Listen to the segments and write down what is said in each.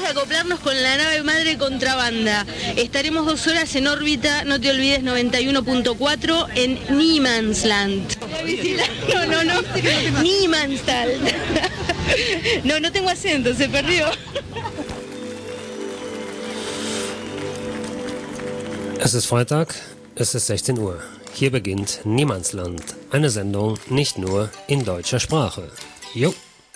acoplarnos con la nave madre Contrabanda. Estaremos 2 horas en órbita, no te olvides, 91.4 en Niemandsland. No. Niemandsland. No tengo acento, se perdió. Es ist Freitag, es ist 16 Uhr. Hier beginnt Niemandsland, eine Sendung nicht nur in deutscher Sprache. Jo.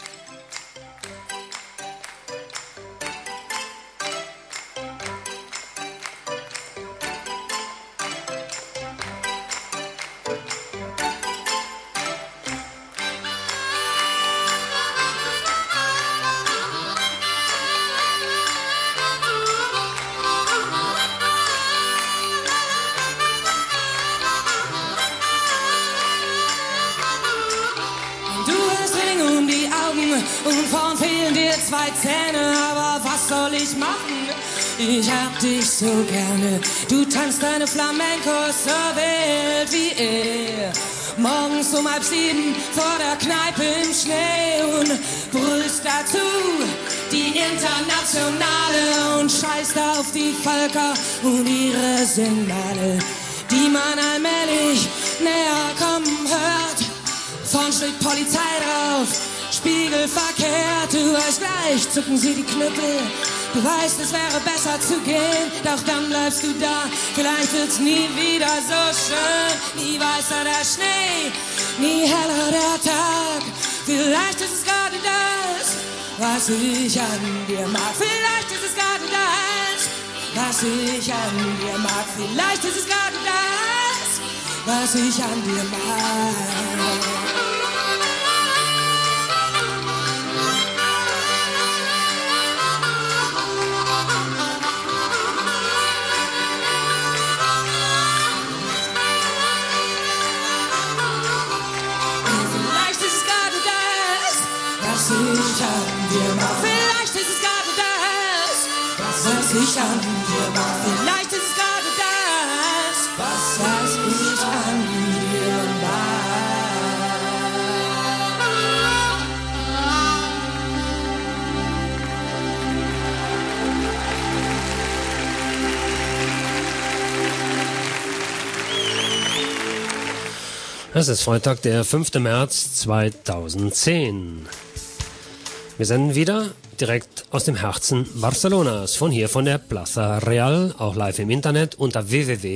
Und vorn fehlen dir 2 Zähne, aber was soll ich machen? Ich hab dich so gerne. Du tanzt deine Flamencos so wild wie er. Morgens um 6:30 vor der Kneipe im Schnee und brüllst dazu die Internationale und scheißt auf die Völker und ihre Signale, die man allmählich näher kommen hört. Vorn steht Polizei drauf, Spiegelverkehr, du weißt gleich, zucken sie die Knüppel. Du weißt, es wäre besser zu gehen, doch dann bleibst du da. Vielleicht wird's nie wieder so schön, nie weißer der Schnee, nie heller der Tag. Vielleicht ist es gerade das, was ich an dir mag. Vielleicht ist es gerade das, was ich an dir mag. Vielleicht ist es gerade das, was ich an dir mag. Ich an dir mag. Vielleicht ist es gerade das, was ich an dir mag. Vielleicht ist es gerade das, was ich an dir Es ist Freitag, der 5. März 2010. Wir senden wieder direkt aus dem Herzen Barcelonas, von hier von der Plaza Real, auch live im Internet unter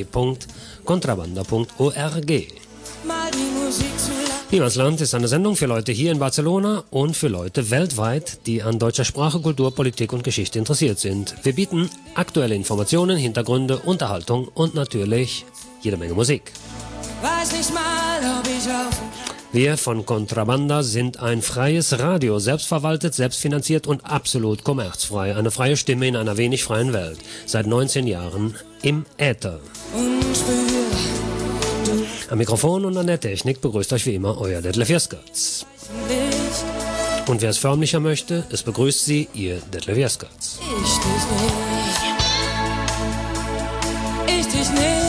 www.contrabanda.org. Niemandsland ist eine Sendung für Leute hier in Barcelona und für Leute weltweit, die an deutscher Sprache, Kultur, Politik und Geschichte interessiert sind. Wir bieten aktuelle Informationen, Hintergründe, Unterhaltung und natürlich jede Menge Musik. Weiß nicht mal, ob ich auf Wir von Contrabanda sind ein freies Radio, selbstverwaltet, selbstfinanziert und absolut kommerzfrei. Eine freie Stimme in einer wenig freien Welt. Seit 19 Jahren im Äther. Am Mikrofon und an der Technik begrüßt euch wie immer euer Detlef Jeskertz. Und wer es förmlicher möchte, es begrüßt sie, ihr Detlef Jeskertz. Ich dich nicht.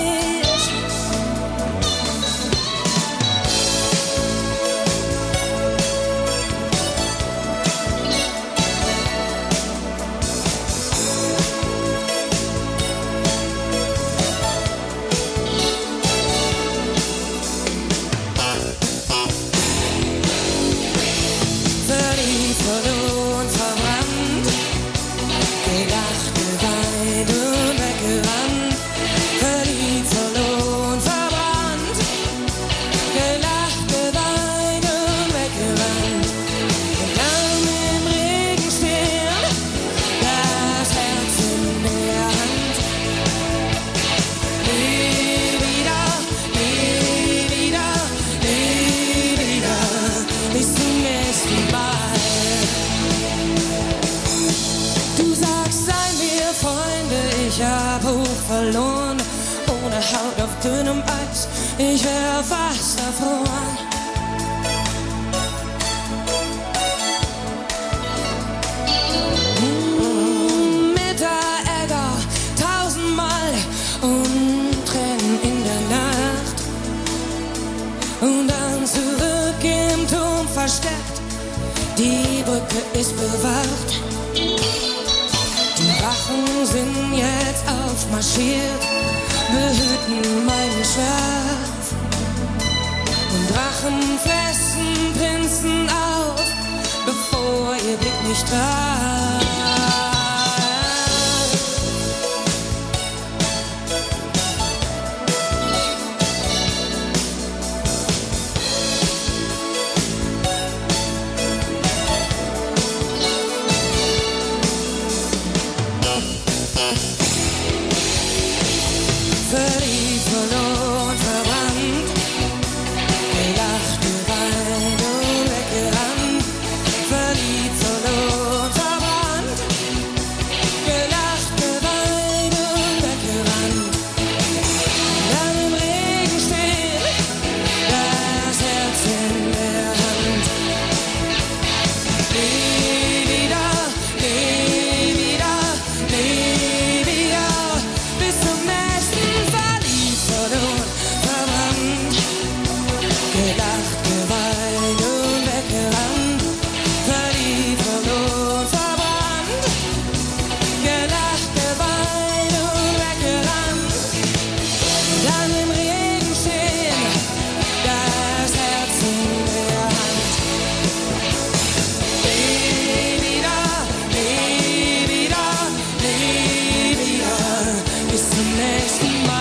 Verloren, ohne Haut auf dünnem Eis, ich wär fast erfroren. Mit der Ärger 1000-mal und Tränen in der Nacht und dann zurück im Turm versteckt, die Brücke ist bewacht. sind jetzt aufmarschiert, behüten meinen Schlaf und Drachen fressen Prinzen auf, bevor ihr Blick mich traf. Verliebt, verloren, verbrannt, gelacht, geweint und weggerannt. Verliebt, verloren, verbrannt, gelacht, geweint und weggerannt. Dann im Regen stehen, das Herz in der Hand. Nie wieder, nie wieder, nie wieder, bis zum nächsten Verliebt, verloren, verbrannt, gelacht, geweint und weggerannt. Verliebt, verloren, verbrannt, gelacht, geweint und weggerannt. Dann im Regen stehen, das Herz in der Hand. Nie wieder, nie wieder, nie wieder, bis zum nächsten Mal.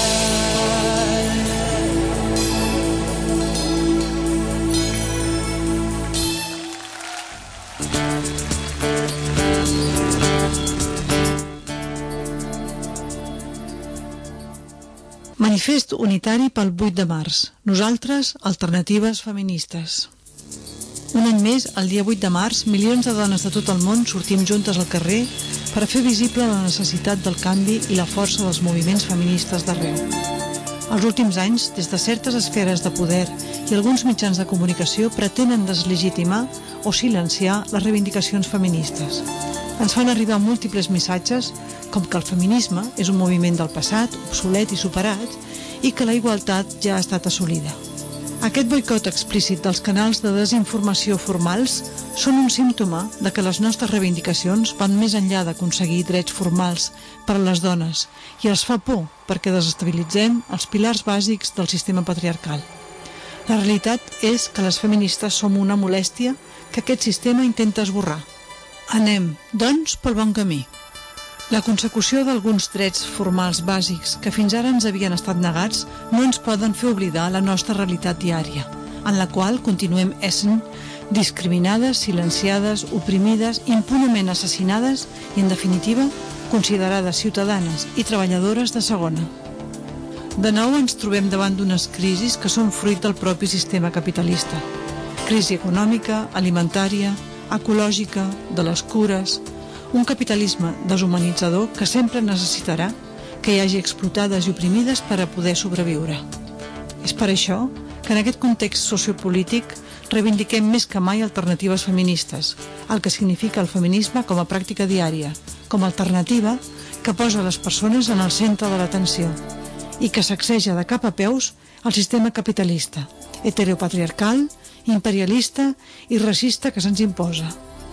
Manifest unitari pel 8 de març. Nosaltres, alternatives feministes. Un any més, el dia 8 de març, milions de dones de tot el món sortim juntes al carrer per a fer visible la necessitat del canvi i la força dels moviments feministes d'arreu. Els últims anys, des de certes esferes de poder i alguns mitjans de comunicació pretenen deslegitimar o silenciar les reivindicacions feministes. Ens fan arribar múltiples missatges com que el feminisme és un moviment del passat, obsolet i superat, i que la igualtat ja ha estat assolida. Aquest boicot explícit dels canals de desinformació formals són un símptoma de que les nostres reivindicacions van més enllà d'aconseguir drets formals per a les dones i els fa por perquè desestabilitzem els pilars bàsics del sistema patriarcal. La realitat és que les feministes som una molèstia que aquest sistema intenta esborrar. Anem, doncs, pel bon camí. La consecució d'alguns drets formals bàsics que fins ara ens havien estat negats no ens poden fer oblidar la nostra realitat diària, en la qual continuem essent discriminades, silenciades, oprimides, impunement assassinades i, en definitiva, considerades ciutadanes i treballadores de segona. De nou ens trobem davant d'unes crisis que són fruit del propi sistema capitalista. Crisi econòmica, alimentària, ecològica, de les cures, un capitalisme deshumanitzador que sempre necessitarà que hi hagi explotades i oprimides per a poder sobreviure. És per això que en aquest context sociopolític reivindiquem més que mai alternatives feministes, el que significa el feminisme com a pràctica diària, com a alternativa que posa les persones en el centre de l'atenció i que sacseja de cap a peus el sistema capitalista, heteropatriarcal, imperialista i racista que se'ns imposa.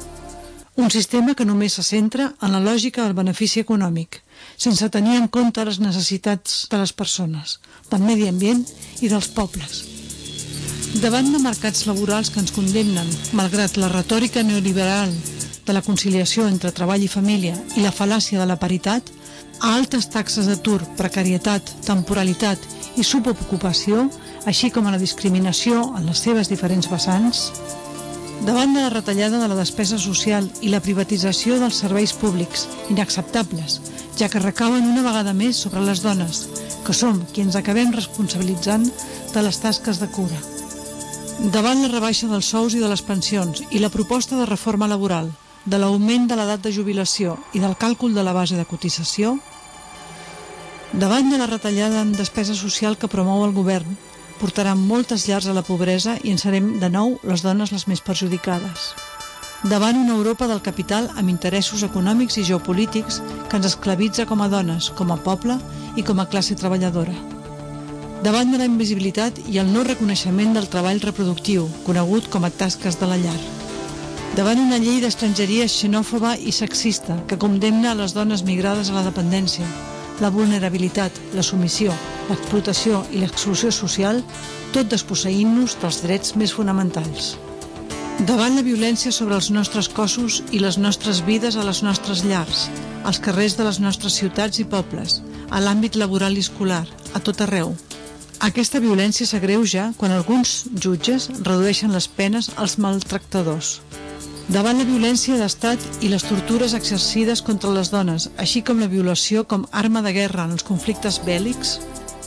Un sistema que només se centra en la lògica del benefici econòmic, sense tenir en compte les necessitats de les persones, del medi ambient i dels pobles. Davant de mercats laborals que ens condemnen, malgrat la retòrica neoliberal de la conciliació entre treball i família i la fal·làcia de la paritat, a altes taxes d'atur, precarietat, temporalitat i subocupació, així com a la discriminació en les seves diferents vessants, davant de la retallada de la despesa social i la privatització dels serveis públics, inacceptables, ja que recauen una vegada més sobre les dones, que som qui ens acabem responsabilitzant de les tasques de cura. Davant la rebaixa dels sous i de les pensions i la proposta de reforma laboral, de l'augment de l'edat de jubilació i del càlcul de la base de cotització, davant de la retallada en despesa social que promou el govern, portaran moltes llars a la pobresa i en serem de nou les dones les més perjudicades. Davant una Europa del capital amb interessos econòmics i geopolítics que ens esclavitza com a dones, com a poble i com a classe treballadora. Davant de la invisibilitat i el no reconeixement del treball reproductiu, conegut com a tasques de la llar. Davant una llei d'estrangeria xenòfoba i sexista que condemna les dones migrades a la dependència, la vulnerabilitat, la submissió, l'explotació i l'exclusió social, tot desposseint-nos dels drets més fonamentals. Davant la violència sobre els nostres cossos i les nostres vides a les nostres llars, als carrers de les nostres ciutats i pobles, a l'àmbit laboral i escolar, a tot arreu. Aquesta violència s'agreuja quan alguns jutges redueixen les penes als maltractadors. Davant la violència d'estat i les tortures exercides contra les dones, així com la violació com arma de guerra en els conflictes bèl·lics,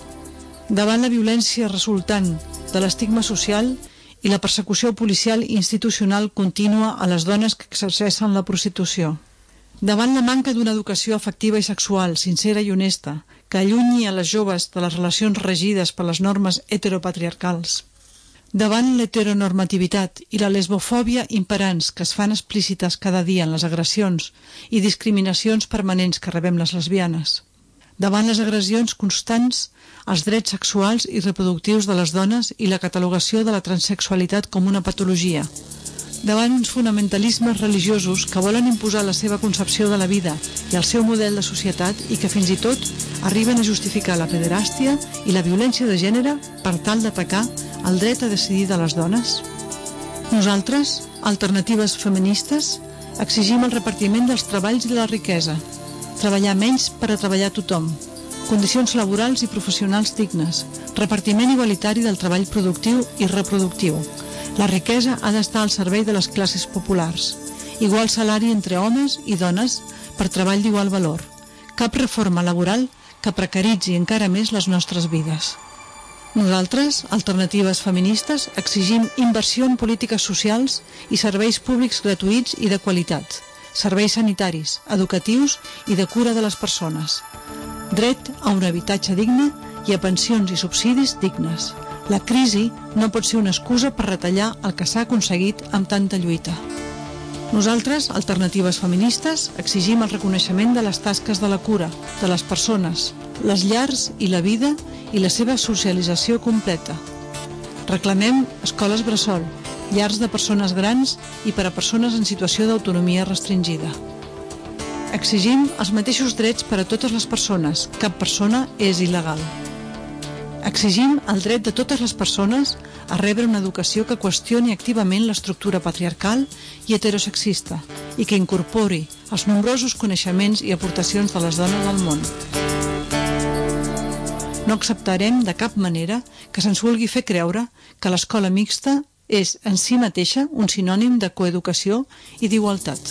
davant la violència resultant de l'estigma social i la persecució policial i institucional contínua a les dones que exerceixen la prostitució, davant la manca d'una educació afectiva i sexual, sincera i honesta, que allunyi a les joves de les relacions regides per les normes heteropatriarcals, davant l'heteronormativitat i la lesbofòbia imperants que es fan explícites cada dia en les agressions i discriminacions permanents que rebem les lesbianes, davant les agressions constants als drets sexuals i reproductius de les dones i la catalogació de la transsexualitat com una patologia, davant uns fonamentalismes religiosos que volen imposar la seva concepció de la vida i el seu model de societat i que fins i tot arriben a justificar la pederàstia i la violència de gènere per tal d'atacar el dret a decidir de les dones. Nosaltres, alternatives feministes, exigim el repartiment dels treballs i de la riquesa, treballar menys per a treballar tothom, condicions laborals i professionals dignes, repartiment igualitari del treball productiu i reproductiu. La riquesa ha d'estar al servei de les classes populars, igual salari entre homes i dones per treball d'igual valor, cap reforma laboral que precaritzi encara més les nostres vides. Nosaltres, alternatives feministes, exigim inversió en polítiques socials i serveis públics gratuïts i de qualitat, serveis sanitaris, educatius i de cura de les persones, dret a un habitatge digne i a pensions i subsidis dignes. La crisi no pot ser una excusa per retallar el que s'ha aconseguit amb tanta lluita. Nosaltres, alternatives feministes, exigim el reconeixement de les tasques de la cura, de les persones, les llars i la vida i la seva socialització completa. Reclamem escoles bressol, llars de persones grans i per a persones en situació d'autonomia restringida. Exigim els mateixos drets per a totes les persones, cap persona és il·legal. Exigim el dret de totes les persones a rebre una educació que qüestioni activament l'estructura patriarcal i heterosexista i que incorpori els nombrosos coneixements i aportacions de les dones al món. No acceptarem de cap manera que se'ns vulgui fer creure que l'escola mixta és en si mateixa un sinònim de coeducació i d'igualtat.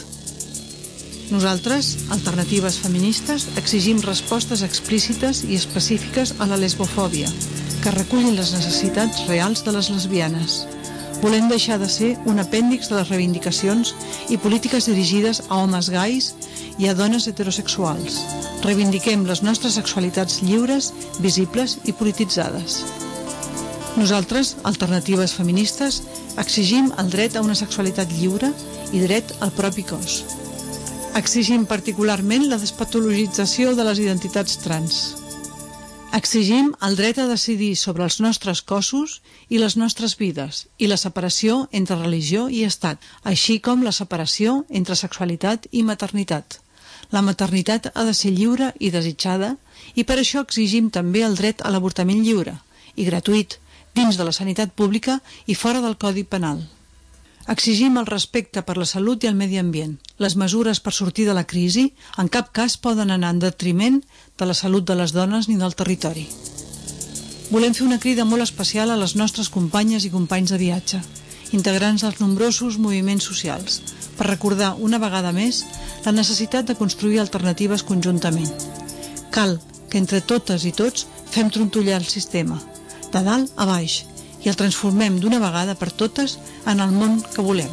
Nosaltres, alternatives feministes, exigim respostes explícites i específiques a la lesbofòbia, que recullin les necessitats reals de les lesbianes. Volem deixar de ser un apèndix de les reivindicacions i polítiques dirigides a homes gais i a dones heterosexuals. Reivindiquem les nostres sexualitats lliures, visibles i polititzades. Nosaltres, alternatives feministes, exigim el dret a una sexualitat lliure i dret al propi cos. Exigim particularment la despatologització de les identitats trans. Exigim el dret a decidir sobre els nostres cossos i les nostres vides i la separació entre religió i estat, així com la separació entre sexualitat i maternitat. La maternitat ha de ser lliure i desitjada i per això exigim també el dret a l'avortament lliure i gratuït dins de la sanitat pública i fora del Codi Penal. Exigim el respecte per la salut i el medi ambient. Les mesures per sortir de la crisi en cap cas poden anar en detriment de la salut de les dones ni del territori. Volem fer una crida molt especial a les nostres companyes i companys de viatge, integrants dels nombrosos moviments socials, per recordar una vegada més la necessitat de construir alternatives conjuntament. Cal que entre totes i tots fem trontollar el sistema, de dalt a baix, i el transformem d'una vegada per totes en el món que volem.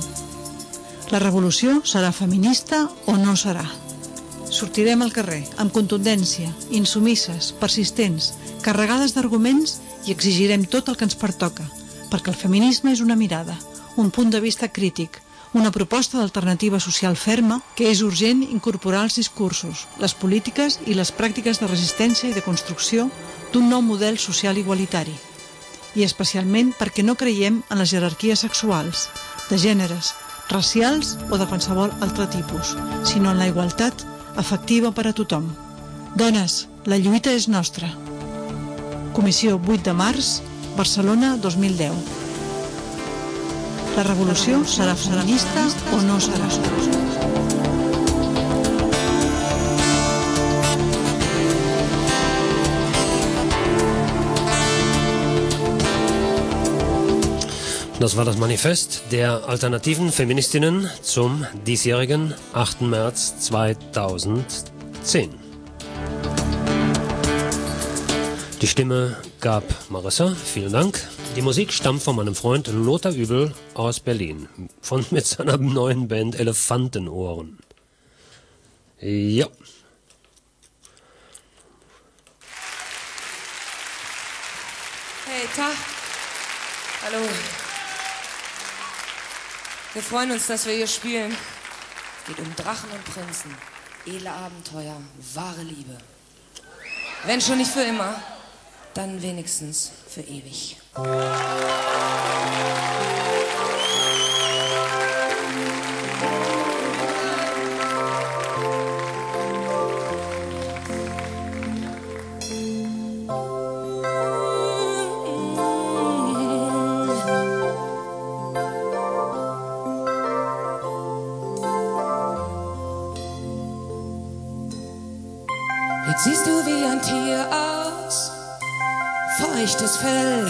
La revolució serà feminista o no serà. Sortirem al carrer amb contundència, insumisses, persistents, carregades d'arguments i exigirem tot el que ens pertoca, perquè el feminisme és una mirada, un punt de vista crític, una proposta d'alternativa social ferma que és urgent incorporar als discursos, les polítiques i les pràctiques de resistència i de construcció d'un nou model social igualitari. I especialment perquè no creiem en les jerarquies sexuals, de gèneres, racials o de qualsevol altre tipus, sinó en la igualtat efectiva per a tothom. Dones, la lluita és nostra. Comissió 8 de març, Barcelona 2010. La revolució serà feminista o no serà? Das war das Manifest der alternativen Feministinnen zum diesjährigen 8. März 2010. Die Stimme gab Marissa, vielen Dank. Die Musik stammt von meinem Freund Lothar Übel aus Berlin, mit seiner neuen Band Elefantenohren. Ja. Hey, Tag. Hallo. Wir freuen uns, dass wir hier spielen. Es geht um Drachen und Prinzen, edle Abenteuer, wahre Liebe. Wenn schon nicht für immer, dann wenigstens für ewig. Jetzt siehst du wie ein Tier aus, feuchtes Fell.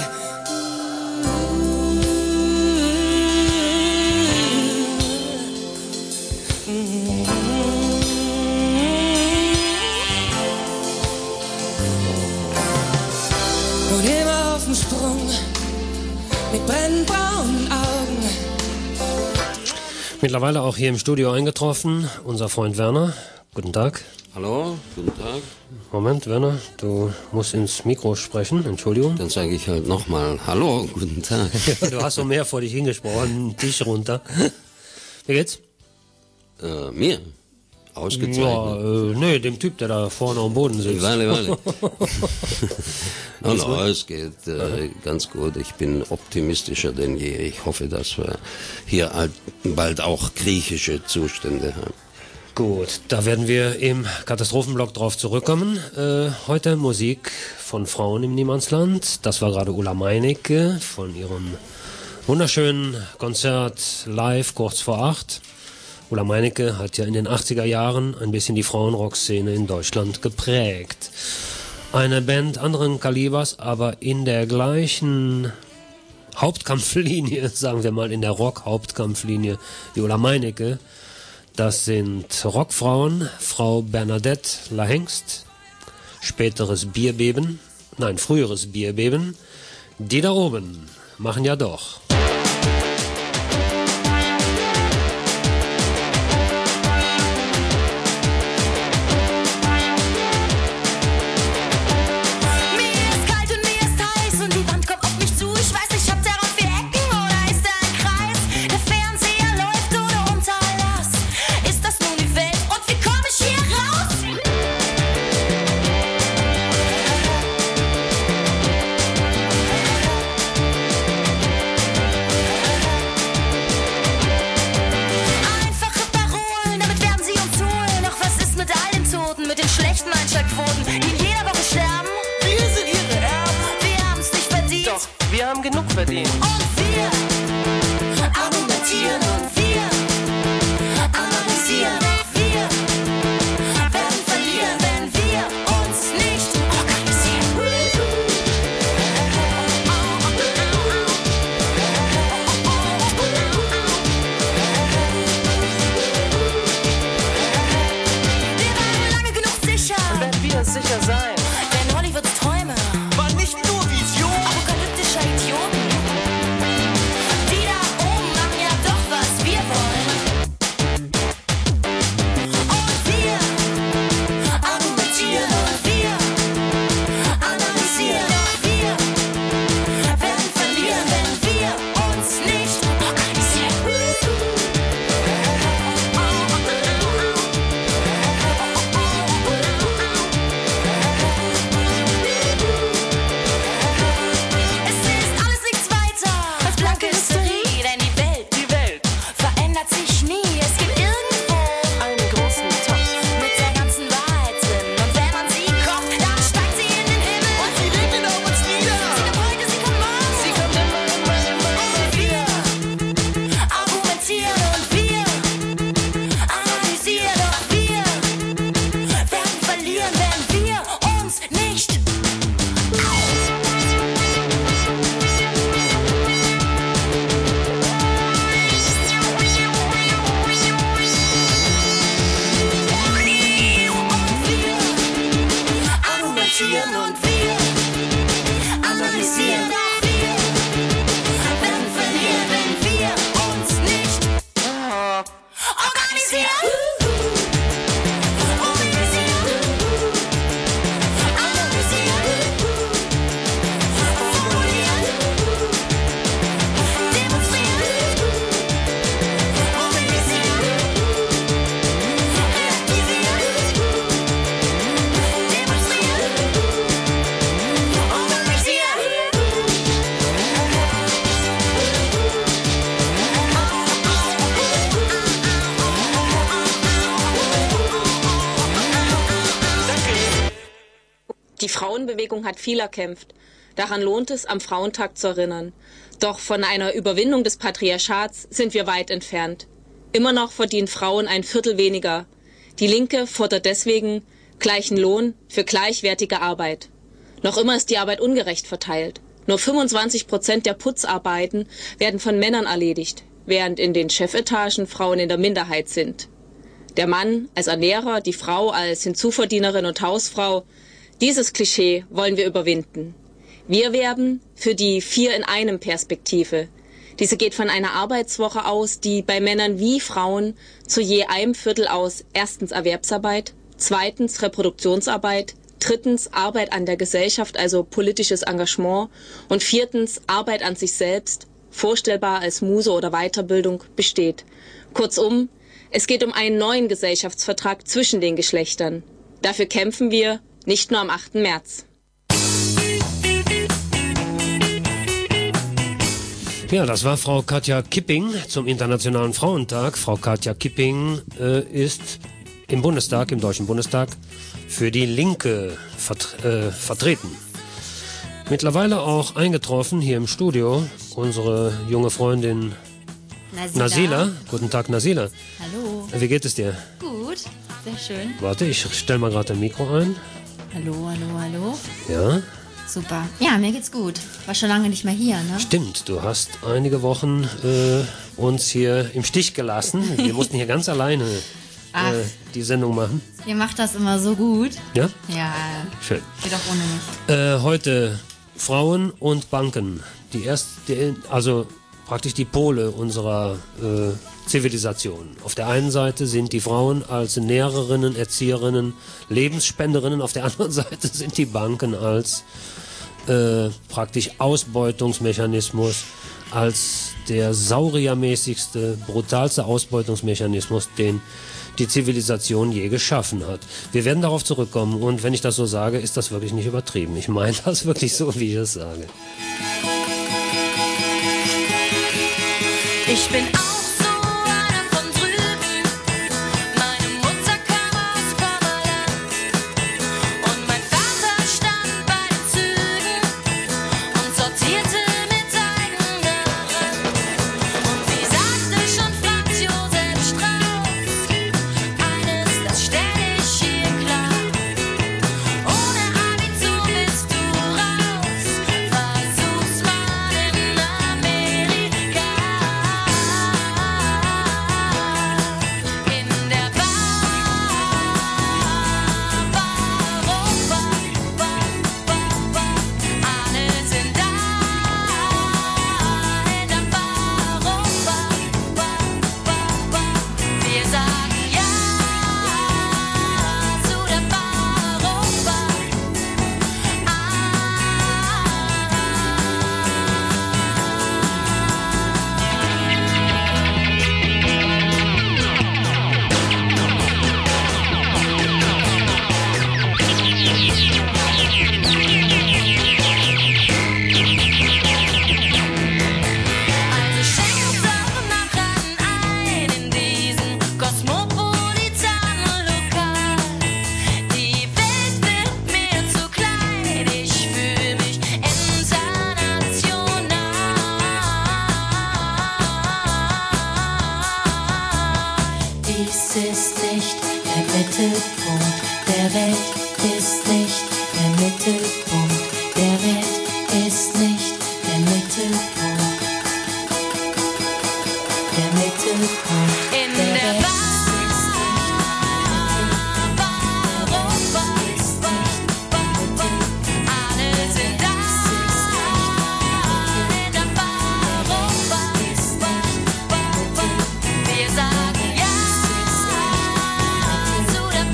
Und immer auf dem Sprung, mit brennend braunen Augen. Mittlerweile auch hier im Studio eingetroffen, unser Freund Werner. Guten Tag. Hallo, guten Tag. Moment, Werner, du musst ins Mikro sprechen, Entschuldigung. Dann sage ich halt nochmal, hallo, guten Tag. Du hast so mehr vor dich hingesprochen, Tisch runter. Wie geht's? Mir? Ausgezeichnet? Ja, nee, dem Typ, der da vorne am Boden sitzt. Warte. No, es geht ganz gut. Ich bin optimistischer denn je. Ich hoffe, dass wir hier bald auch griechische Zustände haben. Gut, da werden wir im Katastrophenblock drauf zurückkommen. Heute Musik von Frauen im Niemandsland. Das war gerade Ulla Meinecke von ihrem wunderschönen Konzert live kurz vor 8. Ulla Meinecke hat ja in den 80er Jahren ein bisschen die Frauenrock-Szene in Deutschland geprägt. Eine Band anderen Kalibers, aber in der gleichen Hauptkampflinie, sagen wir mal in der Rock-Hauptkampflinie wie Ulla Meinecke. Das sind Rockfrauen, Frau Bernadette Lahengst, früheres Bierbeben, die da oben machen ja doch. Genug verdient. Und wir argumentieren und wir analysieren. Wir werden verlieren, wenn wir uns nicht organisieren. Wir waren lange genug sicher. Und werden wir sicher sein. Denn Hollywoods Träume War nicht nur Vision. apokalyptischer Idioten. Die Frauenbewegung hat viel erkämpft. Daran lohnt es, am Frauentag zu erinnern. Doch von einer Überwindung des Patriarchats sind wir weit entfernt. Immer noch verdienen Frauen ein Viertel weniger. Die Linke fordert deswegen gleichen Lohn für gleichwertige Arbeit. Noch immer ist die Arbeit ungerecht verteilt. Nur 25% der Putzarbeiten werden von Männern erledigt, während in den Chefetagen Frauen in der Minderheit sind. Der Mann als Ernährer, die Frau als Hinzuverdienerin und Hausfrau. Dieses Klischee wollen wir überwinden. Wir werben für die 4-in-einem-Perspektive. Diese geht von einer Arbeitswoche aus, die bei Männern wie Frauen zu je einem Viertel aus erstens Erwerbsarbeit, zweitens Reproduktionsarbeit, drittens Arbeit an der Gesellschaft, also politisches Engagement und viertens Arbeit an sich selbst, vorstellbar als Muse oder Weiterbildung, besteht. Kurzum, es geht um einen neuen Gesellschaftsvertrag zwischen den Geschlechtern. Dafür kämpfen wir nicht nur am 8. März. Ja, das war Frau Katja Kipping zum Internationalen Frauentag. Frau Katja Kipping ist im Bundestag, im Deutschen Bundestag, für die Linke vertreten. Mittlerweile auch eingetroffen hier im Studio unsere junge Freundin Nasila. Guten Tag, Nasila. Hallo. Wie geht es dir? Gut, sehr schön. Warte, ich stelle mal gerade ein Mikro ein. Hallo, hallo, hallo. Ja? Super. Ja, mir geht's gut. War schon lange nicht mehr hier, ne? Stimmt, du hast einige Wochen uns hier im Stich gelassen. Wir mussten hier ganz alleine die Sendung machen. Ihr macht das immer so gut. Ja? Ja. Schön. Geht auch ohne mich. Heute Frauen und Banken. Also praktisch die Pole unserer Zivilisation. Auf der einen Seite sind die Frauen als Nährerinnen, Erzieherinnen, Lebensspenderinnen. Auf der anderen Seite sind die Banken als praktisch Ausbeutungsmechanismus, als der sauriermäßigste, brutalste Ausbeutungsmechanismus, den die Zivilisation je geschaffen hat. Wir werden darauf zurückkommen und wenn ich das so sage, ist das wirklich nicht übertrieben. Ich meine das wirklich so, wie ich es sage. Ich bin auch so eine von drüben. Meine Mutter kam aus Kammerland und mein Vater stand bei den Zügen und sortierte mit eigenen Hand. Und sie sagte schon Franz Josef Strauß, eines, das stell ich hier klar. Ohne Abitur bist du raus, versuch's mal in Amerika. In der alle sind da. In der wir sagen ja zu der Also schenk uns eure Narren ein in diesen kosmopolitanen Lokal. Die Welt wird mir zu klein, ich fühl mich international. Dies ist nicht der Mittelpunkt der Welt, ist nicht der Mittelpunkt der Welt, ist nicht der Mittelpunkt. Der Mittelpunkt in der Welt. Alle sind da. In der wir sagen ja zu der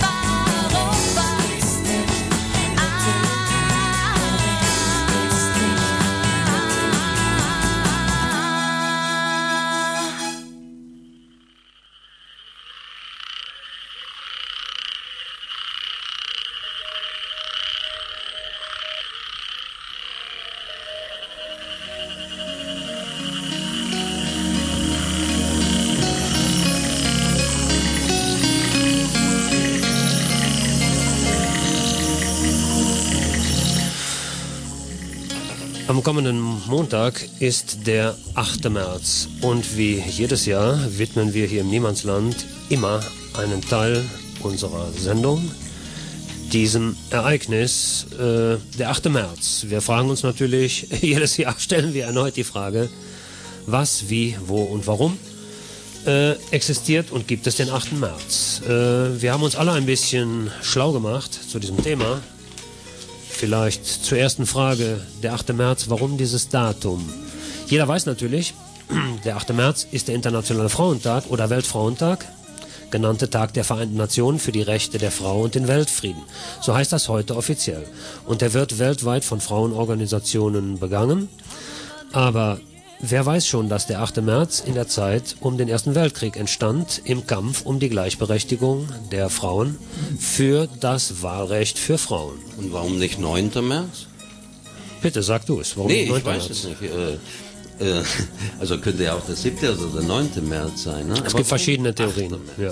kommenden Montag ist der 8. März und wie jedes Jahr widmen wir hier im Niemandsland immer einen Teil unserer Sendung diesem Ereignis, der 8. März. Wir fragen uns natürlich, jedes Jahr stellen wir erneut die Frage, was, wie, wo und warum existiert und gibt es den 8. März. Wir haben uns alle ein bisschen schlau gemacht zu diesem Thema. Vielleicht zur ersten Frage, der 8. März, warum dieses Datum? Jeder weiß natürlich, der 8. März ist der Internationale Frauentag oder Weltfrauentag, genannte Tag der Vereinten Nationen für die Rechte der Frau und den Weltfrieden. So heißt das heute offiziell. Und er wird weltweit von Frauenorganisationen begangen. Aber wer weiß schon, dass der 8. März in der Zeit um den Ersten Weltkrieg entstand, im Kampf um die Gleichberechtigung der Frauen für das Wahlrecht für Frauen. Und warum nicht 9. März? Bitte, sag du es. Warum Nee, nicht 9. ich weiß März? es nicht. Also könnte ja auch der 7. oder der 9. März sein. Ne? Es gibt verschiedene Theorien. Ja.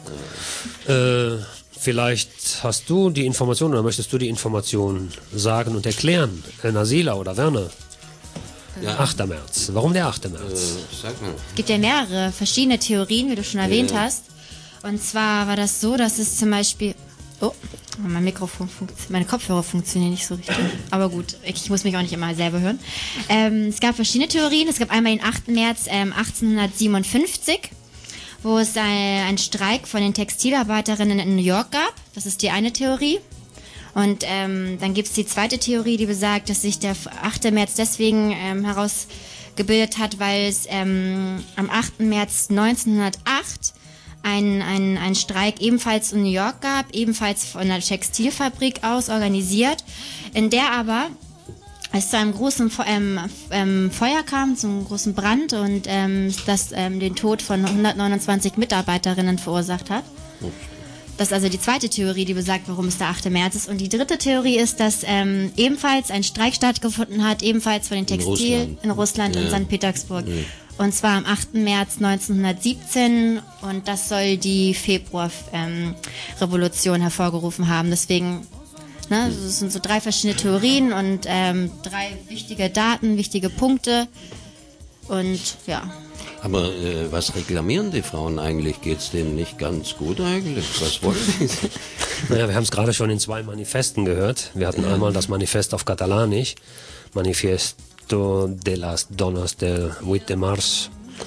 Vielleicht hast du die Information oder möchtest du die Information sagen und erklären, Nasila oder Werner? Ja. 8. März. Warum der 8. März? Sag mal. Es gibt ja mehrere verschiedene Theorien, wie du schon erwähnt hast. Und zwar war das so, dass es zum Beispiel... Oh, mein Mikrofon meine Kopfhörer funktionieren nicht so richtig. Aber gut, ich muss mich auch nicht immer selber hören. Es gab verschiedene Theorien. Es gab einmal den 8. März 1857, wo es einen Streik von den Textilarbeiterinnen in New York gab. Das ist die eine Theorie. Und dann gibt es die zweite Theorie, die besagt, dass sich der 8. März deswegen herausgebildet hat, weil es am 8. März 1908 ein Streik ebenfalls in New York gab, ebenfalls von einer Textilfabrik aus organisiert, in der aber es zu einem großen Feuer kam, zu einem großen Brand und das den Tod von 129 Mitarbeiterinnen verursacht hat. Das ist also die zweite Theorie, die besagt, warum es der 8. März ist. Und die dritte Theorie ist, dass ebenfalls ein Streik stattgefunden hat, ebenfalls von den in Russland, in St. Petersburg. Und zwar am 8. März 1917 und das soll die Februarrevolution hervorgerufen haben. Deswegen, es sind so 3 verschiedene Theorien und 3 wichtige Daten, wichtige Punkte und ja. Aber was reklamieren die Frauen eigentlich? Geht's denen nicht ganz gut eigentlich? Was wollen sie? Naja, wir haben es gerade schon in 2 Manifesten gehört. Wir hatten einmal das Manifest auf Katalanisch, Manifesto de las Donas del 8 de Març,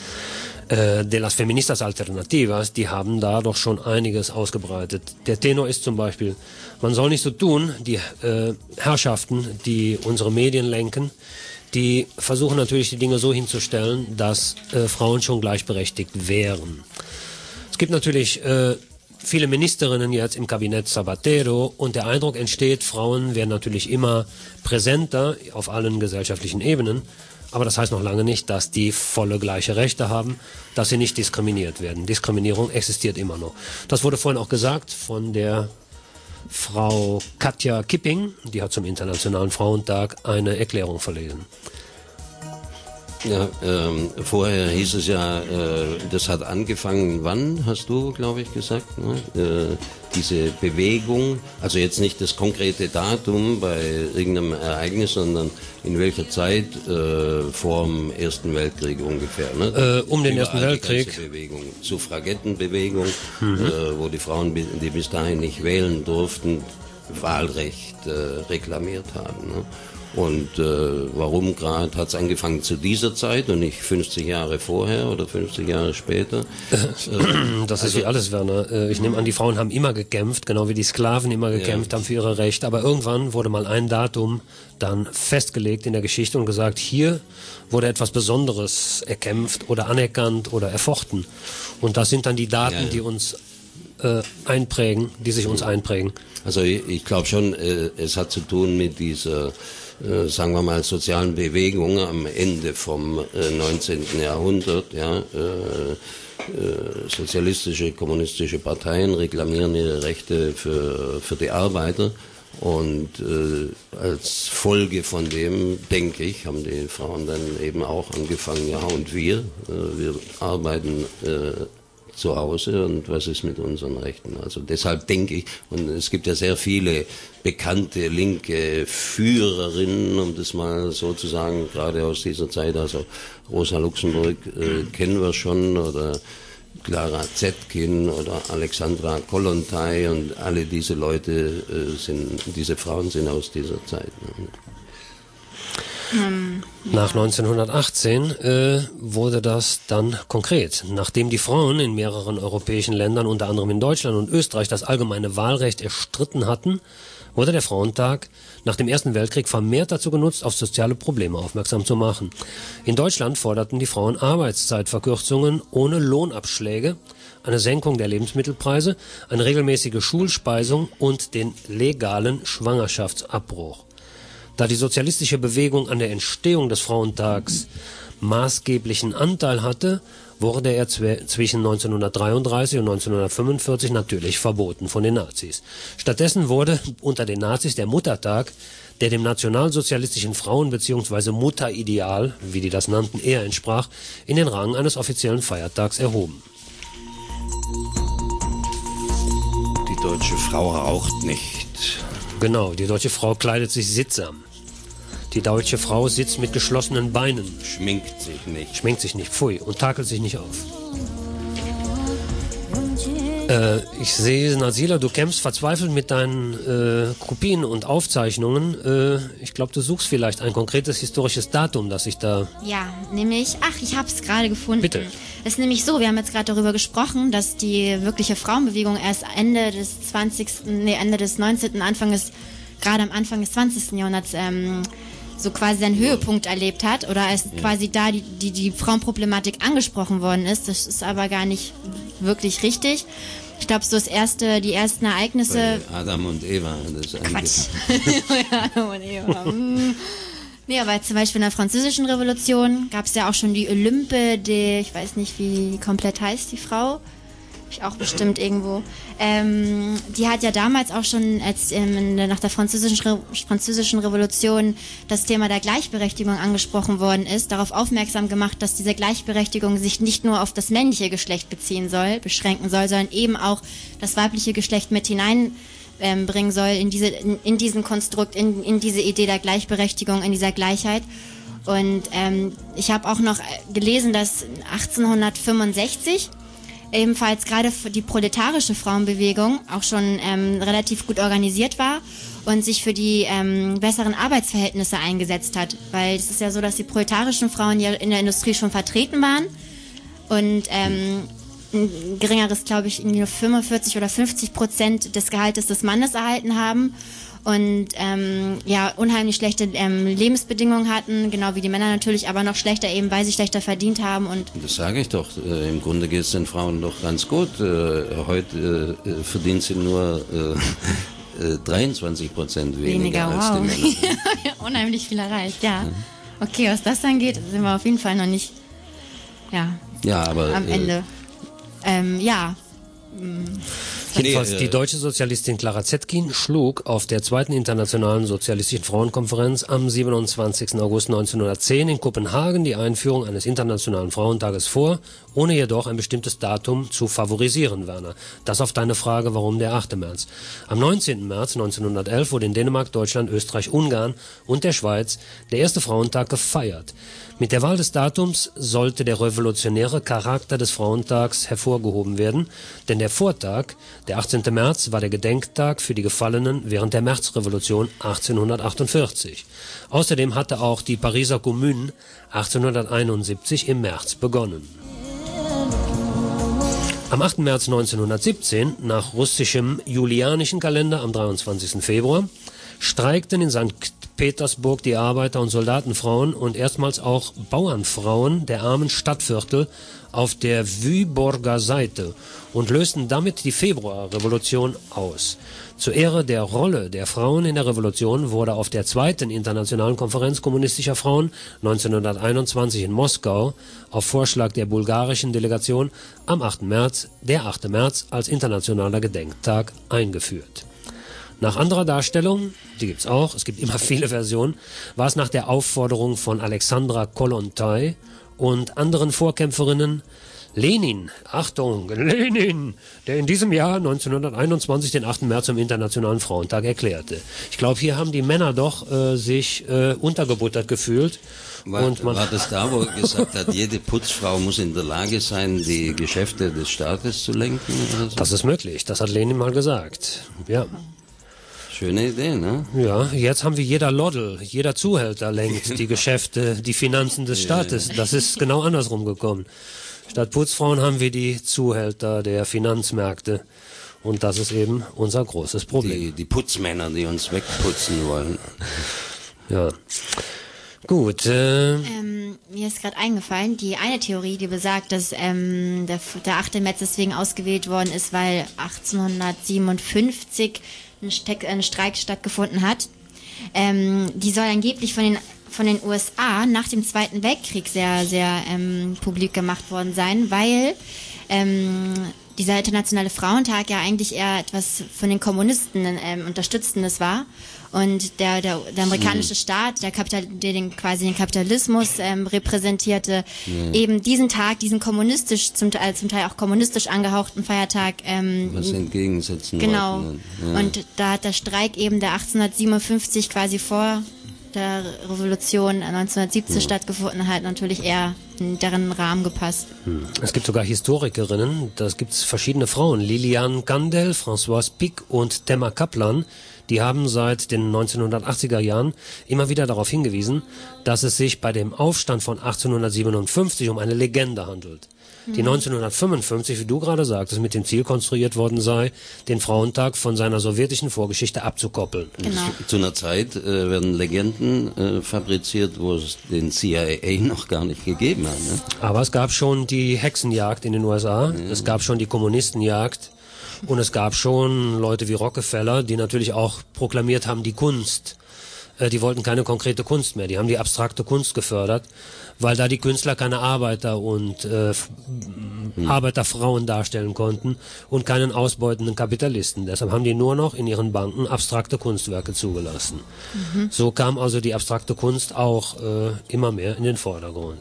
de las Feministas Alternativas, die haben da doch schon einiges ausgebreitet. Der Tenor ist zum Beispiel, man soll nicht so tun, die Herrschaften, die unsere Medien lenken, die versuchen natürlich die Dinge so hinzustellen, dass Frauen schon gleichberechtigt wären. Es gibt natürlich viele Ministerinnen jetzt im Kabinett Zapatero und der Eindruck entsteht, Frauen werden natürlich immer präsenter auf allen gesellschaftlichen Ebenen, aber das heißt noch lange nicht, dass die volle gleiche Rechte haben, dass sie nicht diskriminiert werden. Diskriminierung existiert immer noch. Das wurde vorhin auch gesagt von der Frau Katja Kipping, die hat zum Internationalen Frauentag eine Erklärung verlesen. Ja, vorher hieß es ja, das hat angefangen, wann, hast du, glaube ich, gesagt, ne? Diese Bewegung, also jetzt nicht das konkrete Datum bei irgendeinem Ereignis, sondern in welcher Zeit vor dem Ersten Weltkrieg ungefähr, ne? Um den Ersten Weltkrieg. Die ganze Bewegung, Suffragettenbewegung, wo die Frauen, die bis dahin nicht wählen durften, Wahlrecht reklamiert haben, ne? Und warum gerade hat es angefangen zu dieser Zeit und nicht 50 Jahre vorher oder 50 Jahre später? Das ist wie alles, Werner. Ich nehme an, die Frauen haben immer gekämpft, genau wie die Sklaven immer gekämpft haben für ihre Rechte. Aber irgendwann wurde mal ein Datum dann festgelegt in der Geschichte und gesagt, hier wurde etwas Besonderes erkämpft oder anerkannt oder erfochten. Und das sind dann die Daten, die uns einprägen, die sich uns einprägen. Also ich glaube schon, es hat zu tun mit dieser sagen wir mal, sozialen Bewegungen am Ende vom 19. Jahrhundert, ja, sozialistische, kommunistische Parteien reklamieren ihre Rechte für die Arbeiter und als Folge von dem, denke ich, haben die Frauen dann eben auch angefangen, ja, und wir arbeiten zu Hause und was ist mit unseren Rechten? Also deshalb denke ich, und es gibt ja sehr viele bekannte linke Führerinnen, um das mal so zu sagen, gerade aus dieser Zeit, also Rosa Luxemburg kennen wir schon, oder Clara Zetkin oder Alexandra Kollontai, und alle diese Leute diese Frauen sind aus dieser Zeit. Nach 1918 wurde das dann konkret. Nachdem die Frauen in mehreren europäischen Ländern, unter anderem in Deutschland und Österreich, das allgemeine Wahlrecht erstritten hatten, wurde der Frauentag nach dem Ersten Weltkrieg vermehrt dazu genutzt, auf soziale Probleme aufmerksam zu machen. In Deutschland forderten die Frauen Arbeitszeitverkürzungen ohne Lohnabschläge, eine Senkung der Lebensmittelpreise, eine regelmäßige Schulspeisung und den legalen Schwangerschaftsabbruch. Da die sozialistische Bewegung an der Entstehung des Frauentags maßgeblichen Anteil hatte, wurde er zwischen 1933 und 1945 natürlich verboten von den Nazis. Stattdessen wurde unter den Nazis der Muttertag, der dem nationalsozialistischen Frauen- bzw. Mutterideal, wie die das nannten, eher entsprach, in den Rang eines offiziellen Feiertags erhoben. Die deutsche Frau raucht nicht. Genau, die deutsche Frau kleidet sich sittsam. Die deutsche Frau sitzt mit geschlossenen Beinen. Schminkt sich nicht, pfui, und takelt sich nicht auf. Ich sehe, Nazila, du kämpfst verzweifelt mit deinen Kopien und Aufzeichnungen. Ich glaube, du suchst vielleicht ein konkretes historisches Datum, das ich da... Ja, nämlich, ich habe es gerade gefunden. Bitte. Es ist nämlich so, wir haben jetzt gerade darüber gesprochen, dass die wirkliche Frauenbewegung erst Ende des 19., gerade am Anfang des 20. Jahrhunderts so quasi seinen Höhepunkt erlebt hat, oder als quasi da die Frauenproblematik angesprochen worden ist. Das ist aber gar nicht wirklich richtig. Ich glaube, so die ersten Ereignisse... Bei Adam und Eva. Das Quatsch. Adam und Eva. Nee, aber zum Beispiel in der Französischen Revolution gab es ja auch schon die Olympe, ich weiß nicht, wie die komplett heißt, die Frau. Ich auch bestimmt irgendwo. Die hat ja damals auch schon, als nach der Französischen Revolution das Thema der Gleichberechtigung angesprochen worden ist, darauf aufmerksam gemacht, dass diese Gleichberechtigung sich nicht nur auf das männliche Geschlecht beschränken soll, sondern eben auch das weibliche Geschlecht mit hineinbringen soll in diesen Konstrukt, in diese Idee der Gleichberechtigung, in dieser Gleichheit. Und ich habe auch noch gelesen, dass 1865 ebenfalls gerade die proletarische Frauenbewegung auch schon relativ gut organisiert war und sich für die besseren Arbeitsverhältnisse eingesetzt hat. Weil es ist ja so, dass die proletarischen Frauen ja in der Industrie schon vertreten waren und ein geringeres, glaube ich, irgendwie nur 45 oder 50% des Gehaltes des Mannes erhalten haben und unheimlich schlechte Lebensbedingungen hatten, genau wie die Männer natürlich, aber noch schlechter eben, weil sie schlechter verdient haben. Und das sage ich doch, im Grunde geht es den Frauen doch ganz gut. Heute verdient sie nur 23% weniger als die Männer. Unheimlich viel erreicht, ja. Okay, was das angeht, sind wir auf jeden Fall noch nicht aber, am Ende. Jedenfalls die deutsche Sozialistin Clara Zetkin schlug auf der 2. Internationalen Sozialistischen Frauenkonferenz am 27. August 1910 in Kopenhagen die Einführung eines Internationalen Frauentages vor, ohne jedoch ein bestimmtes Datum zu favorisieren, Werner. Das auf deine Frage, warum der 8. März. Am 19. März 1911 wurde in Dänemark, Deutschland, Österreich, Ungarn und der Schweiz der erste Frauentag gefeiert. Mit der Wahl des Datums sollte der revolutionäre Charakter des Frauentags hervorgehoben werden, denn der Vortag, der 18. März, war der Gedenktag für die Gefallenen während der Märzrevolution 1848. Außerdem hatte auch die Pariser Kommune 1871 im März begonnen. Am 8. März 1917, nach russischem julianischen Kalender am 23. Februar, streikten in St. Petersburg die Arbeiter- und Soldatenfrauen und erstmals auch Bauernfrauen der armen Stadtviertel auf der Vyborger Seite und lösten damit die Februarrevolution aus. Zur Ehre der Rolle der Frauen in der Revolution wurde auf der 2. Internationalen Konferenz kommunistischer Frauen 1921 in Moskau auf Vorschlag der bulgarischen Delegation am 8. März, der 8. März als internationaler Gedenktag eingeführt. Nach anderer Darstellung, die gibt's auch, es gibt immer viele Versionen, war es nach der Aufforderung von Alexandra Kollontai und anderen Vorkämpferinnen Lenin, Achtung, Lenin, der in diesem Jahr 1921 den 8. März zum Internationalen Frauentag erklärte. Ich glaube, hier haben die Männer doch sich untergebuttert gefühlt. War das da, wo er gesagt hat, jede Putzfrau muss in der Lage sein, die Geschäfte des Staates zu lenken? Oder so? Das ist möglich, das hat Lenin mal gesagt. Ja. Schöne Idee, ne? Ja, jetzt haben wir jeder Loddel, jeder Zuhälter lenkt die Geschäfte, die Finanzen des Staates. Das ist genau andersrum gekommen. Statt Putzfrauen haben wir die Zuhälter der Finanzmärkte. Und das ist eben unser großes Problem. Die Putzmänner, die uns wegputzen wollen. Ja. Gut. Mir ist gerade eingefallen, die eine Theorie, die besagt, dass der 8. März deswegen ausgewählt worden ist, weil 1857 ein Streik stattgefunden hat. Die soll angeblich von den USA nach dem Zweiten Weltkrieg sehr, sehr publik gemacht worden sein, weil dieser Internationale Frauentag ja eigentlich eher etwas von den Kommunisten Unterstützendes war. Und der amerikanische Staat, der den Kapitalismus repräsentierte, eben diesen Tag, diesen kommunistisch, zum Teil auch kommunistisch angehauchten Feiertag was entgegensetzen genau. wollten. Ja. Und da hat der Streik eben der 1857 quasi vor der Revolution 1917 stattgefunden hat, natürlich eher in deren Rahmen gepasst. Es gibt sogar Historikerinnen, da gibt es verschiedene Frauen, Liliane Gandel, Françoise Pic und Temma Kaplan, die haben seit den 1980er Jahren immer wieder darauf hingewiesen, dass es sich bei dem Aufstand von 1857 um eine Legende handelt, die 1955, wie du gerade sagtest, mit dem Ziel konstruiert worden sei, den Frauentag von seiner sowjetischen Vorgeschichte abzukoppeln. Genau. Zu einer Zeit werden Legenden fabriziert, wo es den CIA noch gar nicht gegeben hat. Ne? Aber es gab schon die Hexenjagd in den USA, es gab schon die Kommunistenjagd und es gab schon Leute wie Rockefeller, die natürlich auch proklamiert haben, die Kunst. Die wollten keine konkrete Kunst mehr, die haben die abstrakte Kunst gefördert, weil da die Künstler keine Arbeiter und Arbeiterfrauen darstellen konnten und keinen ausbeutenden Kapitalisten. Deshalb haben die nur noch in ihren Banken abstrakte Kunstwerke zugelassen. So kam also die abstrakte Kunst auch immer mehr in den Vordergrund.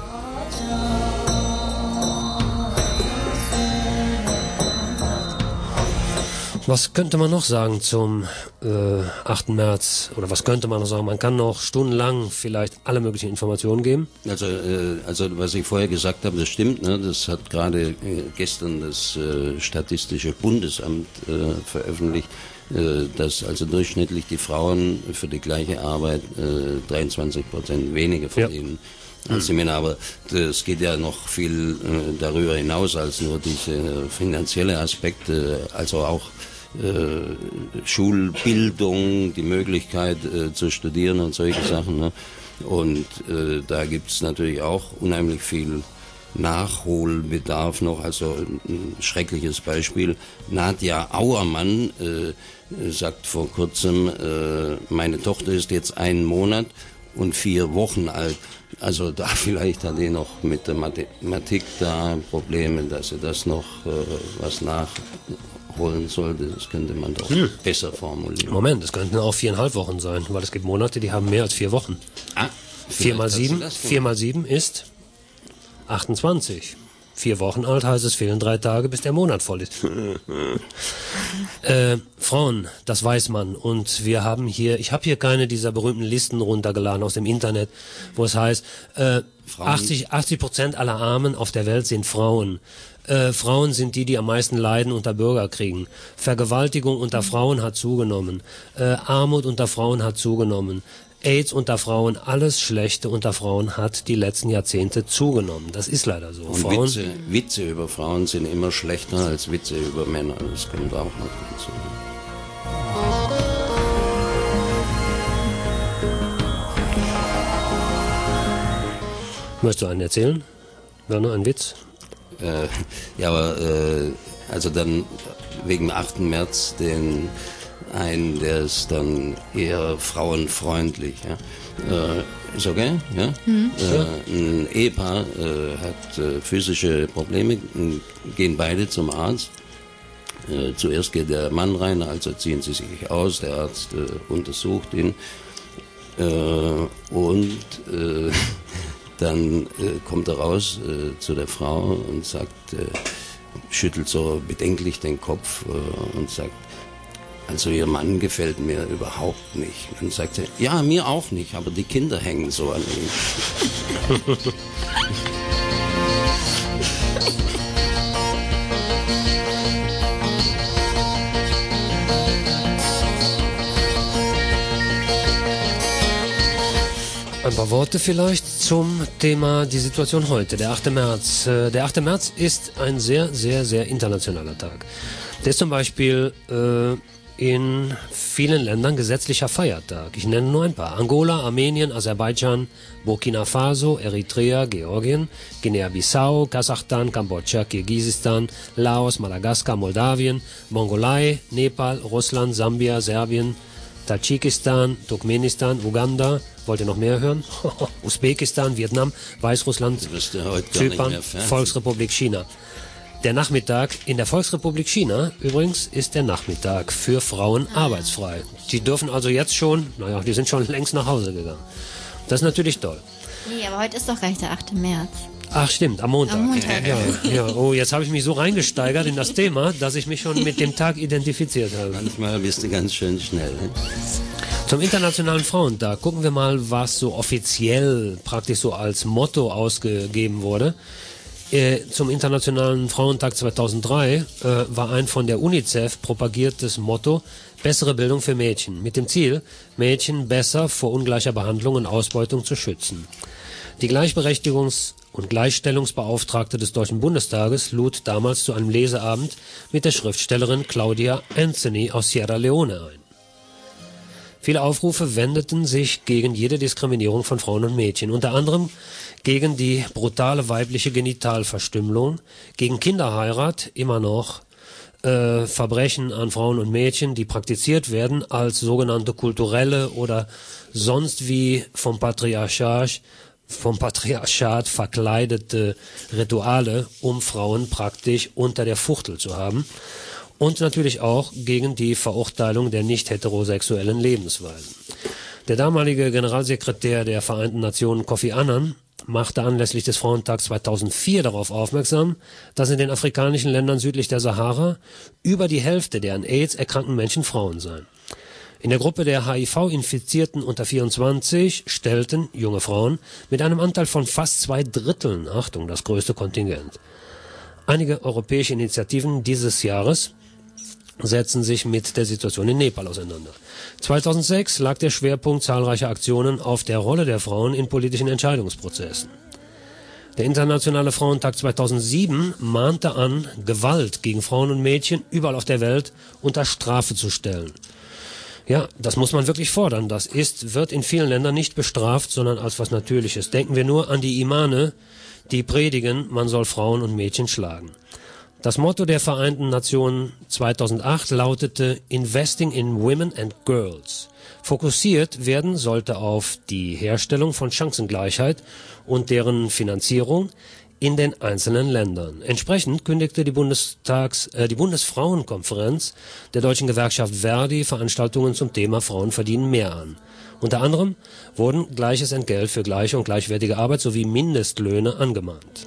Was könnte man noch sagen zum 8. März? Oder was könnte man noch sagen? Man kann noch stundenlang vielleicht alle möglichen Informationen geben. Also was ich vorher gesagt habe, das stimmt. Ne? Das hat gerade gestern das Statistische Bundesamt veröffentlicht, dass also durchschnittlich die Frauen für die gleiche Arbeit 23% weniger verdienen. Ja. Als die Männer, aber es geht ja noch viel darüber hinaus als nur diese finanzielle Aspekte, also auch Schulbildung, die Möglichkeit zu studieren und solche Sachen. Ne? Und da gibt es natürlich auch unheimlich viel Nachholbedarf noch. Also ein schreckliches Beispiel. Nadja Auermann sagt vor kurzem, meine Tochter ist jetzt 1 Monat und 4 Wochen alt. Also da vielleicht hat die noch mit der Mathematik da Probleme, dass sie das noch was nachholen sollte. Das könnte man doch besser formulieren. Moment, es könnten auch 4,5 Wochen sein, weil es gibt Monate, die haben mehr als 4 Wochen. 4 mal 7 ist 28. 4 Wochen alt heißt es fehlen 3 Tage, bis der Monat voll ist. Frauen, das weiß man. Und wir haben hier, ich habe hier keine dieser berühmten Listen runtergeladen aus dem Internet, wo es heißt, 80% aller Armen auf der Welt sind Frauen. Frauen sind die am meisten leiden unter Bürgerkriegen. Vergewaltigung unter Frauen hat zugenommen. Armut unter Frauen hat zugenommen. AIDS unter Frauen, alles Schlechte unter Frauen hat die letzten Jahrzehnte zugenommen. Das ist leider so. Und Witze über Frauen sind immer schlechter als Witze über Männer. Das kommt auch noch dazu. Möchtest du einen erzählen? Werner, ein Witz? Ja, aber also dann wegen 8. März einen, der ist dann eher frauenfreundlich. Ja? Ist okay? Ja? Ein Ehepaar hat physische Probleme, gehen beide zum Arzt. Zuerst geht der Mann rein, also ziehen sie sich aus, der Arzt untersucht ihn und dann kommt er raus zu der Frau und sagt, schüttelt so bedenklich den Kopf und sagt, also Ihr Mann gefällt mir überhaupt nicht. Dann sagt er, ja, mir auch nicht, aber die Kinder hängen so an ihm. Ein paar Worte vielleicht zum Thema die Situation heute, der 8. März. Der 8. März ist ein sehr, sehr, sehr internationaler Tag. Der ist zum Beispiel in vielen Ländern gesetzlicher Feiertag. Ich nenne nur ein paar. Angola, Armenien, Aserbaidschan, Burkina Faso, Eritrea, Georgien, Guinea-Bissau, Kasachstan, Kambodscha, Kirgisistan, Laos, Madagaskar, Moldawien, Mongolei, Nepal, Russland, Sambia, Serbien, Tadschikistan, Turkmenistan, Uganda, wollt ihr noch mehr hören? Usbekistan, Vietnam, Weißrussland, Zypern, Volksrepublik China. Der Nachmittag in der Volksrepublik China übrigens ist der Nachmittag für Frauen arbeitsfrei. Die dürfen also jetzt schon, die sind schon längst nach Hause gegangen. Das ist natürlich toll. Nee, aber heute ist doch gleich der 8. März. Ach stimmt, am Montag. Am Montag. Ja. Oh, jetzt habe ich mich so reingesteigert in das Thema, dass ich mich schon mit dem Tag identifiziert habe. Manchmal bist du ganz schön schnell. Ne? Zum Internationalen Frauentag gucken wir mal, was so offiziell praktisch so als Motto ausgegeben wurde. Zum Internationalen Frauentag 2003 war ein von der UNICEF propagiertes Motto bessere Bildung für Mädchen, mit dem Ziel, Mädchen besser vor ungleicher Behandlung und Ausbeutung zu schützen. Die Gleichberechtigungs- und Gleichstellungsbeauftragte des Deutschen Bundestages lud damals zu einem Leseabend mit der Schriftstellerin Claudia Anthony aus Sierra Leone ein. Viele Aufrufe wendeten sich gegen jede Diskriminierung von Frauen und Mädchen, unter anderem gegen die brutale weibliche Genitalverstümmelung, gegen Kinderheirat, immer noch Verbrechen an Frauen und Mädchen, die praktiziert werden als sogenannte kulturelle oder sonst wie vom Patriarchat verkleidete Rituale, um Frauen praktisch unter der Fuchtel zu haben. Und natürlich auch gegen die Verurteilung der nicht heterosexuellen Lebensweisen. Der damalige Generalsekretär der Vereinten Nationen Kofi Annan machte anlässlich des Frauentags 2004 darauf aufmerksam, dass in den afrikanischen Ländern südlich der Sahara über die Hälfte der an AIDS erkrankten Menschen Frauen seien. In der Gruppe der HIV-Infizierten unter 24 stellten junge Frauen mit einem Anteil von fast 2/3, Achtung, das größte Kontingent. Einige europäische Initiativen dieses Jahres setzen sich mit der Situation in Nepal auseinander. 2006 lag der Schwerpunkt zahlreicher Aktionen auf der Rolle der Frauen in politischen Entscheidungsprozessen. Der Internationale Frauentag 2007 mahnte an, Gewalt gegen Frauen und Mädchen überall auf der Welt unter Strafe zu stellen. Ja, das muss man wirklich fordern. Das wird in vielen Ländern nicht bestraft, sondern als was Natürliches. Denken wir nur an die Imame, die predigen, man soll Frauen und Mädchen schlagen. Das Motto der Vereinten Nationen 2008 lautete Investing in Women and Girls. Fokussiert werden sollte auf die Herstellung von Chancengleichheit und deren Finanzierung in den einzelnen Ländern. Entsprechend kündigte die Bundesfrauenkonferenz der deutschen Gewerkschaft Verdi Veranstaltungen zum Thema Frauen verdienen mehr an. Unter anderem wurden gleiches Entgelt für gleiche und gleichwertige Arbeit sowie Mindestlöhne angemahnt.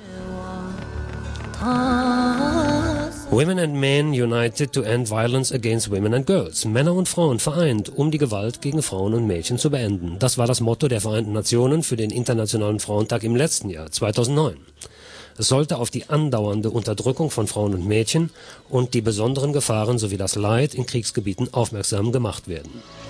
Women and Men United to End Violence Against Women and Girls. Männer und Frauen vereint, um die Gewalt gegen Frauen und Mädchen zu beenden. Das war das Motto der Vereinten Nationen für den Internationalen Frauentag im letzten Jahr, 2009. Es sollte auf die andauernde Unterdrückung von Frauen und Mädchen und die besonderen Gefahren sowie das Leid in Kriegsgebieten aufmerksam gemacht werden.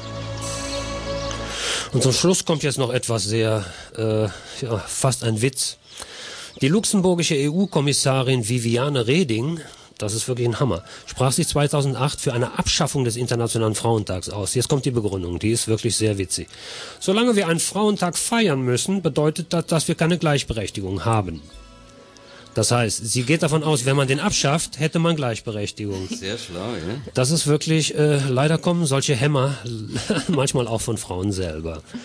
Und zum Schluss kommt jetzt noch etwas sehr, fast ein Witz. Die luxemburgische EU-Kommissarin Viviane Reding, das ist wirklich ein Hammer, sprach sich 2008 für eine Abschaffung des Internationalen Frauentags aus. Jetzt kommt die Begründung, die ist wirklich sehr witzig. Solange wir einen Frauentag feiern müssen, bedeutet das, dass wir keine Gleichberechtigung haben. Das heißt, sie geht davon aus, wenn man den abschafft, hätte man Gleichberechtigung. Sehr schlau, ja. Das ist wirklich, leider kommen solche Hämmer manchmal auch von Frauen selber.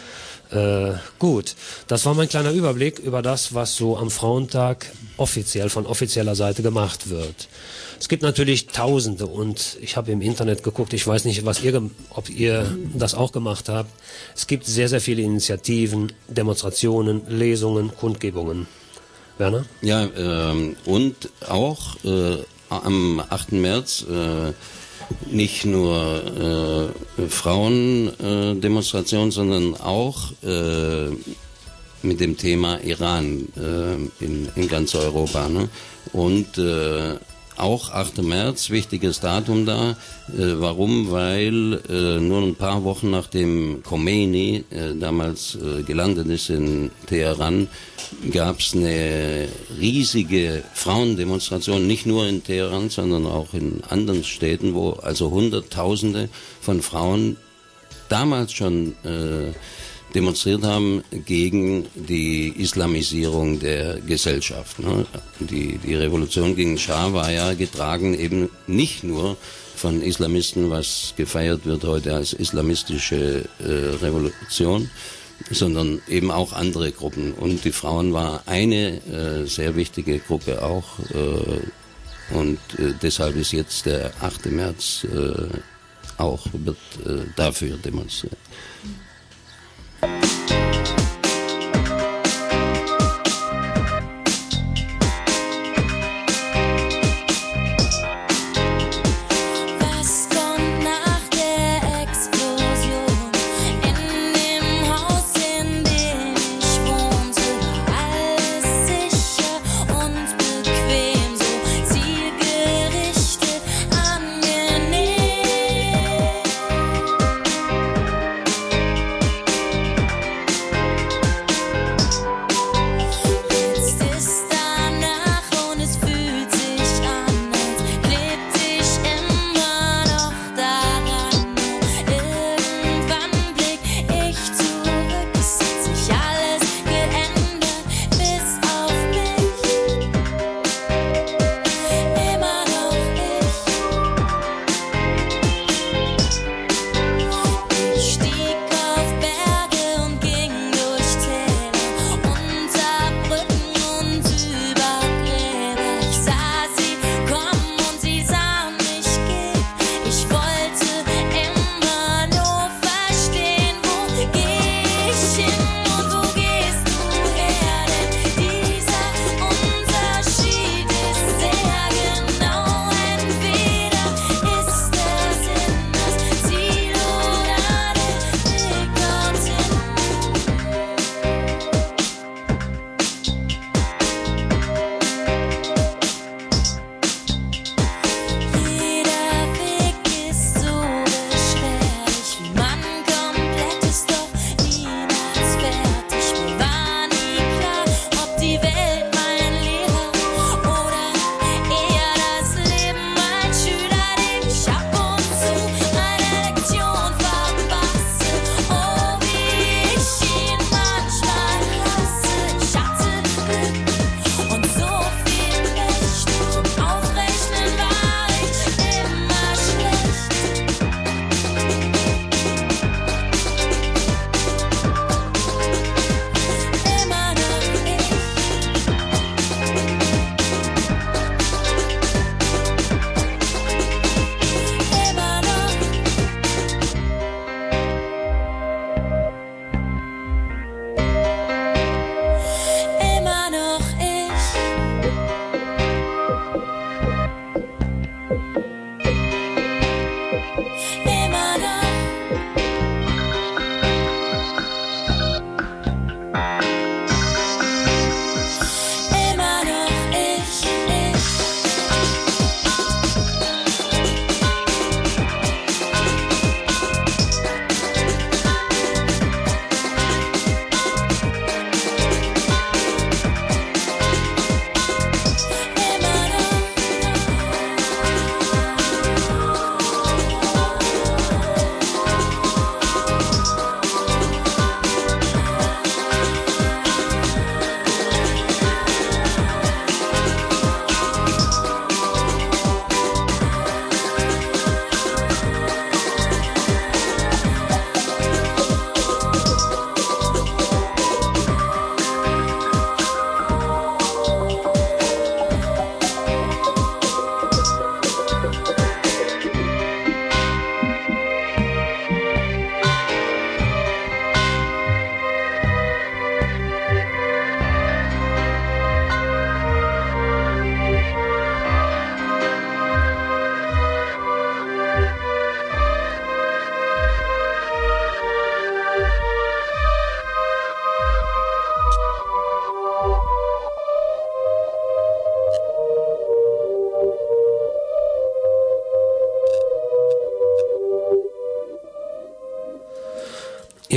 Gut, das war mein kleiner Überblick über das, was so am Frauentag von offizieller Seite gemacht wird. Es gibt natürlich Tausende und ich habe im Internet geguckt, ich weiß nicht, ob ihr das auch gemacht habt. Es gibt sehr, sehr viele Initiativen, Demonstrationen, Lesungen, Kundgebungen. Werner? Ja, und auch am 8. März nicht nur Frauendemonstrationen, sondern auch mit dem Thema Iran in ganz Europa. Ne? Und auch 8. März, wichtiges Datum da. Warum? Weil nur ein paar Wochen nachdem Khomeini damals gelandet ist in Teheran, gab es eine riesige Frauendemonstration, nicht nur in Teheran, sondern auch in anderen Städten, wo also Hunderttausende von Frauen damals schon demonstriert haben gegen die Islamisierung der Gesellschaft. Ne? Die Revolution gegen Schah war ja getragen eben nicht nur von Islamisten, was gefeiert wird heute als islamistische Revolution, sondern eben auch andere Gruppen. Und die Frauen war eine sehr wichtige Gruppe auch. Und deshalb ist jetzt der 8. März wird dafür demonstriert.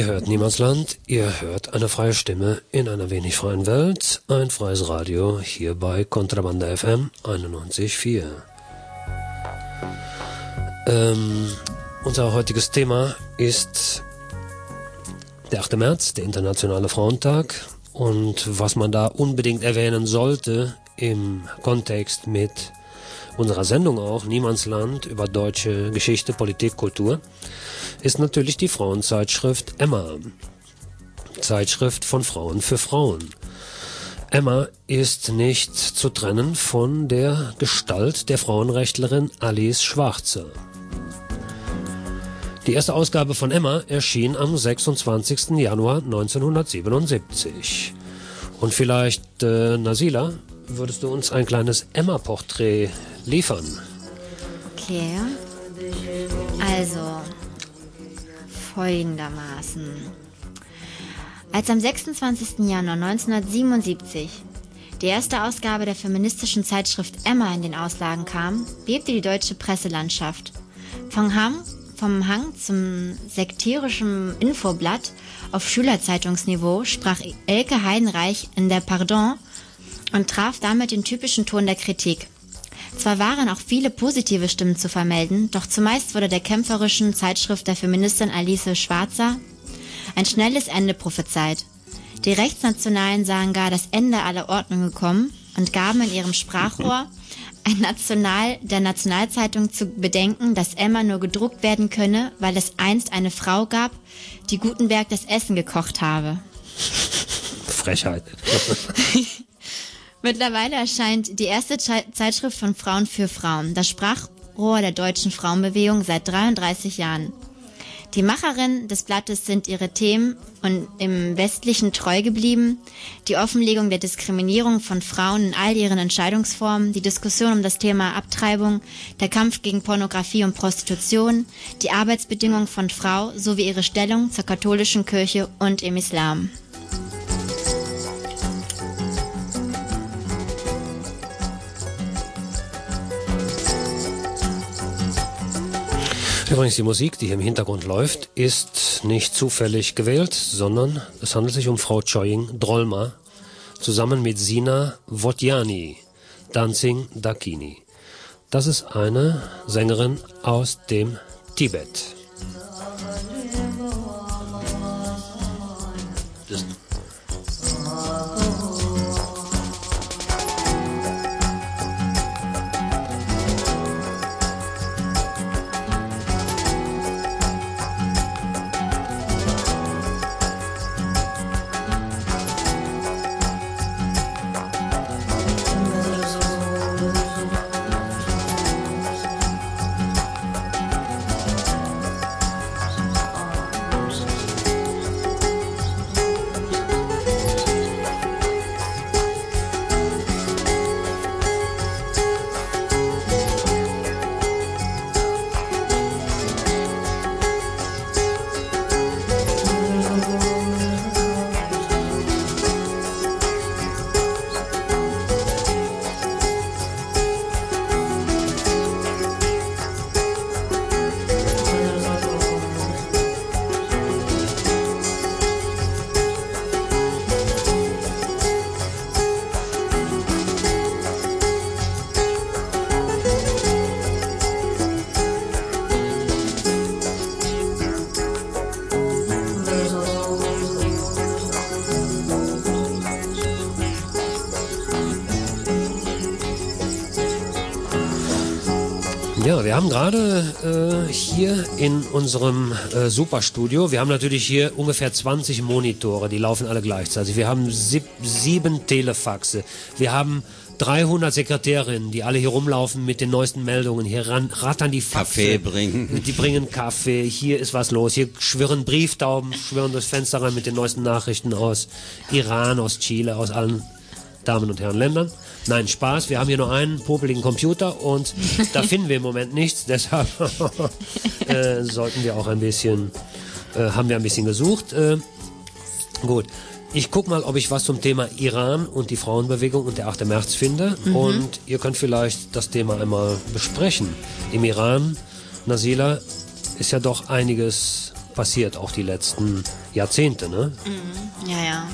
Ihr hört Niemandsland, ihr hört eine freie Stimme in einer wenig freien Welt, ein freies Radio hier bei Kontrabanda FM 91,4. Unser heutiges Thema ist der 8. März, der Internationale Frauentag, und was man da unbedingt erwähnen sollte im Kontext mit unserer Sendung auch, Niemandsland, über deutsche Geschichte, Politik, Kultur, ist natürlich die Frauenzeitschrift Emma. Zeitschrift von Frauen für Frauen. Emma ist nicht zu trennen von der Gestalt der Frauenrechtlerin Alice Schwarzer. Die erste Ausgabe von Emma erschien am 26. Januar 1977. Und vielleicht, Nasila, würdest du uns ein kleines Emma-Porträt liefern? Okay. Also, folgendermaßen. Als am 26. Januar 1977 die erste Ausgabe der feministischen Zeitschrift Emma in den Auslagen kam, bebte die deutsche Presselandschaft. Vom Hang zum sektierischen Infoblatt auf Schülerzeitungsniveau sprach Elke Heidenreich in der Pardon und traf damit den typischen Ton der Kritik. Zwar waren auch viele positive Stimmen zu vermelden, doch zumeist wurde der kämpferischen Zeitschrift der Feministin Alice Schwarzer ein schnelles Ende prophezeit. Die Rechtsnationalen sahen gar das Ende aller Ordnung gekommen und gaben in ihrem Sprachrohr der Nationalzeitung zu bedenken, dass Emma nur gedruckt werden könne, weil es einst eine Frau gab, die Gutenberg das Essen gekocht habe. Frechheit. Mittlerweile erscheint die erste Zeitschrift von Frauen für Frauen, das Sprachrohr der deutschen Frauenbewegung seit 33 Jahren. Die Macherinnen des Blattes sind ihre Themen und im Westlichen treu geblieben. Die Offenlegung der Diskriminierung von Frauen in all ihren Entscheidungsformen, die Diskussion um das Thema Abtreibung, der Kampf gegen Pornografie und Prostitution, die Arbeitsbedingungen von Frau sowie ihre Stellung zur katholischen Kirche und im Islam. Übrigens, die Musik, die hier im Hintergrund läuft, ist nicht zufällig gewählt, sondern es handelt sich um Frau Choying-Drolma, zusammen mit Sina Vodjani, Dancing Dakini. Das ist eine Sängerin aus dem Tibet. Ja, wir haben gerade hier in unserem Superstudio, wir haben natürlich hier ungefähr 20 Monitore, die laufen alle gleichzeitig. Wir haben 7 Telefaxe, wir haben 300 Sekretärinnen, die alle hier rumlaufen mit den neuesten Meldungen. Hier rattern die Faxe. Kaffee bringen. Die bringen Kaffee, hier ist was los. Hier schwirren Brieftauben, schwirren durchs Fenster rein mit den neuesten Nachrichten aus Iran, aus Chile, aus allen Damen und Herren Ländern. Nein, Spaß, wir haben hier nur einen popeligen Computer und da finden wir im Moment nichts, deshalb sollten wir auch ein bisschen, haben wir ein bisschen gesucht. Gut, ich guck mal, ob ich was zum Thema Iran und die Frauenbewegung und der 8. März finde und ihr könnt vielleicht das Thema einmal besprechen. Im Iran, Nasila, ist ja doch einiges passiert, auch die letzten Jahrzehnte, ne? Ja.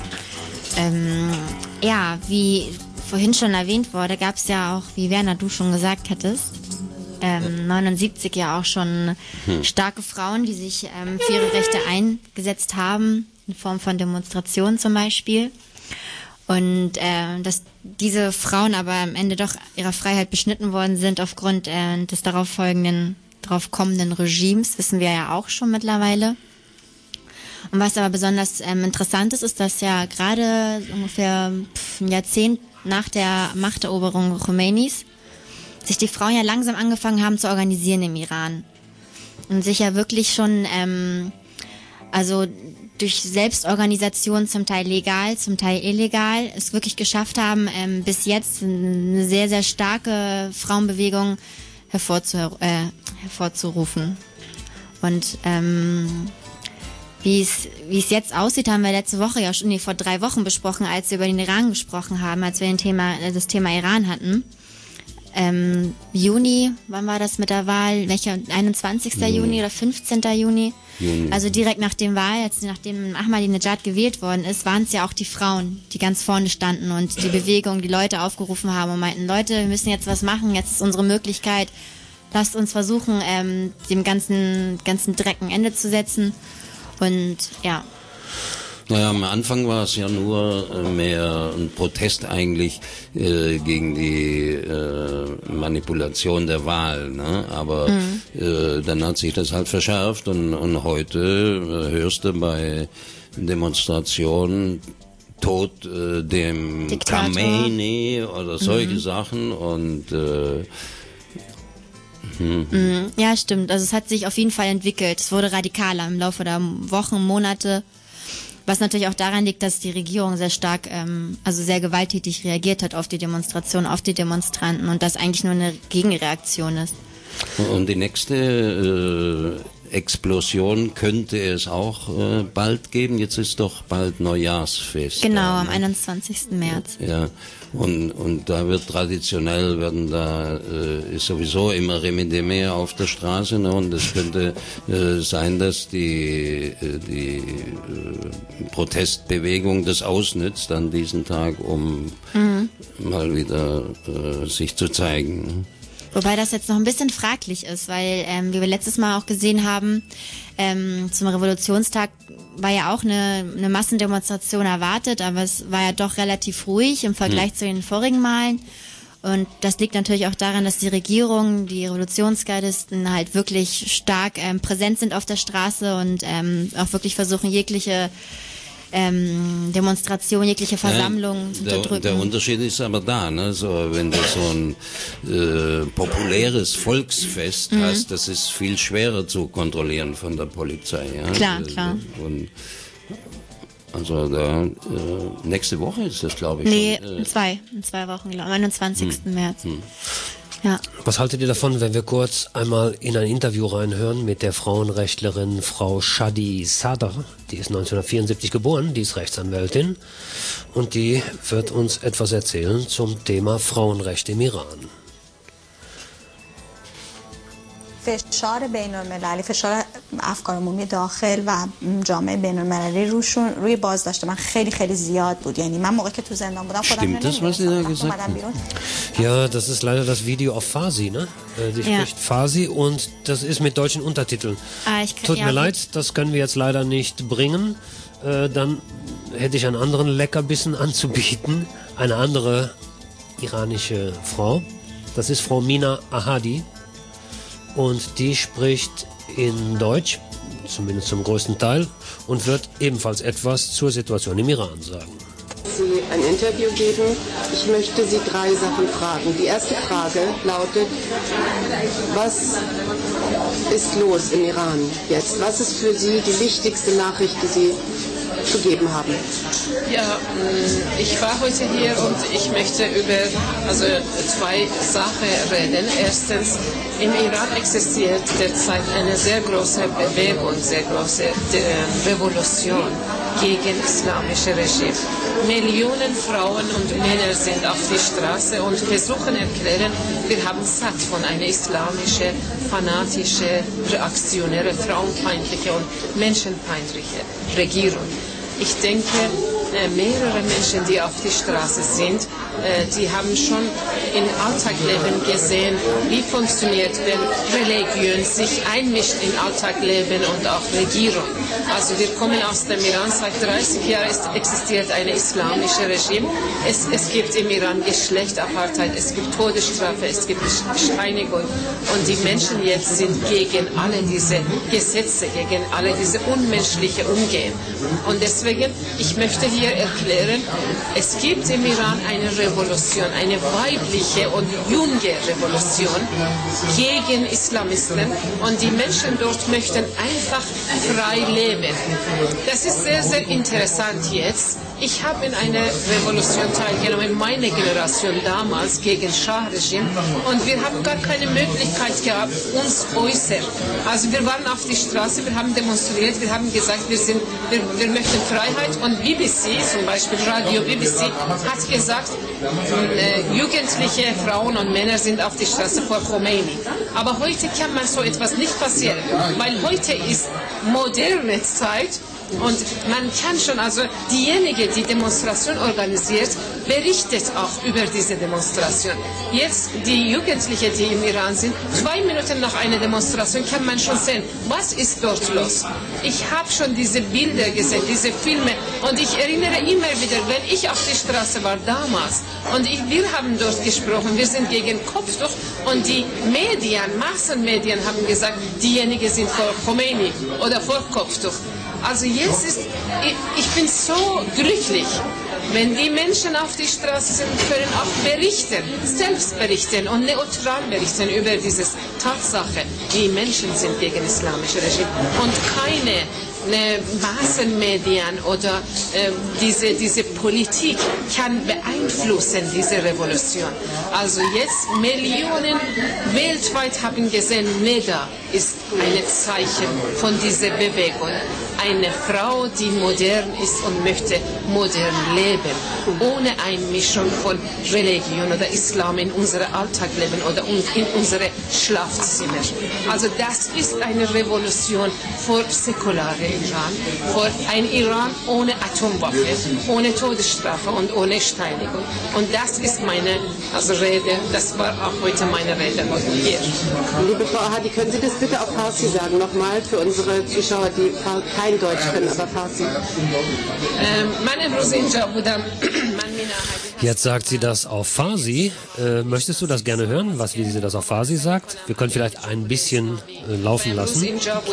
Ja, wie vorhin schon erwähnt wurde, gab es ja auch, wie Werner, du schon gesagt hattest, 79 ja auch schon starke Frauen, die sich für ihre Rechte eingesetzt haben, in Form von Demonstrationen zum Beispiel. Und dass diese Frauen aber am Ende doch ihrer Freiheit beschnitten worden sind aufgrund des darauf kommenden Regimes, wissen wir ja auch schon mittlerweile. Und was aber besonders interessant ist, ist, dass ja gerade ungefähr ein Jahrzehnt nach der Machteroberung Khomeinis sich die Frauen ja langsam angefangen haben zu organisieren im Iran. Und sich ja wirklich schon, also durch Selbstorganisation, zum Teil legal, zum Teil illegal, es wirklich geschafft haben, bis jetzt eine sehr, sehr starke Frauenbewegung hervorzurufen. Und wie es jetzt aussieht, haben wir letzte Woche vor 3 Wochen besprochen, als wir über den Iran gesprochen haben, als wir das Thema Iran hatten. Juni, wann war das mit der Wahl? 21. Juni oder 15. Juni? Also direkt nach dem Wahl, nachdem Ahmadinejad gewählt worden ist, waren es ja auch die Frauen, die ganz vorne standen und die Bewegung, die Leute aufgerufen haben und meinten, Leute, wir müssen jetzt was machen, jetzt ist unsere Möglichkeit, lasst uns versuchen, dem ganzen Dreck ein Ende zu setzen. Und ja. Naja, am Anfang war es ja nur mehr ein Protest eigentlich gegen die Manipulation der Wahl, ne? Aber dann hat sich das halt verschärft und heute hörst du bei Demonstrationen Tod dem Diktator. Khamenei oder solche Sachen und Ja, stimmt. Also es hat sich auf jeden Fall entwickelt. Es wurde radikaler im Laufe der Wochen, Monate. Was natürlich auch daran liegt, dass die Regierung sehr stark, also sehr gewalttätig reagiert hat auf die Demonstration, auf die Demonstranten und das eigentlich nur eine Gegenreaktion ist. Und die nächste Explosion könnte es auch bald geben. Jetzt ist doch bald Neujahrsfest. Genau, am 21. März. Ja, und da wird traditionell ist sowieso immer Remedemea auf der Straße, ne? Und es könnte sein, dass die Protestbewegung das ausnützt an diesem Tag, um mal wieder sich zu zeigen. Wobei das jetzt noch ein bisschen fraglich ist, weil, wie wir letztes Mal auch gesehen haben, zum Revolutionstag war ja auch eine Massendemonstration erwartet, aber es war ja doch relativ ruhig im Vergleich zu den vorigen Malen. Und das liegt natürlich auch daran, dass die Regierung, die Revolutionsgardisten halt wirklich stark präsent sind auf der Straße und auch wirklich versuchen, jegliche Demonstration, jegliche Versammlung zu unterdrücken. Der Unterschied ist aber da, ne? So, wenn du so ein populäres Volksfest hast, das ist viel schwerer zu kontrollieren von der Polizei. Ja? Klar. Und also da nächste Woche ist das, glaube ich. Nee, in zwei Wochen, glaube ich, am 21. März. Ja. Was haltet ihr davon, wenn wir kurz einmal in ein Interview reinhören mit der Frauenrechtlerin Frau Shadi Sadr? Die ist 1974 geboren, die ist Rechtsanwältin und die wird uns etwas erzählen zum Thema Frauenrechte im Iran. فشار بین المللی، فشار افکار عمومی داخل و جامعه بین المللی روی بازداشت من خیلی خیلی زیاد بود. یعنی من موقعی که تو زندان بودم خودم نمی‌دونستم. Ja, das ist leider das Video auf Farsi, ne? Die spricht Farsi und das ist mit deutschen Untertiteln. Tut mir leid, das können wir jetzt leider nicht bringen. Dann hätte ich einen anderen Leckerbissen anzubieten. Eine andere iranische Frau. Das ist Frau Mina Ahadi. Und die spricht in Deutsch, zumindest zum größten Teil, und wird ebenfalls etwas zur Situation im Iran sagen. Sie ein Interview geben. Ich möchte Sie 3 Sachen fragen. Die erste Frage lautet, was ist los im Iran jetzt? Was ist für Sie die wichtigste Nachricht, die Sie zu geben haben? Ja, ich war heute hier und ich möchte über 2 Sachen reden. Erstens, Im Iran existiert derzeit eine sehr große Bewegung, sehr große Revolution gegen islamische Regime. Millionen Frauen und Männer sind auf die Straße und versuchen erklären, wir haben satt von einer islamischen, fanatische, reaktionäre, frauenfeindliche und menschenfeindliche Regierung. Ich denke, mehrere Menschen, die auf die Straße sind, die haben schon im Alltagsleben gesehen, wie funktioniert, wenn Religion sich einmischt in Alltagsleben und auch Regierung. Also wir kommen aus dem Iran, seit 30 Jahren existiert ein islamisches Regime. Es gibt im Iran Geschlechtsapartheid, es gibt Todesstrafe, es gibt Steinigung. Und die Menschen jetzt sind gegen alle diese Gesetze, gegen alle diese unmenschliche Umgehen. Und deswegen, ich möchte hier erklären, es gibt im Iran eine Revolution, eine weibliche und junge Revolution gegen Islamisten und die Menschen dort möchten einfach frei leben. Das ist sehr, sehr interessant jetzt. Ich habe in einer Revolution teilgenommen, meine Generation damals gegen Schah-Regime und wir haben gar keine Möglichkeit gehabt, uns äußern. Also wir waren auf die Straße, wir haben demonstriert, wir haben gesagt, wir möchten Freiheit und BBC, zum Beispiel Radio BBC, hat gesagt, jugendliche Frauen und Männer sind auf die Straße vor Khomeini. Aber heute kann man so etwas nicht passieren, weil heute ist moderne Zeit und man kann schon, also diejenige, die Demonstration organisiert, berichtet auch über diese Demonstration. Jetzt die Jugendlichen, die im Iran sind, 2 Minuten nach einer Demonstration kann man schon sehen, was ist dort los. Ich habe schon diese Bilder gesehen, diese Filme und ich erinnere immer wieder, wenn ich auf die Straße war damals und wir haben dort gesprochen, wir sind gegen Kopftuch und die Medien, Massenmedien haben gesagt, diejenigen sind vor Khomeini oder vor Kopftuch. Also jetzt ist, ich bin so glücklich, wenn die Menschen auf die Straße sind, können auch berichten, selbst berichten und neutral berichten über diese Tatsache. Die Menschen sind gegen islamische Regime und keine Massenmedien oder diese Politik kann beeinflussen diese Revolution. Also jetzt Millionen weltweit haben gesehen, Neda ist ein Zeichen von dieser Bewegung. Eine Frau, die modern ist und möchte modern leben, ohne Einmischung von Religion oder Islam in unser Alltagsleben oder in unsere Schlafzimmer. Also das ist eine Revolution für säkulare Iran, für ein Iran ohne Atomwaffe, ohne Todesstrafe und ohne Steinigung. Und das ist meine Rede, das war auch heute meine Rede hier. Liebe Frau Ahadi, können Sie das bitte auf Farsi sagen, nochmal für unsere Zuschauer, die kein Deutsch können, aber Farsi. Jetzt sagt sie das auf Farsi. Möchtest du das gerne hören, wie sie das auf Farsi sagt? Wir können vielleicht ein bisschen laufen lassen.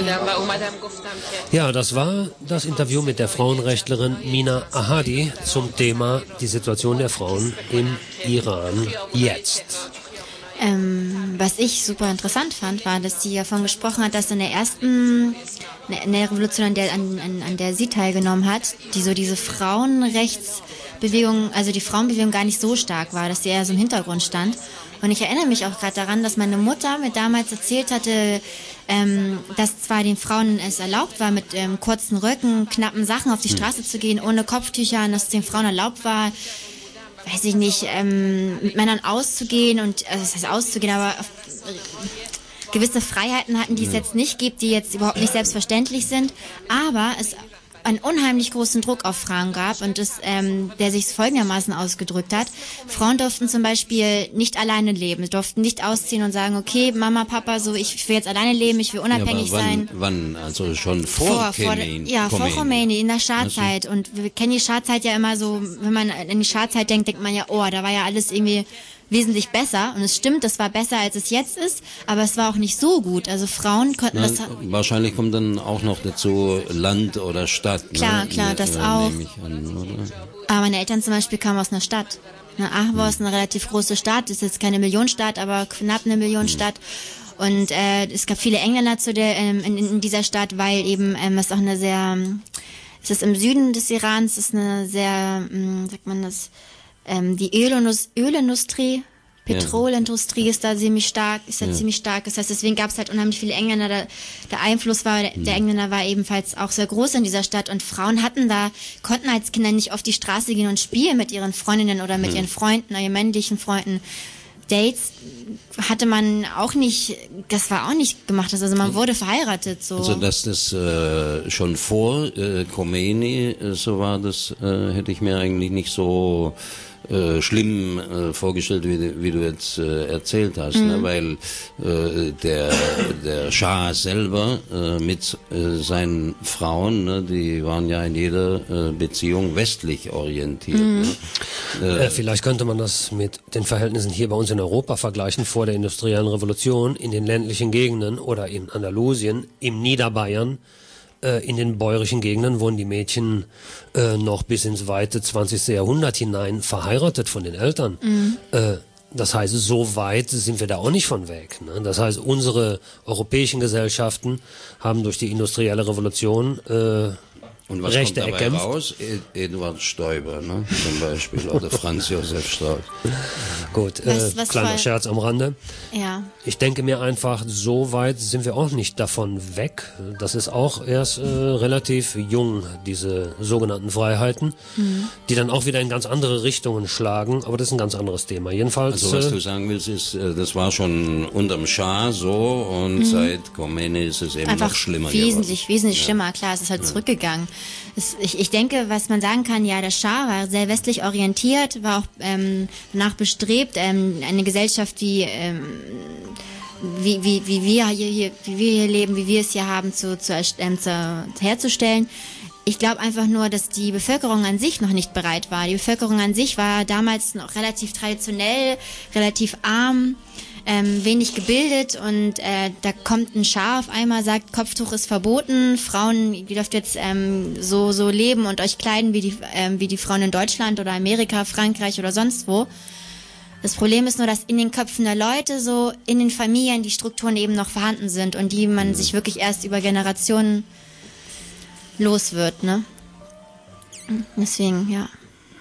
Ja, das war das Interview mit der Frauenrechtlerin Mina Ahadi zum Thema die Situation der Frauen im Iran jetzt. Was ich super interessant fand, war, dass sie davon gesprochen hat, dass in der ersten in der Revolution, an der sie teilgenommen hat, diese Frauenrechtsbewegung, also die Frauenbewegung gar nicht so stark war, dass sie eher so im Hintergrund stand. Und ich erinnere mich auch gerade daran, dass meine Mutter mir damals erzählt hatte, dass zwar den Frauen es erlaubt war, mit kurzen Röcken, knappen Sachen auf die Straße zu gehen, ohne Kopftücher, und dass es den Frauen erlaubt war, weiß ich nicht, mit Männern auszugehen und, also das heißt auszugehen, aber gewisse Freiheiten hatten, die es jetzt nicht gibt, die jetzt überhaupt nicht selbstverständlich sind, aber es einen unheimlich großen Druck auf Frauen gab und der sich folgendermaßen ausgedrückt hat. Frauen durften zum Beispiel nicht alleine leben, durften nicht ausziehen und sagen, okay, Mama, Papa, so ich will jetzt alleine leben, ich will unabhängig sein. Wann? Also schon vor Khomeini? Vor Khomeini, in der Schahzeit. Und wir kennen die Schahzeit ja immer so, wenn man an die Schahzeit denkt, denkt man ja, oh, da war ja alles irgendwie wesentlich besser. Und es stimmt, das war besser, als es jetzt ist, aber es war auch nicht so gut. Also Frauen konnten das... Wahrscheinlich kommt dann auch noch dazu Land oder Stadt. Klar, das auch. Nehme ich an, oder? Aber meine Eltern zum Beispiel kamen aus einer Stadt. Ahvos ist eine relativ große Stadt, ist jetzt keine Millionenstadt, aber knapp eine Millionenstadt. Und es gab viele Engländer in dieser Stadt, weil eben es auch eine sehr... Es ist im Süden des Irans, es ist eine sehr, sagt man das... die Ölindustrie Petrolindustrie ist da ziemlich stark. Das heißt, deswegen gab es halt unheimlich viele Engländer. Der Einfluss der Engländer war ebenfalls auch sehr groß in dieser Stadt und Frauen konnten als Kinder nicht auf die Straße gehen und spielen mit ihren Freundinnen oder mit ihren Freunden, ihren männlichen Freunden. Dates hatte man auch nicht, das war auch nicht gemacht, also man wurde verheiratet. So. Also dass das schon vor Khomeini so war, das hätte ich mir eigentlich nicht so schlimm vorgestellt, wie du jetzt erzählt hast, ne? Weil der Schah selber mit seinen Frauen, ne, die waren ja in jeder Beziehung westlich orientiert. Ne? Vielleicht könnte man das mit den Verhältnissen hier bei uns in Europa vergleichen vor der industriellen Revolution in den ländlichen Gegenden oder in Andalusien, im Niederbayern. In den bäuerischen Gegenden wurden die Mädchen noch bis ins weite 20. Jahrhundert hinein verheiratet von den Eltern. Das heißt, so weit sind wir da auch nicht von weg. Ne? Das heißt, unsere europäischen Gesellschaften haben durch die industrielle Revolution und was Rechte kommt dabei erkämpft. raus? Eduard Stoiber, ne? Zum Beispiel, oder Franz Josef Strauß. Gut, kleiner Scherz am Rande. Ja. Ich denke mir einfach, so weit sind wir auch nicht davon weg. Das ist auch erst relativ jung, diese sogenannten Freiheiten, die dann auch wieder in ganz andere Richtungen schlagen. Aber das ist ein ganz anderes Thema. Jedenfalls. Also was du sagen willst, ist, das war schon unterm Schah so und seit Khomeini ist es eben einfach noch schlimmer wesentlich schlimmer. Klar, es ist halt zurückgegangen. Ich denke, was man sagen kann, ja, der Schah war sehr westlich orientiert, war auch danach bestrebt, eine Gesellschaft wie wir hier leben, wie wir es hier haben, herzustellen. Ich glaube einfach nur, dass die Bevölkerung an sich noch nicht bereit war. Die Bevölkerung an sich war damals noch relativ traditionell, relativ arm, wenig gebildet und da kommt ein Schah auf einmal, sagt, Kopftuch ist verboten, Frauen, ihr dürft jetzt so leben und euch kleiden wie die Frauen in Deutschland oder Amerika, Frankreich oder sonst wo. Das Problem ist nur, dass in den Köpfen der Leute so in den Familien die Strukturen eben noch vorhanden sind und die man sich wirklich erst über Generationen los wird, ne? Deswegen, ja.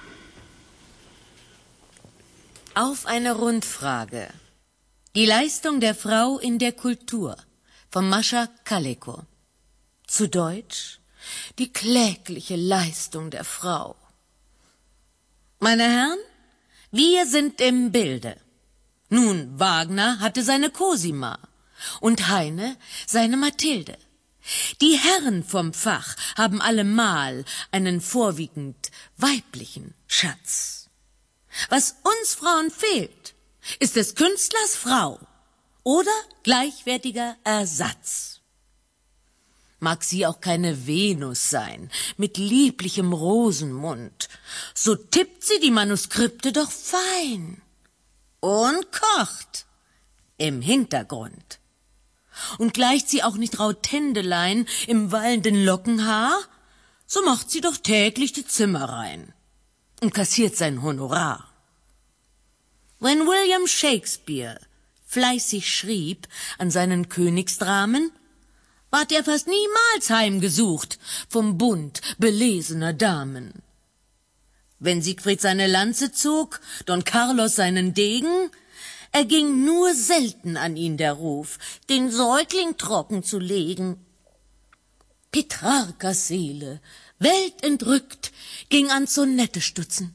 Auf eine Rundfrage. Die Leistung der Frau in der Kultur von Mascha Kaleko. Zu Deutsch, die klägliche Leistung der Frau. Meine Herren, wir sind im Bilde. Nun, Wagner hatte seine Cosima und Heine seine Mathilde. Die Herren vom Fach haben allemal einen vorwiegend weiblichen Schatz. Was uns Frauen fehlt, ist des Künstlers Frau oder gleichwertiger Ersatz. Mag sie auch keine Venus sein, mit lieblichem Rosenmund, so tippt sie die Manuskripte doch fein und kocht im Hintergrund. Und gleicht sie auch nicht Rautändelein im wallenden Lockenhaar, so macht sie doch täglich die Zimmer rein und kassiert sein Honorar. Wenn William Shakespeare fleißig schrieb an seinen Königsdramen, ward er fast niemals heimgesucht vom Bund belesener Damen. Wenn Siegfried seine Lanze zog, Don Carlos seinen Degen, erging nur selten an ihn der Ruf, den Säugling trocken zu legen. Petrarkas Seele, weltentrückt, ging an Sonette stutzen.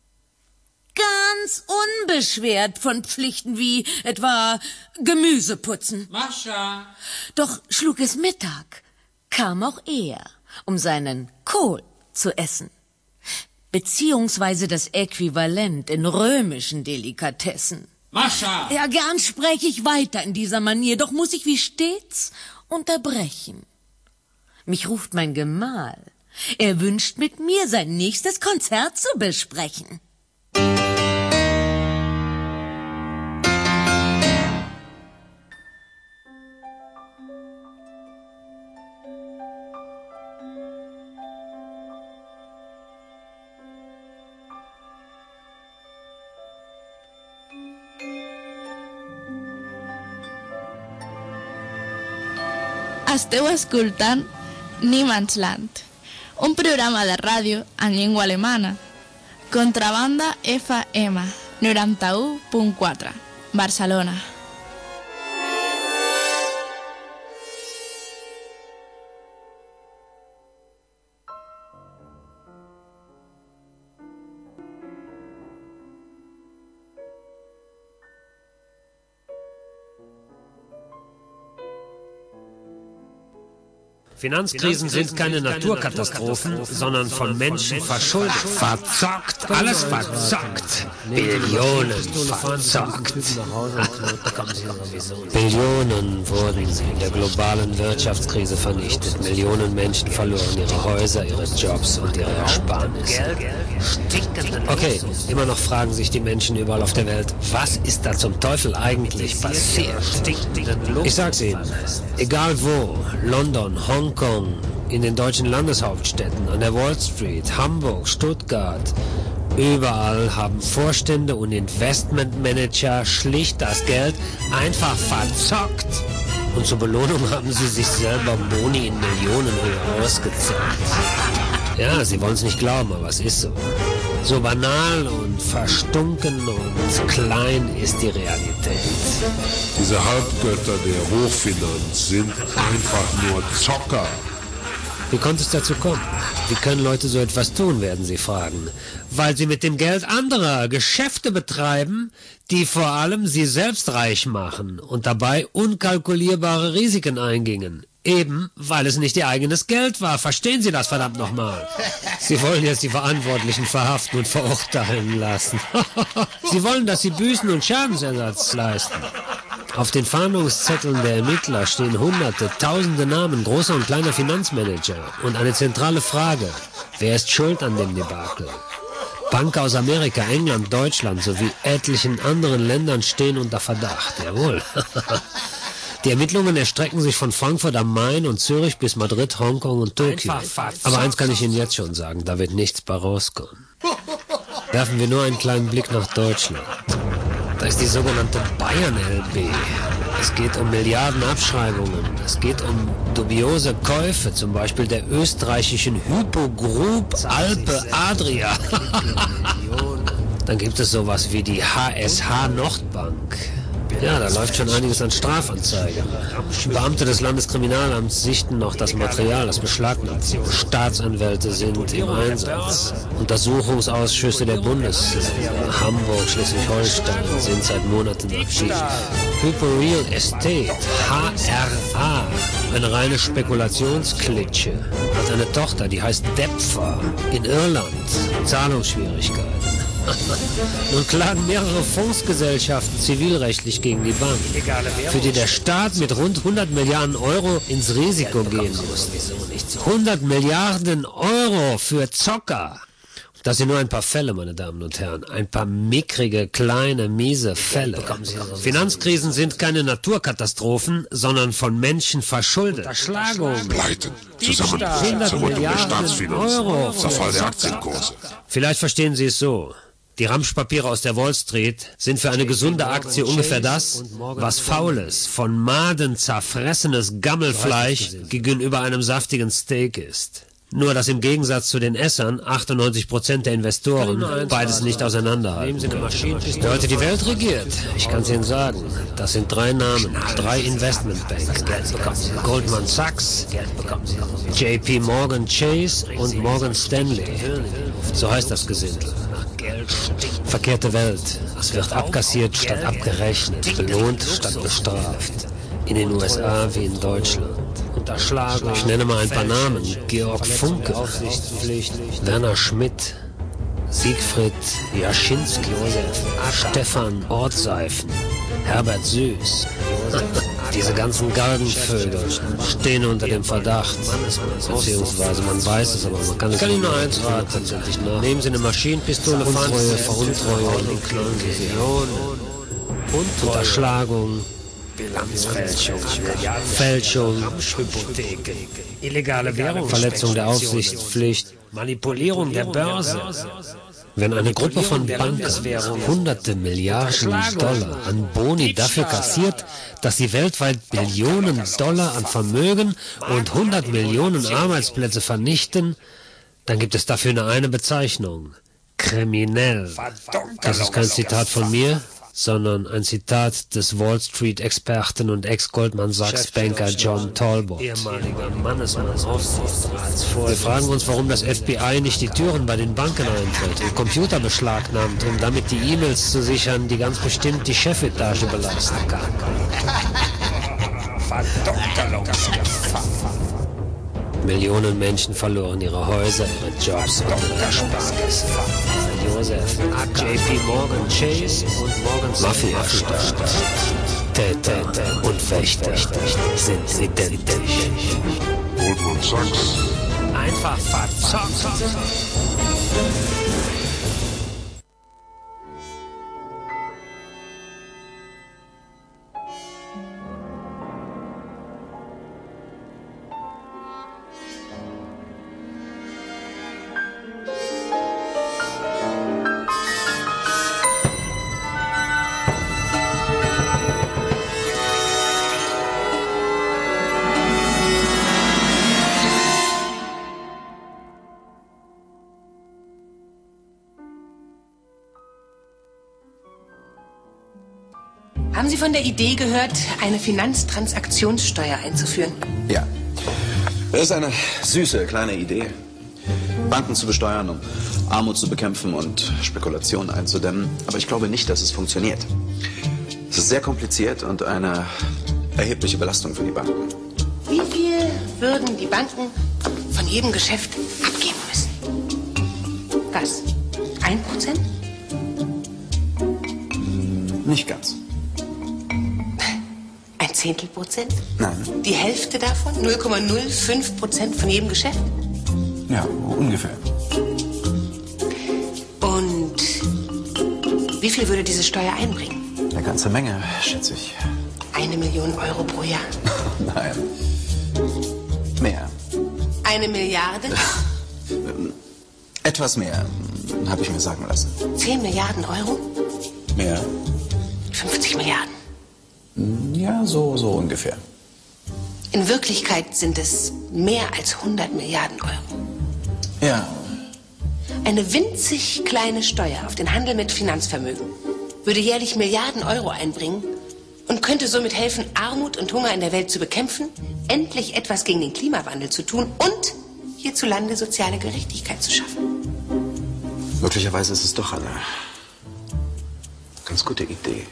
Ganz unbeschwert von Pflichten wie etwa Gemüse putzen. Mascha! Doch schlug es Mittag, kam auch er, um seinen Kohl zu essen. Beziehungsweise das Äquivalent in römischen Delikatessen. Mascha! Ja, gern spreche ich weiter in dieser Manier, doch muss ich wie stets unterbrechen. Mich ruft mein Gemahl. Er wünscht mit mir sein nächstes Konzert zu besprechen. Esteu escoltant Niemandsland, un programa de ràdio en llengua alemana. Contrabanda FM 91.4, Barcelona. Finanzkrisen sind keine Naturkatastrophen, sondern von Menschen verschuldet. Verzockt, alles verzockt. Billionen verzockt. Billionen wurden in der globalen Wirtschaftskrise vernichtet. Millionen Menschen verloren ihre Häuser, ihre Jobs und ihre Ersparnisse. Okay, immer noch fragen sich die Menschen überall auf der Welt, was ist da zum Teufel eigentlich passiert? Ich sag's Ihnen, egal wo, London, Hongkong, in den deutschen Landeshauptstädten, an der Wall Street, Hamburg, Stuttgart, überall haben Vorstände und Investmentmanager schlicht das Geld einfach verzockt. Und zur Belohnung haben sie sich selber Boni in Millionenhöhe ausgezahlt. Ja, Sie wollen es nicht glauben, aber es ist so. So banal und verstunken und klein ist die Realität. Diese Halbgötter der Hochfinanz sind einfach nur Zocker. Wie konnte es dazu kommen? Wie können Leute so etwas tun, werden Sie fragen. Weil sie mit dem Geld anderer Geschäfte betreiben, die vor allem sie selbst reich machen und dabei unkalkulierbare Risiken eingingen. Eben, weil es nicht ihr eigenes Geld war. Verstehen Sie das verdammt nochmal? Sie wollen jetzt die Verantwortlichen verhaften und verurteilen lassen. Sie wollen, dass sie Büßen und Schadensersatz leisten. Auf den Fahndungszetteln der Ermittler stehen Hunderte, Tausende Namen großer und kleiner Finanzmanager. Und eine zentrale Frage: Wer ist schuld an dem Debakel? Banker aus Amerika, England, Deutschland sowie etlichen anderen Ländern stehen unter Verdacht. Jawohl. Die Ermittlungen erstrecken sich von Frankfurt am Main und Zürich bis Madrid, Hongkong und Tokio. Aber eins kann ich Ihnen jetzt schon sagen, da wird nichts bei rauskommen. Werfen wir nur einen kleinen Blick nach Deutschland. Da ist die sogenannte Bayern-LB. Es geht um Milliardenabschreibungen. Es geht um dubiose Käufe, zum Beispiel der österreichischen Hypo Group Alpe Adria. Dann gibt es sowas wie die HSH Nordbank. Ja, da läuft schon einiges an Strafanzeigen. Beamte des Landeskriminalamts sichten noch das Material, das beschlagnahmt wurde. Staatsanwälte sind im Einsatz. Untersuchungsausschüsse der Bundesländer, Hamburg, Schleswig-Holstein sind seit Monaten aktiv. Hypo Real Estate, HRA, eine reine Spekulationsklitsche, hat eine Tochter, die heißt Depfa, in Irland, Zahlungsschwierigkeiten. Nun klagen mehrere Fondsgesellschaften zivilrechtlich gegen die Bank, für die der Staat mit rund 100 Milliarden Euro ins Risiko gehen muss. 100 Milliarden Euro für Zocker. Das sind nur ein paar Fälle, meine Damen und Herren. Ein paar mickrige, kleine, miese Fälle. Finanzkrisen sind keine Naturkatastrophen, sondern von Menschen verschuldet. Unterschlagung, Pleiten, Zusammenbruch der Staatsfinanzen, Zerfall der Aktienkurse. Vielleicht verstehen Sie es so. Die Ramschpapiere aus der Wall Street sind für eine gesunde Aktie ungefähr das, was faules, von Maden zerfressenes Gammelfleisch gegenüber einem saftigen Steak ist. Nur, dass im Gegensatz zu den Essern 98% der Investoren beides nicht auseinanderhalten. Wer heute die Welt regiert, ich kann es Ihnen sagen, das sind 3 Namen, 3 Investmentbanks. Goldman Sachs, JP Morgan Chase und Morgan Stanley. So heißt das Gesindel. Verkehrte Welt. Es wird abkassiert statt abgerechnet, belohnt statt bestraft. In den USA wie in Deutschland. Unterschlagung. Ich nenne mal ein paar Namen. Georg Funke, Werner Schmidt, Siegfried Jaschinski, Stefan Ortseifen, Herbert Süß. Diese ganzen Galgenvögel stehen unter dem Verdacht. Beziehungsweise man weiß es, aber man kann es nicht. Ihnen nur eins raten. Nehmen Sie eine Maschinenpistole, Untreue, Veruntreuung, Unterschlagung, Bilanzfälschung, Fälschung, Hypotheken, illegale Währung, Verletzung der Aufsichtspflicht, Manipulierung der Börse. Wenn eine Gruppe von Banken hunderte Milliarden Dollar an Boni dafür kassiert, dass sie weltweit Billionen Dollar an Vermögen und 100 Millionen Arbeitsplätze vernichten, dann gibt es dafür nur eine Bezeichnung: kriminell. Das ist kein Zitat von mir, sondern ein Zitat des Wall Street-Experten und Ex-Goldman Sachs-Banker John Talbot. Ehemaliger Wir fragen uns, warum das FBI nicht die Türen bei den Banken eintritt und Computer beschlagnahmt, um damit die E-Mails zu sichern, die ganz bestimmt die Chefetage belasten kann. Millionen Menschen verloren ihre Häuser, ihre Jobs und ihre Ersparnisse. Joseph, JP Morgan Chase und Morgan Mafia-Staat. Täter und Wächter sind identisch. Goldman Sachs. Einfach verzockt. Haben Sie von der Idee gehört, eine Finanztransaktionssteuer einzuführen? Ja. Das ist eine süße kleine Idee. Banken zu besteuern, um Armut zu bekämpfen und Spekulationen einzudämmen. Aber ich glaube nicht, dass es funktioniert. Es ist sehr kompliziert und eine erhebliche Belastung für die Banken. Wie viel würden die Banken von jedem Geschäft abgeben müssen? Was? 1%? Nicht ganz. Ein Zehntelprozent? Nein. Die Hälfte davon? 0,05% von jedem Geschäft? Ja, ungefähr. Und wie viel würde diese Steuer einbringen? Eine ganze Menge, schätze ich. 1 Million Euro pro Jahr. Nein. Mehr. 1 Milliarde? Etwas mehr, habe ich mir sagen lassen. 10 Milliarden Euro? Mehr? 50 Milliarden. Ja, so ungefähr. In Wirklichkeit sind es mehr als 100 Milliarden Euro. Ja. Eine winzig kleine Steuer auf den Handel mit Finanzvermögen würde jährlich Milliarden Euro einbringen und könnte somit helfen, Armut und Hunger in der Welt zu bekämpfen, endlich etwas gegen den Klimawandel zu tun und hierzulande soziale Gerechtigkeit zu schaffen. Möglicherweise ist es doch eine ganz gute Idee.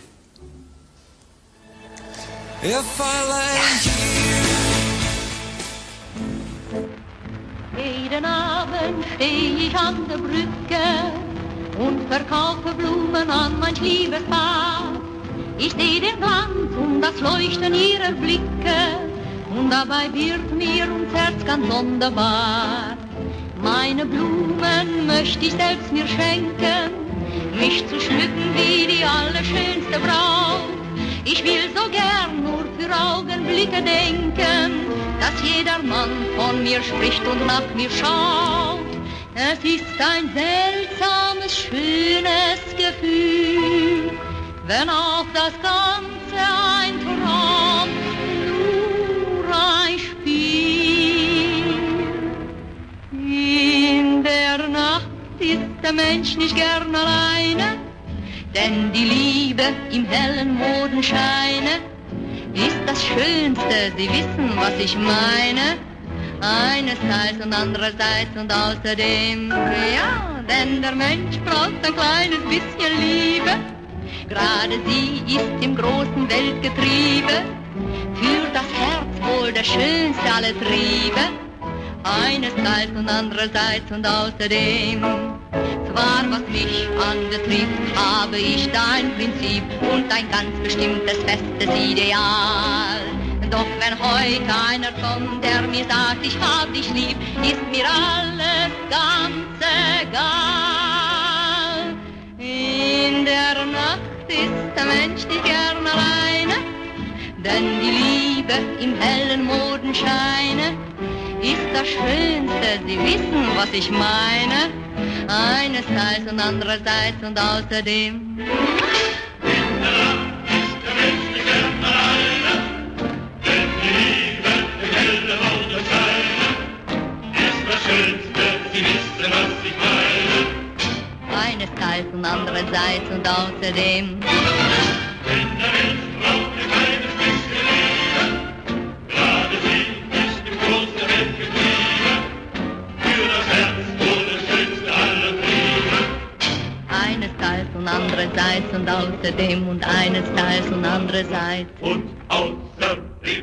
Jeden Abend steh ich an der Brücke und verkaufe Blumen an mein liebes Paar. Ich seh den Glanz und das Leuchten ihrer Blicke und dabei wird mir ums Herz ganz sonderbar. Meine Blumen möchte ich selbst mir schenken, mich zu schmücken wie die allerschönste Braut. Ich will so gern nur für Augenblicke denken, dass jeder Mann von mir spricht und nach mir schaut. Es ist ein seltsames, schönes Gefühl, wenn auch das Ganze ein Traum, nur ein Spiel. In der Nacht ist der Mensch nicht gern alleine, denn die Liebe im hellen Mondenscheine ist das Schönste, Sie wissen, was ich meine. Einerseits und andererseits und außerdem, ja, denn der Mensch braucht ein kleines bisschen Liebe. Gerade sie ist im großen Weltgetriebe, für das Herz wohl der schönste aller Triebe. Einerseits und andererseits und außerdem. Zwar was mich anbetrifft, habe ich da ein Prinzip und ein ganz bestimmtes festes Ideal. Doch wenn heute einer kommt, der mir sagt, ich hab dich lieb, ist mir alles ganz egal. In der Nacht ist der Mensch nicht gern alleine, denn die Liebe im hellen Mondenscheine ist das Schönste, Sie wissen, was ich meine. Einerseits und andererseits und außerdem. außerdem. Einerseits und andererseits und außerdem und einerseits und andererseits und außerdem.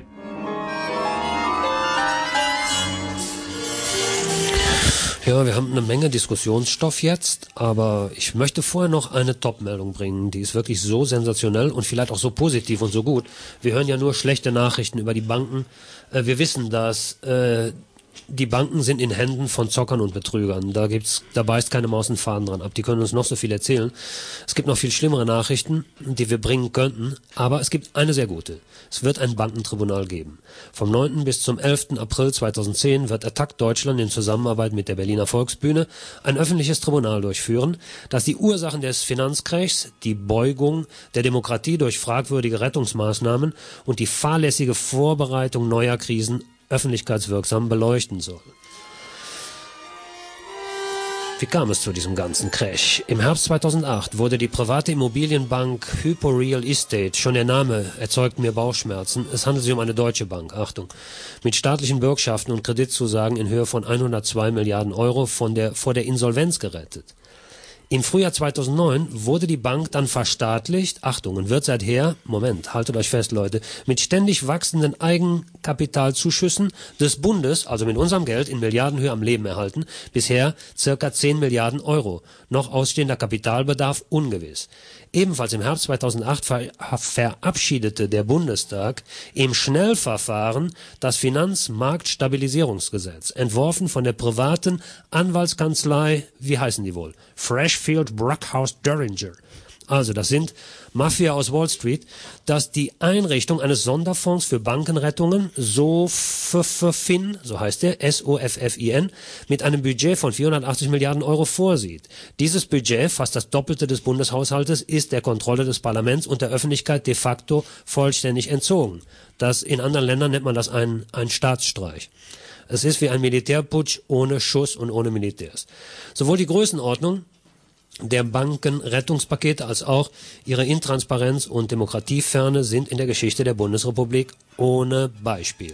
Ja, wir haben eine Menge Diskussionsstoff jetzt, aber ich möchte vorher noch eine Top-Meldung bringen. Die ist wirklich so sensationell und vielleicht auch so positiv und so gut. Wir hören ja nur schlechte Nachrichten über die Banken. Wir wissen, dass die Banken sind in Händen von Zockern und Betrügern. Da beißt keine Maus einen Faden dran ab. Die können uns noch so viel erzählen. Es gibt noch viel schlimmere Nachrichten, die wir bringen könnten, aber es gibt eine sehr gute. Es wird ein Bankentribunal geben. Vom 9. bis zum 11. April 2010 wird Attac Deutschland in Zusammenarbeit mit der Berliner Volksbühne ein öffentliches Tribunal durchführen, das die Ursachen des Finanzkrachs, die Beugung der Demokratie durch fragwürdige Rettungsmaßnahmen und die fahrlässige Vorbereitung neuer Krisen öffentlichkeitswirksam beleuchten soll. Wie kam es zu diesem ganzen Crash? Im Herbst 2008 wurde die private Immobilienbank Hypo Real Estate, schon der Name erzeugt mir Bauchschmerzen, es handelt sich um eine deutsche Bank, Achtung, mit staatlichen Bürgschaften und Kreditzusagen in Höhe von 102 Milliarden Euro vor der Insolvenz gerettet. Im Frühjahr 2009 wurde die Bank dann verstaatlicht, Achtung, und wird seither, Moment, haltet euch fest, Leute, mit ständig wachsenden Eigenkapitalzuschüssen des Bundes, also mit unserem Geld in Milliardenhöhe am Leben erhalten, bisher circa 10 Milliarden Euro. Noch ausstehender Kapitalbedarf ungewiss. Ebenfalls im Herbst 2008 verabschiedete der Bundestag im Schnellverfahren das Finanzmarktstabilisierungsgesetz, entworfen von der privaten Anwaltskanzlei, wie heißen die wohl? Freshfield Bruckhaus Deringer. Also das sind Mafia aus Wall Street, dass die Einrichtung eines Sonderfonds für Bankenrettungen, SOFFIN, so heißt der, SOFFIN, mit einem Budget von 480 Milliarden Euro vorsieht. Dieses Budget, fast das Doppelte des Bundeshaushaltes, ist der Kontrolle des Parlaments und der Öffentlichkeit de facto vollständig entzogen. In anderen Ländern nennt man das ein Staatsstreich. Es ist wie ein Militärputsch ohne Schuss und ohne Militärs. Sowohl die Größenordnung der Bankenrettungspakete als auch ihre Intransparenz und Demokratieferne sind in der Geschichte der Bundesrepublik ohne Beispiel.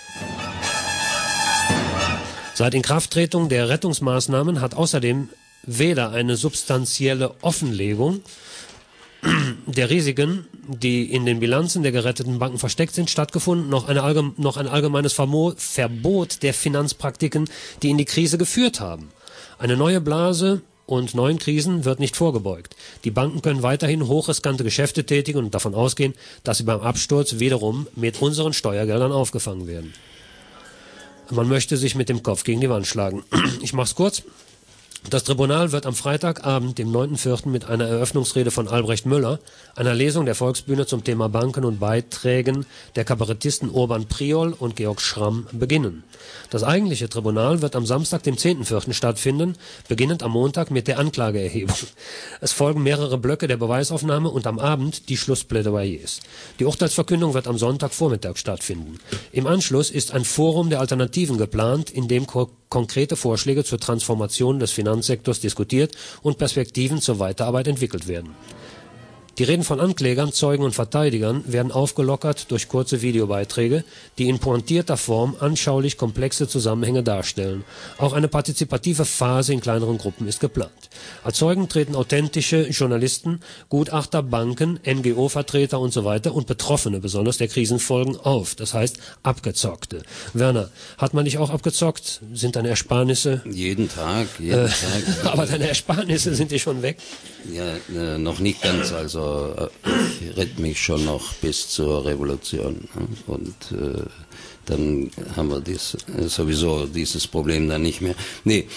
Seit Inkrafttretung der Rettungsmaßnahmen hat außerdem weder eine substanzielle Offenlegung der Risiken, die in den Bilanzen der geretteten Banken versteckt sind, stattgefunden, noch ein allgemeines Verbot der Finanzpraktiken, die in die Krise geführt haben. Eine neue Blase und neuen Krisen wird nicht vorgebeugt. Die Banken können weiterhin hochriskante Geschäfte tätigen und davon ausgehen, dass sie beim Absturz wiederum mit unseren Steuergeldern aufgefangen werden. Man möchte sich mit dem Kopf gegen die Wand schlagen. Ich mach's kurz. Das Tribunal wird am Freitagabend, dem 9.4. mit einer Eröffnungsrede von Albrecht Müller, einer Lesung der Volksbühne zum Thema Banken und Beiträgen der Kabarettisten Urban Priol und Georg Schramm beginnen. Das eigentliche Tribunal wird am Samstag, dem 10.4. stattfinden, beginnend am Montag mit der Anklageerhebung. Es folgen mehrere Blöcke der Beweisaufnahme und am Abend die Schlussplädoyers. Die Urteilsverkündung wird am Sonntagvormittag stattfinden. Im Anschluss ist ein Forum der Alternativen geplant, in dem konkrete Vorschläge zur Transformation des Finanzsektors diskutiert und Perspektiven zur Weiterarbeit entwickelt werden. Die Reden von Anklägern, Zeugen und Verteidigern werden aufgelockert durch kurze Videobeiträge, die in pointierter Form anschaulich komplexe Zusammenhänge darstellen. Auch eine partizipative Phase in kleineren Gruppen ist geplant. Als Zeugen treten authentische Journalisten, Gutachter, Banken, NGO-Vertreter usw. und Betroffene besonders der Krisenfolgen auf, das heißt Abgezockte. Werner, hat man dich auch abgezockt? Sind deine Ersparnisse? Jeden Tag. Aber deine Ersparnisse sind die schon weg? Ja, noch nicht ganz, also ich rette mich schon noch bis zur Revolution. Und dann haben wir sowieso dieses Problem dann nicht mehr. Nee,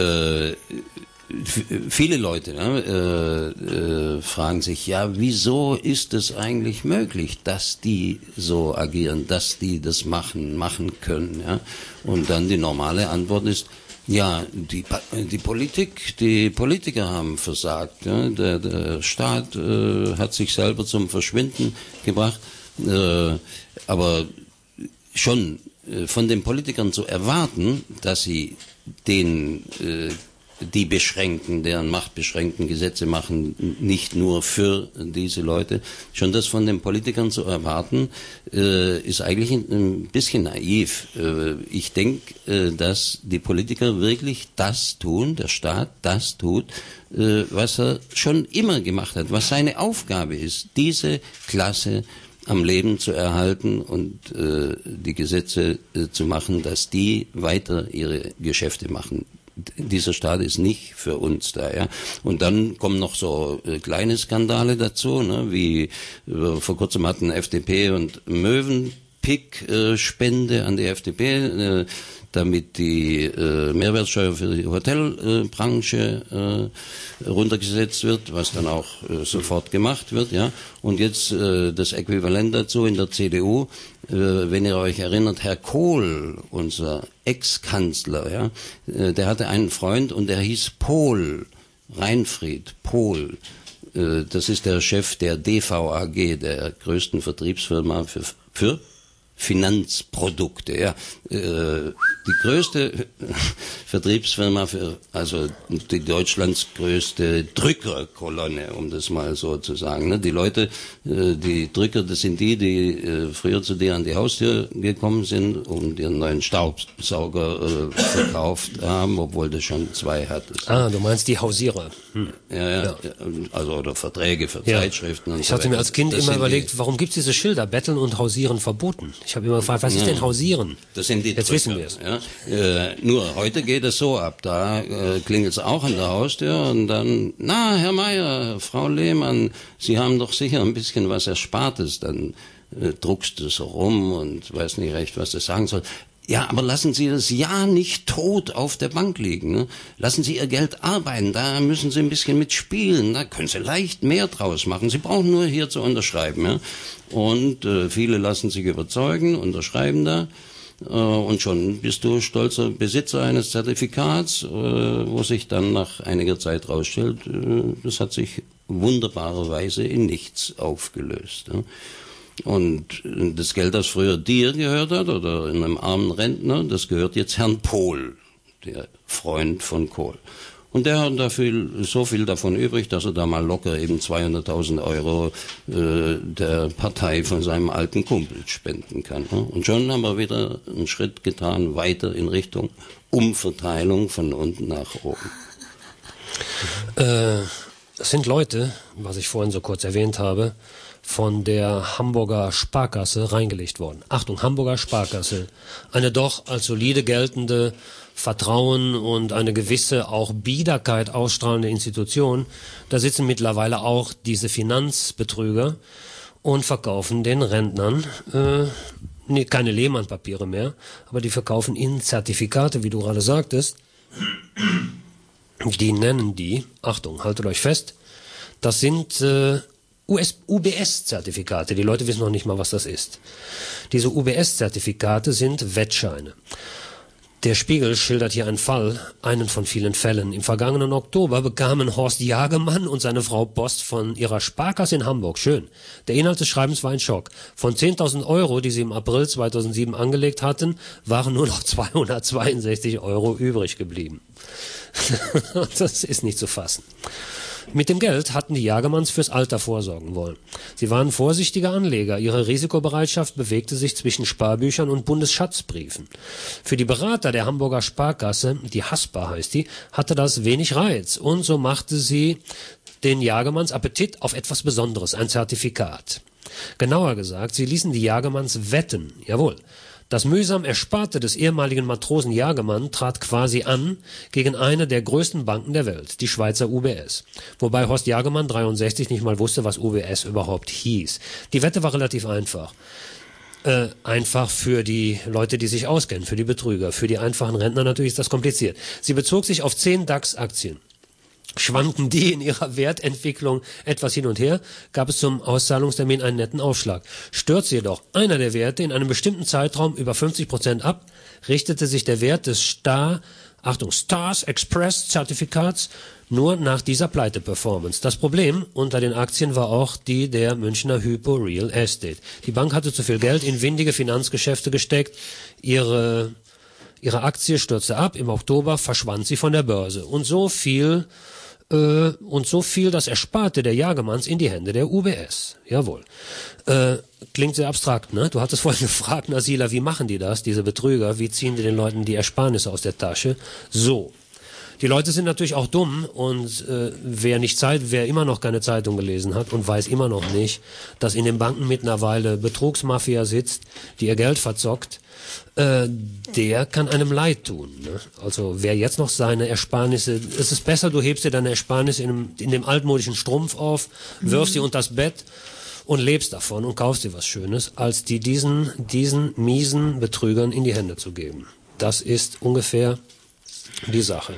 viele Leute fragen sich, ja, wieso ist es eigentlich möglich, dass die so agieren, dass die das machen können? Ja? Und dann die normale Antwort ist, ja, die Politiker haben versagt. Ja? Der Staat hat sich selber zum Verschwinden gebracht. Aber schon von den Politikern zu erwarten, dass sie den die beschränken, deren Macht beschränken, Gesetze machen, nicht nur für diese Leute. Schon das von den Politikern zu erwarten, ist eigentlich ein bisschen naiv. Ich denke, dass die Politiker wirklich das tun, der Staat das tut, was er schon immer gemacht hat, was seine Aufgabe ist, diese Klasse am Leben zu erhalten und die Gesetze zu machen, dass die weiter ihre Geschäfte machen. Dieser Staat ist nicht für uns da, ja. Und dann kommen noch so kleine Skandale dazu, ne, wie vor kurzem hatten FDP und Mövenpick Spende an die FDP, damit die Mehrwertsteuer für die Hotelbranche runtergesetzt wird, was dann auch sofort gemacht wird, ja. Und jetzt das Äquivalent dazu in der CDU, wenn ihr euch erinnert, Herr Kohl, unser Ex-Kanzler, ja, der hatte einen Freund und der hieß Pohl, Reinfried Pohl. Das ist der Chef der DVAG, der größten Vertriebsfirma für Finanzprodukte, ja. Die größte Vertriebsfirma also die Deutschlands größte Drückerkolonne, um das mal so zu sagen. Ne? Die Leute, die Drücker, das sind die früher zu dir an die Haustür gekommen sind und dir einen neuen Staubsauger verkauft haben, obwohl du schon 2 hattest. Ah, du meinst die Hausierer. Ja. Also oder Verträge für Zeitschriften und ich hatte mir als Kind immer überlegt, warum gibt es diese Schilder, Betteln und Hausieren verboten? Ich habe immer gefragt, was ist denn Hausieren? Das sind die Jetzt Drücker, wissen wir es. Ja. Nur heute geht es so ab, da klingelt es auch an der Haustür und dann, na, Herr Meier, Frau Lehmann, Sie haben doch sicher ein bisschen was Erspartes, dann druckst du so rum und weiß nicht recht, was das sagen soll. Ja, aber lassen Sie das ja nicht tot auf der Bank liegen. Ne? Lassen Sie Ihr Geld arbeiten, da müssen Sie ein bisschen mitspielen, da können Sie leicht mehr draus machen. Sie brauchen nur hier zu unterschreiben. Ja? Und viele lassen sich überzeugen, unterschreiben da. Und schon bist du stolzer Besitzer eines Zertifikats, wo sich dann nach einiger Zeit rausstellt, das hat sich wunderbarerweise in nichts aufgelöst. Ja? Und das Geld, das früher dir gehört hat oder einem armen Rentner, das gehört jetzt Herrn Pohl, der Freund von Kohl. Und der hat dafür so viel davon übrig, dass er da mal locker eben 200.000 Euro der Partei von seinem alten Kumpel spenden kann. Ne? Und schon haben wir wieder einen Schritt getan, weiter in Richtung Umverteilung von unten nach oben. Es sind Leute, was ich vorhin so kurz erwähnt habe, von der Hamburger Sparkasse reingelegt worden. Achtung, Hamburger Sparkasse, eine doch als solide geltende, Vertrauen und eine gewisse auch Biederkeit ausstrahlende Institution. Da sitzen mittlerweile auch diese Finanzbetrüger und verkaufen den Rentnern keine Lehmann-Papiere mehr, aber die verkaufen ihnen Zertifikate, wie du gerade sagtest. Die nennen die, Achtung, haltet euch fest, das sind UBS-Zertifikate. Die Leute wissen noch nicht mal, was das ist. Diese UBS-Zertifikate sind Wettscheine. Der Spiegel schildert hier einen Fall, einen von vielen Fällen. Im vergangenen Oktober bekamen Horst Jagemann und seine Frau Post von ihrer Sparkasse in Hamburg. Schön. Der Inhalt des Schreibens war ein Schock. Von 10.000 Euro, die sie im April 2007 angelegt hatten, waren nur noch 262 Euro übrig geblieben. Das ist nicht zu fassen. Mit dem Geld hatten die Jagemanns fürs Alter vorsorgen wollen. Sie waren vorsichtige Anleger. Ihre Risikobereitschaft bewegte sich zwischen Sparbüchern und Bundesschatzbriefen. Für die Berater der Hamburger Sparkasse, die Haspa heißt die, hatte das wenig Reiz. Und so machte sie den Jagemanns Appetit auf etwas Besonderes, ein Zertifikat. Genauer gesagt, sie ließen die Jagemanns wetten. Jawohl. Das mühsam Ersparte des ehemaligen Matrosen Jagemann trat quasi an gegen eine der größten Banken der Welt, die Schweizer UBS. Wobei Horst Jagemann 63 nicht mal wusste, was UBS überhaupt hieß. Die Wette war relativ einfach. Einfach für die Leute, die sich auskennen, für die Betrüger. Für die einfachen Rentner natürlich ist das kompliziert. Sie bezog sich auf 10 DAX-Aktien. Schwanken die in ihrer Wertentwicklung etwas hin und her, gab es zum Auszahlungstermin einen netten Aufschlag. Stürzte jedoch einer der Werte in einem bestimmten Zeitraum über 50% ab, richtete sich der Wert des Stars Express Zertifikats nur nach dieser Pleite-Performance. Das Problem unter den Aktien war auch die der Münchner Hypo Real Estate. Die Bank hatte zu viel Geld in windige Finanzgeschäfte gesteckt, ihre Ihre Aktie stürzte ab, im Oktober verschwand sie von der Börse. Und so fiel das Ersparte der Jagemanns in die Hände der UBS. Jawohl. Klingt sehr abstrakt, ne? Du hattest vorhin gefragt, Nasila, wie machen die das, diese Betrüger? Wie ziehen die den Leuten die Ersparnisse aus der Tasche? So. Die Leute sind natürlich auch dumm und wer immer noch keine Zeitung gelesen hat und weiß immer noch nicht, dass in den Banken mittlerweile Betrugsmafia sitzt, die ihr Geld verzockt, der kann einem leid tun. Ne? Also wer jetzt noch seine Ersparnisse, es ist besser, du hebst dir deine Ersparnisse in dem altmodischen Strumpf auf, wirfst sie unters Bett und lebst davon und kaufst dir was Schönes, als die diesen miesen Betrügern in die Hände zu geben. Das ist ungefähr die Sache.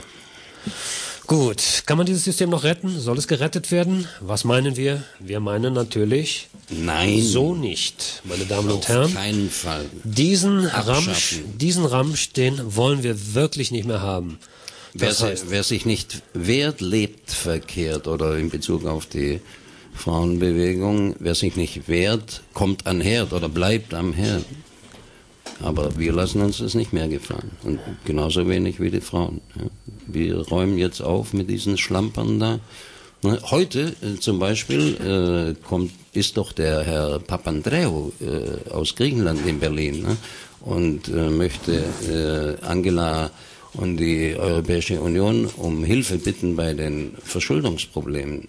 Gut, kann man dieses System noch retten? Soll es gerettet werden? Was meinen wir? Wir meinen natürlich, nein, so nicht, meine Damen und Herren. Auf keinen Fall. Diesen Ramsch, den wollen wir wirklich nicht mehr haben. Wer sich nicht wehrt, lebt verkehrt, oder in Bezug auf die Frauenbewegung, wer sich nicht wehrt, kommt an Herd oder bleibt am Herd. Aber wir lassen uns das nicht mehr gefallen. Und genauso wenig wie die Frauen. Ja. Wir räumen jetzt auf mit diesen Schlampern da. Heute zum Beispiel ist doch der Herr Papandreou aus Griechenland in Berlin, ne? Und möchte Angela und die Europäische Union um Hilfe bitten bei den Verschuldungsproblemen.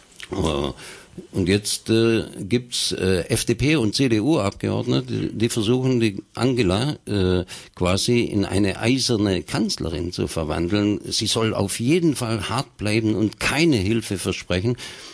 Und jetzt gibt's FDP und CDU-Abgeordnete, die versuchen, die Angela quasi in eine eiserne Kanzlerin zu verwandeln. Sie soll auf jeden Fall hart bleiben und keine Hilfe versprechen.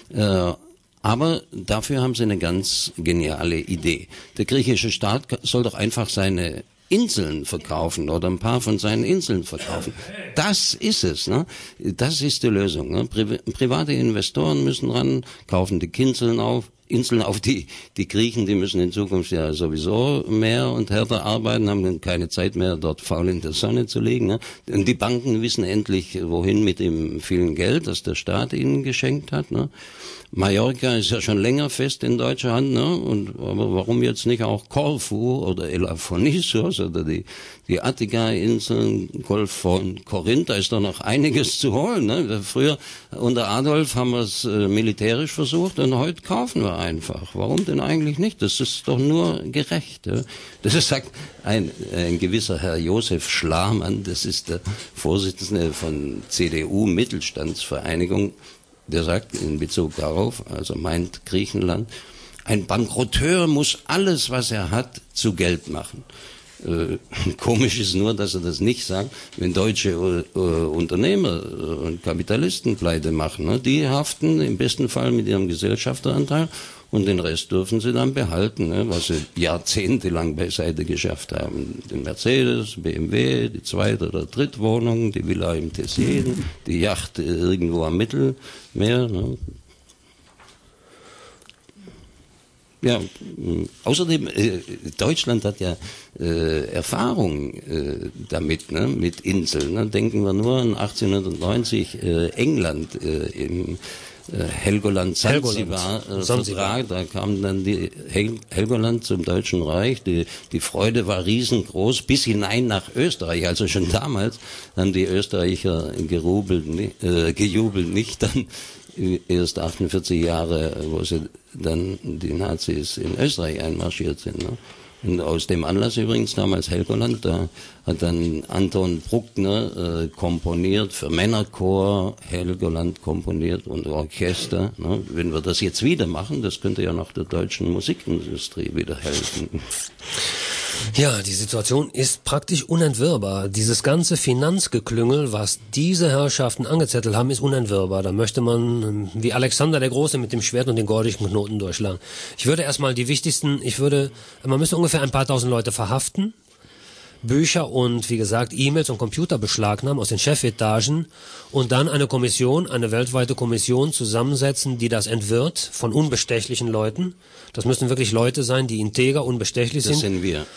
Aber dafür haben sie eine ganz geniale Idee. Der griechische Staat soll doch einfach seine Inseln verkaufen oder ein paar von seinen Inseln verkaufen. Das ist es, ne? Das ist die Lösung. Ne? Private Investoren müssen ran, kaufen die Inseln auf. Die Griechen, die müssen in Zukunft ja sowieso mehr und härter arbeiten, haben dann keine Zeit mehr, dort faul in der Sonne zu liegen. Ne? Und die Banken wissen endlich, wohin mit dem vielen Geld, das der Staat ihnen geschenkt hat. Ne? Mallorca ist ja schon länger fest in deutscher Hand, ne? Aber warum jetzt nicht auch Korfu oder Elafonissos oder die Attika-Inseln, Golf von Korinth, da ist doch noch einiges zu holen, ne? Früher unter Adolf haben wir es militärisch versucht und heute kaufen wir einfach. Warum denn eigentlich nicht? Das ist doch nur gerecht. Ja? Das ist, sagt ein gewisser Herr Josef Schlamann, das ist der Vorsitzende von CDU-Mittelstandsvereinigung, der sagt in Bezug darauf, also meint Griechenland, ein Bankrotteur muss alles, was er hat, zu Geld machen. Komisch ist nur, dass er das nicht sagt, wenn deutsche Unternehmer und Kapitalisten pleite machen. Ne? Die haften im besten Fall mit ihrem Gesellschafteranteil und den Rest dürfen sie dann behalten, ne? Was sie jahrzehntelang beiseite geschafft haben. Den Mercedes, BMW, die Zweit- oder Drittwohnung, die Villa im Tessin, die Yacht irgendwo am Mittelmeer. Ne? Ja, außerdem, Deutschland hat ja Erfahrung damit, ne, mit Inseln. Ne? Denken wir nur an 1890 England im Helgoland-Sansibar-Vertrag. Da kam dann die Helgoland zum Deutschen Reich. Die Freude war riesengroß bis hinein nach Österreich. Also schon damals haben die Österreicher gejubelt, nicht dann erst 48 Jahre, wo sie dann die Nazis in Österreich einmarschiert sind. Ne? Und aus dem Anlass übrigens damals Helgoland, da hat dann Anton Bruckner komponiert für Männerchor, Helgoland komponiert und Orchester. Ne? Wenn wir das jetzt wieder machen, das könnte ja noch der deutschen Musikindustrie wieder helfen. Ja, die Situation ist praktisch unentwirrbar. Dieses ganze Finanzgeklüngel, was diese Herrschaften angezettelt haben, ist unentwirrbar. Da möchte man wie Alexander der Große mit dem Schwert und den gordischen Knoten durchschlagen. Ich würde erstmal man müsste ungefähr ein paar tausend Leute verhaften, Bücher und, wie gesagt, E-Mails und Computer beschlagnahmen aus den Chefetagen und dann eine weltweite Kommission zusammensetzen, die das entwirrt von unbestechlichen Leuten. Das müssen wirklich Leute sein, die integer, unbestechlich sind. Das sind wir.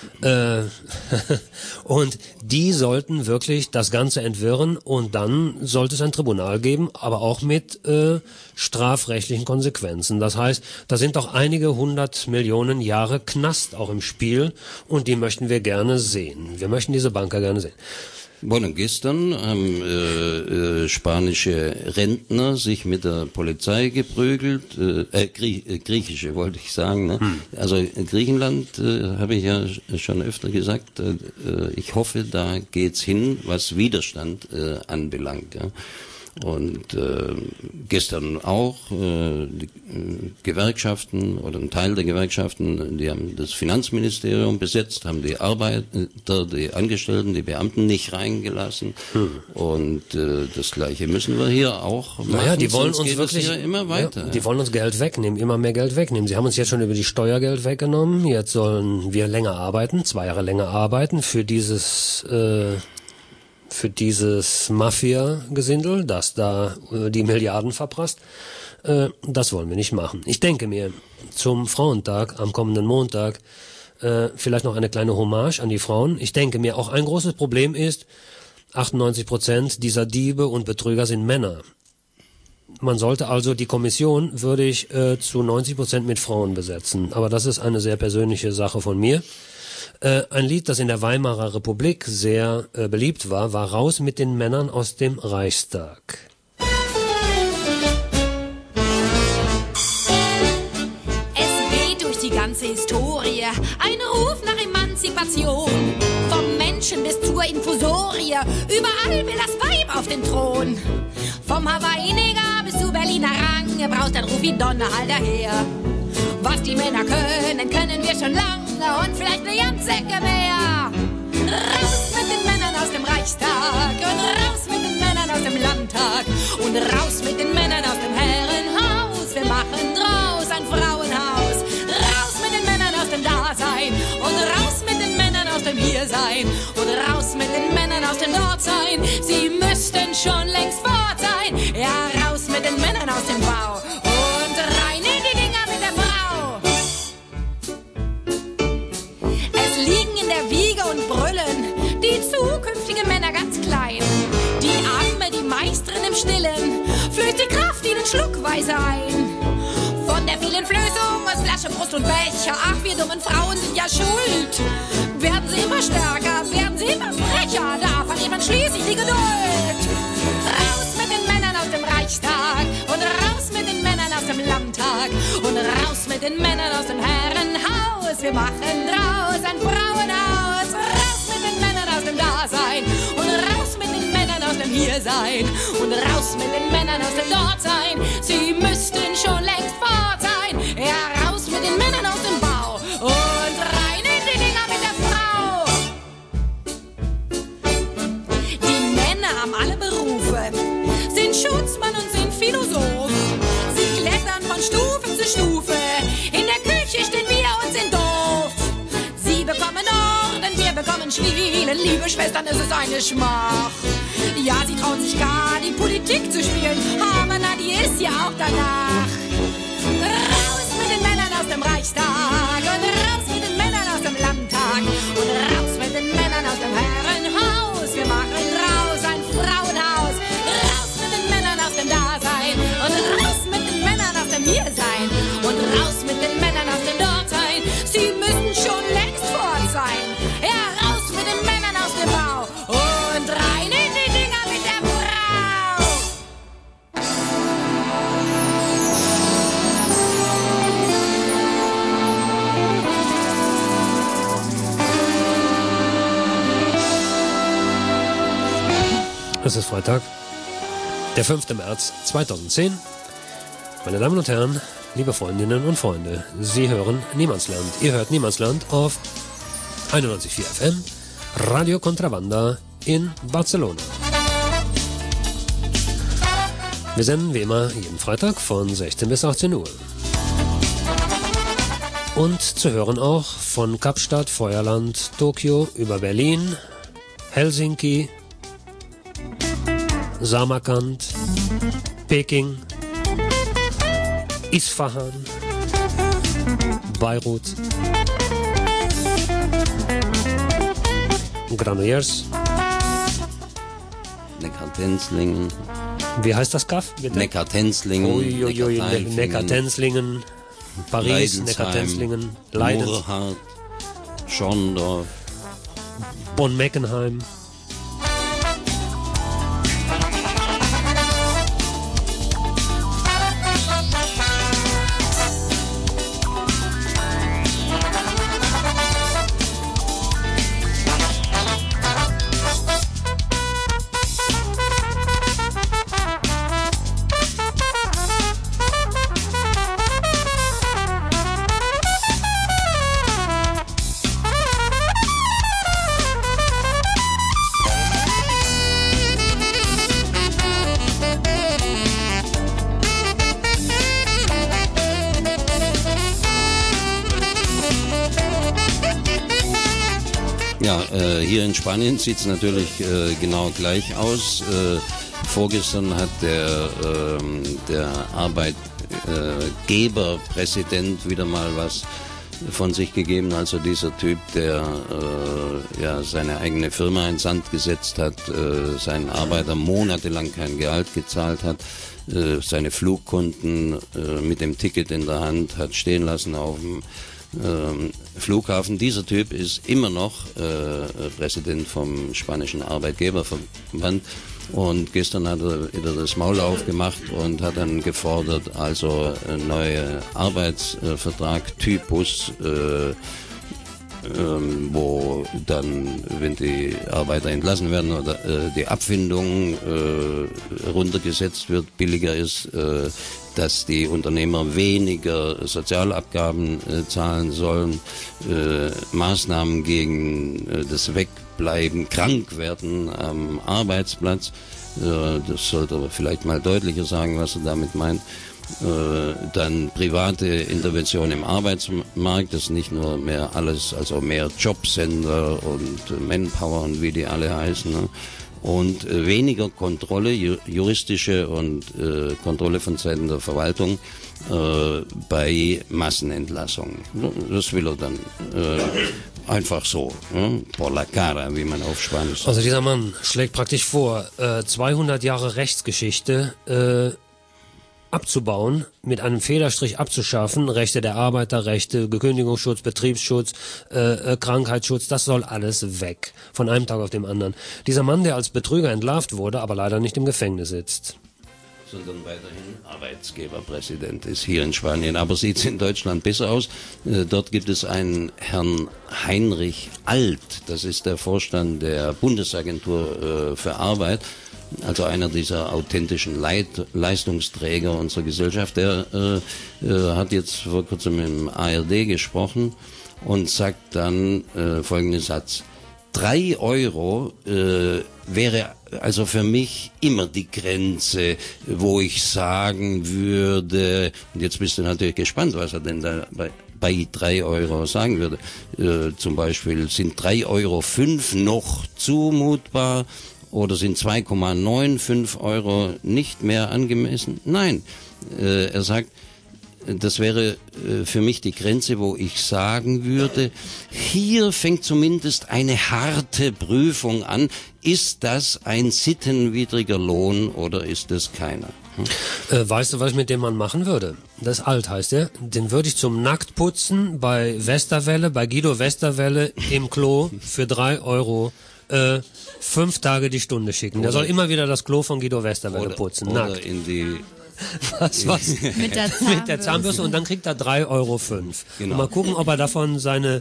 Und die sollten wirklich das Ganze entwirren und dann sollte es ein Tribunal geben, aber auch mit strafrechtlichen Konsequenzen. Das heißt, da sind doch einige 100 Millionen Jahre Knast auch im Spiel und die möchten wir gerne sehen. Wir möchten diese Banker gerne sehen. Bueno, gestern haben spanische Rentner sich mit der Polizei geprügelt, griechische wollte ich sagen. Ne? Also Griechenland habe ich ja schon öfter gesagt, ich hoffe, da geht's hin, was Widerstand anbelangt. Ja? Und gestern auch die Gewerkschaften oder ein Teil der Gewerkschaften, die haben das Finanzministerium besetzt, haben die Arbeiter, die Angestellten, die Beamten nicht reingelassen. Und das Gleiche müssen wir hier auch machen. Naja, die wollen uns geht wirklich es hier immer weiter. Ja, die wollen uns Geld wegnehmen, immer mehr Geld wegnehmen. Sie haben uns jetzt schon über die Steuergeld weggenommen. Jetzt sollen wir länger arbeiten, 2 Jahre länger arbeiten für dieses Mafia-Gesindel, das da die Milliarden verprasst. Das wollen wir nicht machen. Ich denke mir, zum Frauentag am kommenden Montag vielleicht noch eine kleine Hommage an die Frauen. Ich denke mir, auch ein großes Problem ist, 98% dieser Diebe und Betrüger sind Männer. Man sollte also die Kommission würde ich zu 90% mit Frauen besetzen. Aber das ist eine sehr persönliche Sache von mir. Ein Lied, das in der Weimarer Republik sehr beliebt war, war Raus mit den Männern aus dem Reichstag. Es weht durch die ganze Historie ein Ruf nach Emanzipation. Vom Menschen bis zur Infusorie, überall will das Weib auf den Thron. Vom Hawaii-Neger bis zu Berliner Rang, braust ein Ruf wie Donnerhall daher. Was die Männer können, können wir schon lange und vielleicht eine ganze Ecke mehr. Raus mit den Männern aus dem Reichstag und raus mit den Männern aus dem Landtag und raus mit den Männern aus dem Herrenhaus. Wir machen draus ein Frauenhaus. Raus mit den Männern aus dem Dasein und raus mit den Männern aus dem Hiersein und raus mit den Männern aus dem Dortsein. Sie müssten schon längst fort sein. Ja, raus mit den Männern aus dem Bau und rein in die Dinger mit der Frau. Es liegen in der Wiege und brüllen die zukünftigen Männer ganz klein. Die Arme, die Meisterin im Stillen, flößt die Kraft ihnen schluckweise ein. Von der vielen Flößung aus Flasche, Brust und Becher, ach, wir dummen Frauen sind ja schuld. Werden sie immer stärker, werden sie immer frecher, da verliert man schließlich die Geduld. Raus mit den Männern aus dem Reichstag und raus mit den Männern aus dem Landtag und raus mit den Männern aus dem Herrenhaus. Wir machen draus ein Frauenhaus. Raus mit den Männern aus dem Dasein und raus mit den Männern aus dem Hiersein und raus mit den Männern aus dem Dortsein. Sie müssten schon längst fort sein. Ja, raus mit den Männern aus dem Bau und rein in die Dinger mit der Frau. Die Männer haben alle Berufe, sind Schutzmann und sind Philosoph. Sie klettern von Stufe zu Stufe, in der Küche stehen wir und sind doof. Sie bekommen Orden, wir bekommen Schwielen, liebe Schwestern, es ist eine Schmach. Ja, sie trauen sich gar, die Politik zu spielen, aber na, die ist ja auch danach. Raus mit den Männern aus dem Reichstag und raus mit den Männern aus dem Landtag und raus mit den Männern aus dem Herrenhaus. Wir machen raus ein Frauenhaus. Raus mit den Männern aus dem Dasein und raus mit den Männern aus dem Hiersein und raus mit den Männern aus dem Dortsein. Sie müssen schon längst fort sein. Ja, raus mit den Männern aus dem Bau und rein in die Dinger mit der Frau. Es ist Freitag, der 5. März 2010. Meine Damen und Herren, liebe Freundinnen und Freunde, Sie hören Niemandsland. Ihr hört Niemandsland auf 91,4 FM, Radio Contrabanda in Barcelona. Wir senden wie immer jeden Freitag von 16 bis 18 Uhr. Und zu hören auch von Kapstadt, Feuerland, Tokio über Berlin, Helsinki, Samarkand, Peking, Isfahan, Beirut, Granollers, Neckartenzlingen. Wie heißt das Kaff? Neckartenzlingen. Uiuiui, Neckartenzlingen, Paris, Neckartenzlingen, Leiden, Murrhardt, Schorndorf, Bonn-Meckenheim. Hier in Spanien sieht es natürlich genau gleich aus. Vorgestern hat der Arbeitgeberpräsident wieder mal was von sich gegeben. Also dieser Typ, der seine eigene Firma in Sand gesetzt hat, seinen Arbeitern monatelang kein Gehalt gezahlt hat, seine Flugkunden mit dem Ticket in der Hand hat stehen lassen auf dem Flughafen. Dieser Typ ist immer noch Präsident vom spanischen Arbeitgeberverband und gestern hat er wieder das Maul aufgemacht und hat dann gefordert, also ein neuer Arbeitsvertrag, Typus, wo dann, wenn die Arbeiter entlassen werden oder die Abfindung runtergesetzt wird, billiger ist, dass die Unternehmer weniger Sozialabgaben zahlen sollen, Maßnahmen gegen das Wegbleiben, Krankwerden am Arbeitsplatz. Das sollte er vielleicht mal deutlicher sagen, was er damit meint. Dann private Intervention im Arbeitsmarkt, das ist nicht nur mehr alles, also mehr Jobcenter und Manpower und wie die alle heißen, ne? Und weniger Kontrolle, juristische und Kontrolle von Seiten der Verwaltung bei Massenentlassungen. Das will er dann einfach so, por la cara, wie man auf Spanisch sagt. Also dieser Mann schlägt praktisch vor, 200 Jahre Rechtsgeschichte abzubauen, mit einem Federstrich abzuschaffen, Rechte der Arbeiterrechte, Gekündigungsschutz, Betriebsschutz, Krankheitsschutz, das soll alles weg, von einem Tag auf den anderen. Dieser Mann, der als Betrüger entlarvt wurde, aber leider nicht im Gefängnis sitzt. Sondern weiterhin Arbeitgeberpräsident ist hier in Spanien. Aber sieht es in Deutschland besser aus? Dort gibt es einen Herrn Heinrich Alt, das ist der Vorstand der Bundesagentur für Arbeit, also einer dieser authentischen Leistungsträger unserer Gesellschaft. Der hat jetzt vor kurzem im ARD gesprochen und sagt dann folgenden Satz: 3 Euro wäre also für mich immer die Grenze, wo ich sagen würde, und jetzt bist du natürlich gespannt, was er denn da bei 3 Euro sagen würde. Zum Beispiel, sind 3,05 Euro noch zumutbar oder sind 2,95 Euro nicht mehr angemessen? Nein, er sagt, das wäre für mich die Grenze, wo ich sagen würde, hier fängt zumindest eine harte Prüfung an. Ist das ein sittenwidriger Lohn oder ist es keiner? Weißt du, was ich mit dem Mann machen würde? Das ist Alt, heißt er. Den würde ich zum Nacktputzen bei Westerwelle, bei Guido Westerwelle im Klo für 3 Euro 5 Tage die Stunde schicken. Der soll immer wieder das Klo von Guido Westerwelle putzen. Oder nackt. in die Was? Mit der Zahnbürste und dann kriegt er 3,05 Euro. Genau. Und mal gucken, ob er davon sein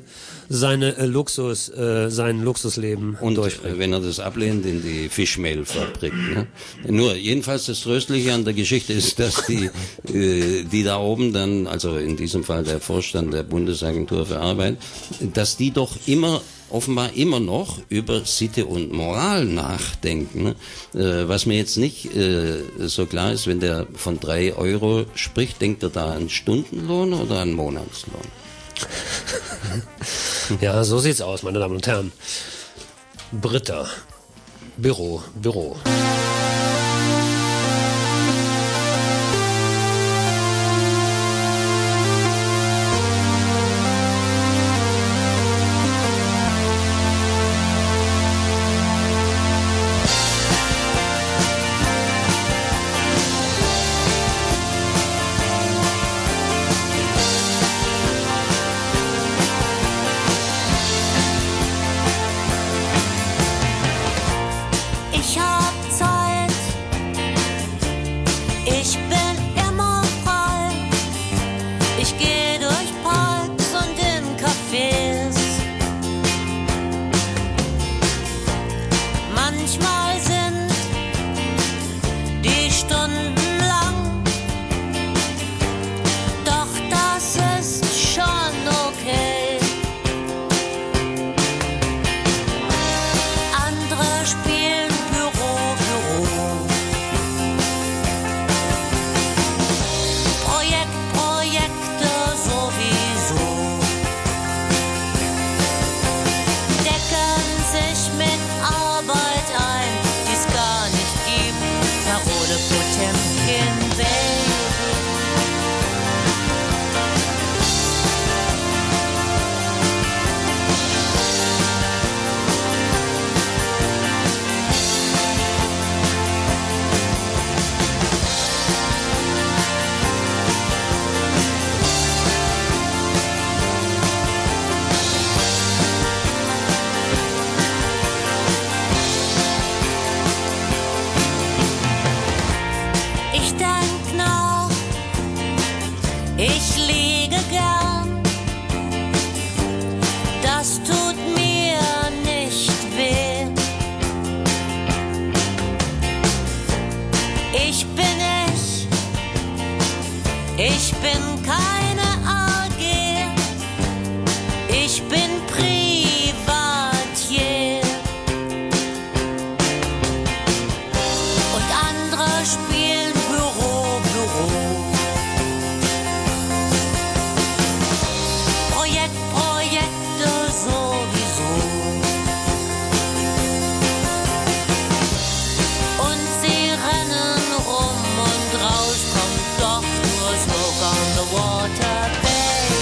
Luxusleben durchbringt. Wenn er das ablehnt, in die Fischmehlfabrik. Ne? Nur, jedenfalls das Tröstliche an der Geschichte ist, dass die da oben dann, also in diesem Fall der Vorstand der Bundesagentur für Arbeit, dass die doch offenbar immer noch über Sitte und Moral nachdenken. Was mir jetzt nicht so klar ist, wenn der von 3 Euro spricht, denkt er da an Stundenlohn oder an Monatslohn? Ja, so sieht's aus, meine Damen und Herren. Britta. Büro. es tut mir nicht weh. Ich bin ich bin keine AG, ich bin Privatier. Und andere spielen Büro. Projekte sowieso. Und sie rennen rum und raus kommt doch nur Smoke on the Water, baby.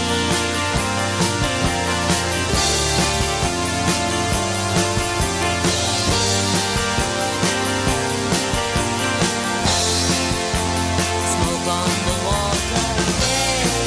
Smoke on the water, baby.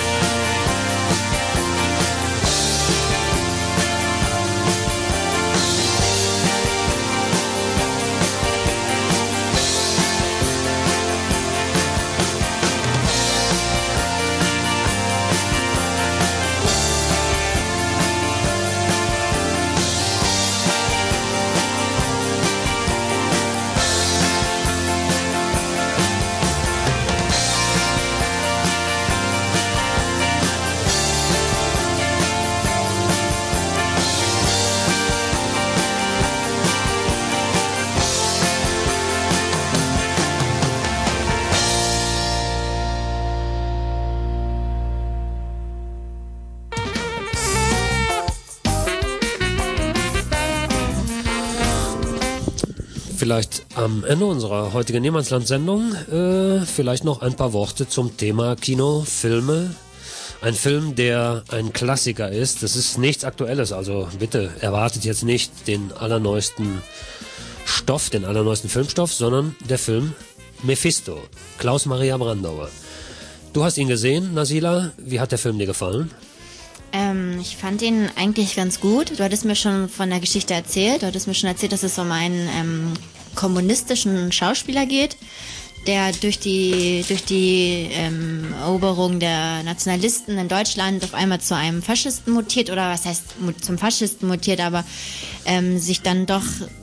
Vielleicht am Ende unserer heutigen Niemandsland-Sendung vielleicht noch ein paar Worte zum Thema Kino, Filme. Ein Film, der ein Klassiker ist. Das ist nichts Aktuelles, also bitte erwartet jetzt nicht den allerneuesten Stoff, den allerneuesten Filmstoff, sondern der Film Mephisto, Klaus Maria Brandauer. Du hast ihn gesehen, Nasila. Wie hat der Film dir gefallen? Ich fand ihn eigentlich ganz gut. Du hattest mir schon von der Geschichte erzählt. Du hattest mir schon erzählt, dass es um einen kommunistischen Schauspieler geht, der durch die Eroberung der Nationalisten in Deutschland auf einmal zu einem Faschisten mutiert, oder was heißt zum Faschisten mutiert, aber sich dann doch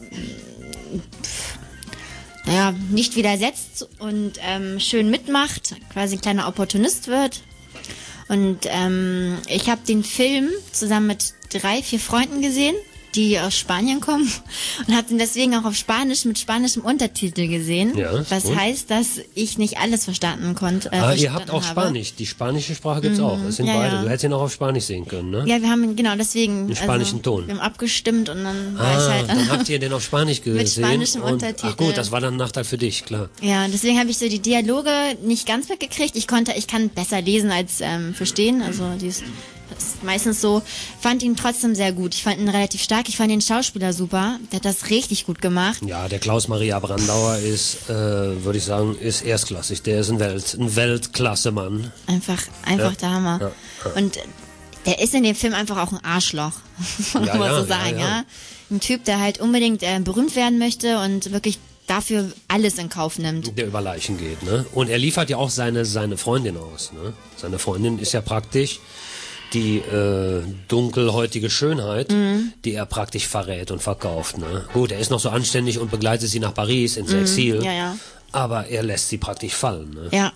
nicht widersetzt und schön mitmacht, quasi ein kleiner Opportunist wird. Und ich habe den Film zusammen mit 3-4 Freunden gesehen, die aus Spanien kommen, und habe den deswegen auch auf Spanisch mit spanischem Untertitel gesehen. Ja, was gut. Heißt, dass ich nicht alles verstanden konnte. Ihr habt auch Spanisch. Die spanische Sprache gibt's auch. Es sind beide. Ja. Du hättest ihn auch auf Spanisch sehen können, ne? Ja, wir haben genau deswegen den spanischen Ton. Wir haben abgestimmt und dann war ich halt. Dann habt ihr den auf Spanisch gesehen. Mit spanischem Untertitel. Ach gut, das war dann ein Nachteil für dich, klar. Ja, deswegen habe ich so die Dialoge nicht ganz mitgekriegt. Ich kann besser lesen als verstehen. Also das ist meistens so. Fand ihn trotzdem sehr gut. Ich fand ihn relativ stark. Ich fand den Schauspieler super. Der hat das richtig gut gemacht. Ja, der Klaus Maria Brandauer ist, würde ich sagen, ist erstklassig. Der ist ein Weltklasse-Mann. Einfach der Hammer. Ja. Und der ist in dem Film einfach auch ein Arschloch, muss man so sagen. Ja. Ein Typ, der halt unbedingt berühmt werden möchte und wirklich dafür alles in Kauf nimmt. Der über Leichen geht, ne? Und er liefert ja auch seine Freundin aus, ne? Seine Freundin ist ja praktisch die dunkelhäutige Schönheit, die er praktisch verrät und verkauft. Ne? Gut, er ist noch so anständig und begleitet sie nach Paris ins Exil, aber er lässt sie praktisch fallen. Ne? Ja.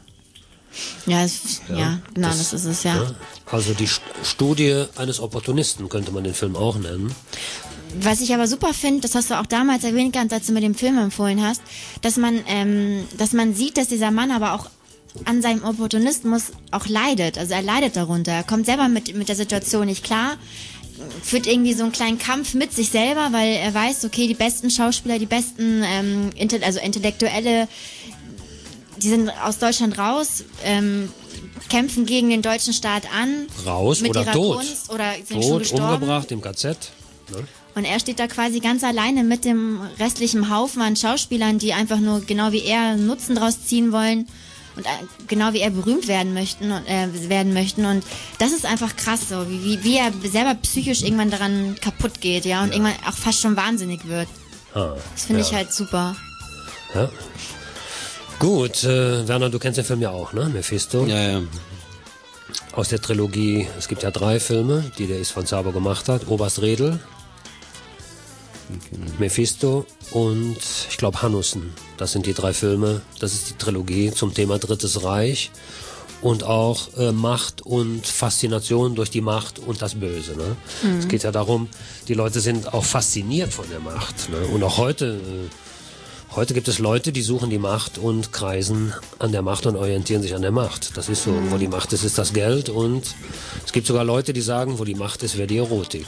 Genau, das ist es, ja. Ne? Also die Studie eines Opportunisten könnte man den Film auch nennen. Was ich aber super finde, das hast du auch damals erwähnt, als du mir den Film empfohlen hast, dass man sieht, dass dieser Mann aber auch an seinem Opportunismus auch leidet. Also er leidet darunter. Er kommt selber mit der Situation nicht klar, führt irgendwie so einen kleinen Kampf mit sich selber, weil er weiß, okay, die besten Schauspieler, die besten Intellektuelle, die sind aus Deutschland raus, kämpfen gegen den deutschen Staat an. Raus mit oder ihrer tot. Kunst oder sind schon gestorben. Umgebracht im KZ. Ne? Und er steht da quasi ganz alleine mit dem restlichen Haufen an Schauspielern, die einfach nur genau wie er Nutzen draus ziehen wollen. Und genau wie er berühmt werden möchten. Und das ist einfach krass, so wie er selber psychisch irgendwann daran kaputt geht, ja, und irgendwann auch fast schon wahnsinnig wird. Das finde ich halt super. Ja. Gut, Werner, du kennst den Film ja auch, ne? Mephisto. Ja. aus der Trilogie, es gibt ja 3 Filme, die der Istvan Szabo gemacht hat. Oberst Redl, Mephisto und ich glaube Hanussen. Das sind die 3 Filme, das ist die Trilogie zum Thema Drittes Reich und auch Macht und Faszination durch die Macht und das Böse. Ne? Es geht ja darum, die Leute sind auch fasziniert von der Macht. Ne? Und auch heute gibt es Leute, die suchen die Macht und kreisen an der Macht und orientieren sich an der Macht. Das ist so, wo die Macht ist das Geld und es gibt sogar Leute, die sagen, wo die Macht ist, wäre die Erotik.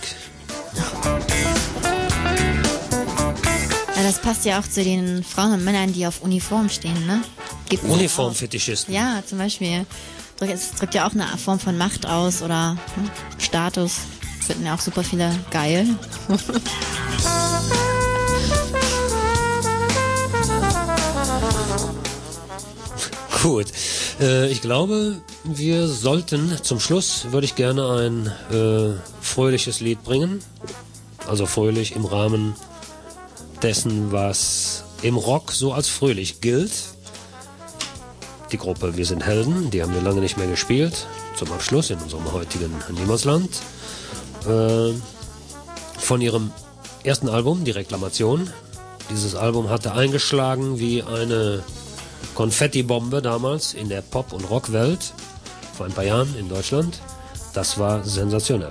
Ja, das passt ja auch zu den Frauen und Männern, die auf Uniform stehen, ne? Uniformfetischisten. Ja, zum Beispiel. Es drückt ja auch eine Form von Macht aus oder Status. Das finden ja auch super viele geil. Gut, ich glaube, wir sollten zum Schluss, würde ich gerne ein fröhliches Lied bringen. Also fröhlich im Rahmen dessen, was im Rock so als fröhlich gilt. Die Gruppe Wir sind Helden, die haben wir lange nicht mehr gespielt. Zum Abschluss in unserem heutigen Niemandsland. Von ihrem ersten Album, Die Reklamation. Dieses Album hatte eingeschlagen wie eine Konfettibombe damals in der Pop- und Rockwelt vor ein paar Jahren in Deutschland. Das war sensationell.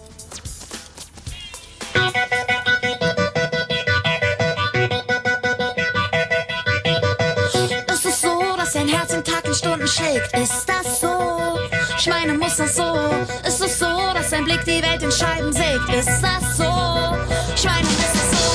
Ist es so, dass dein Herz in Tag und Stunden schlägt? Ist das so? Ich meine, muss das so? Ist es so, dass dein Blick die Welt in Scheiben sägt? Ist das so? Ich meine, muss das so?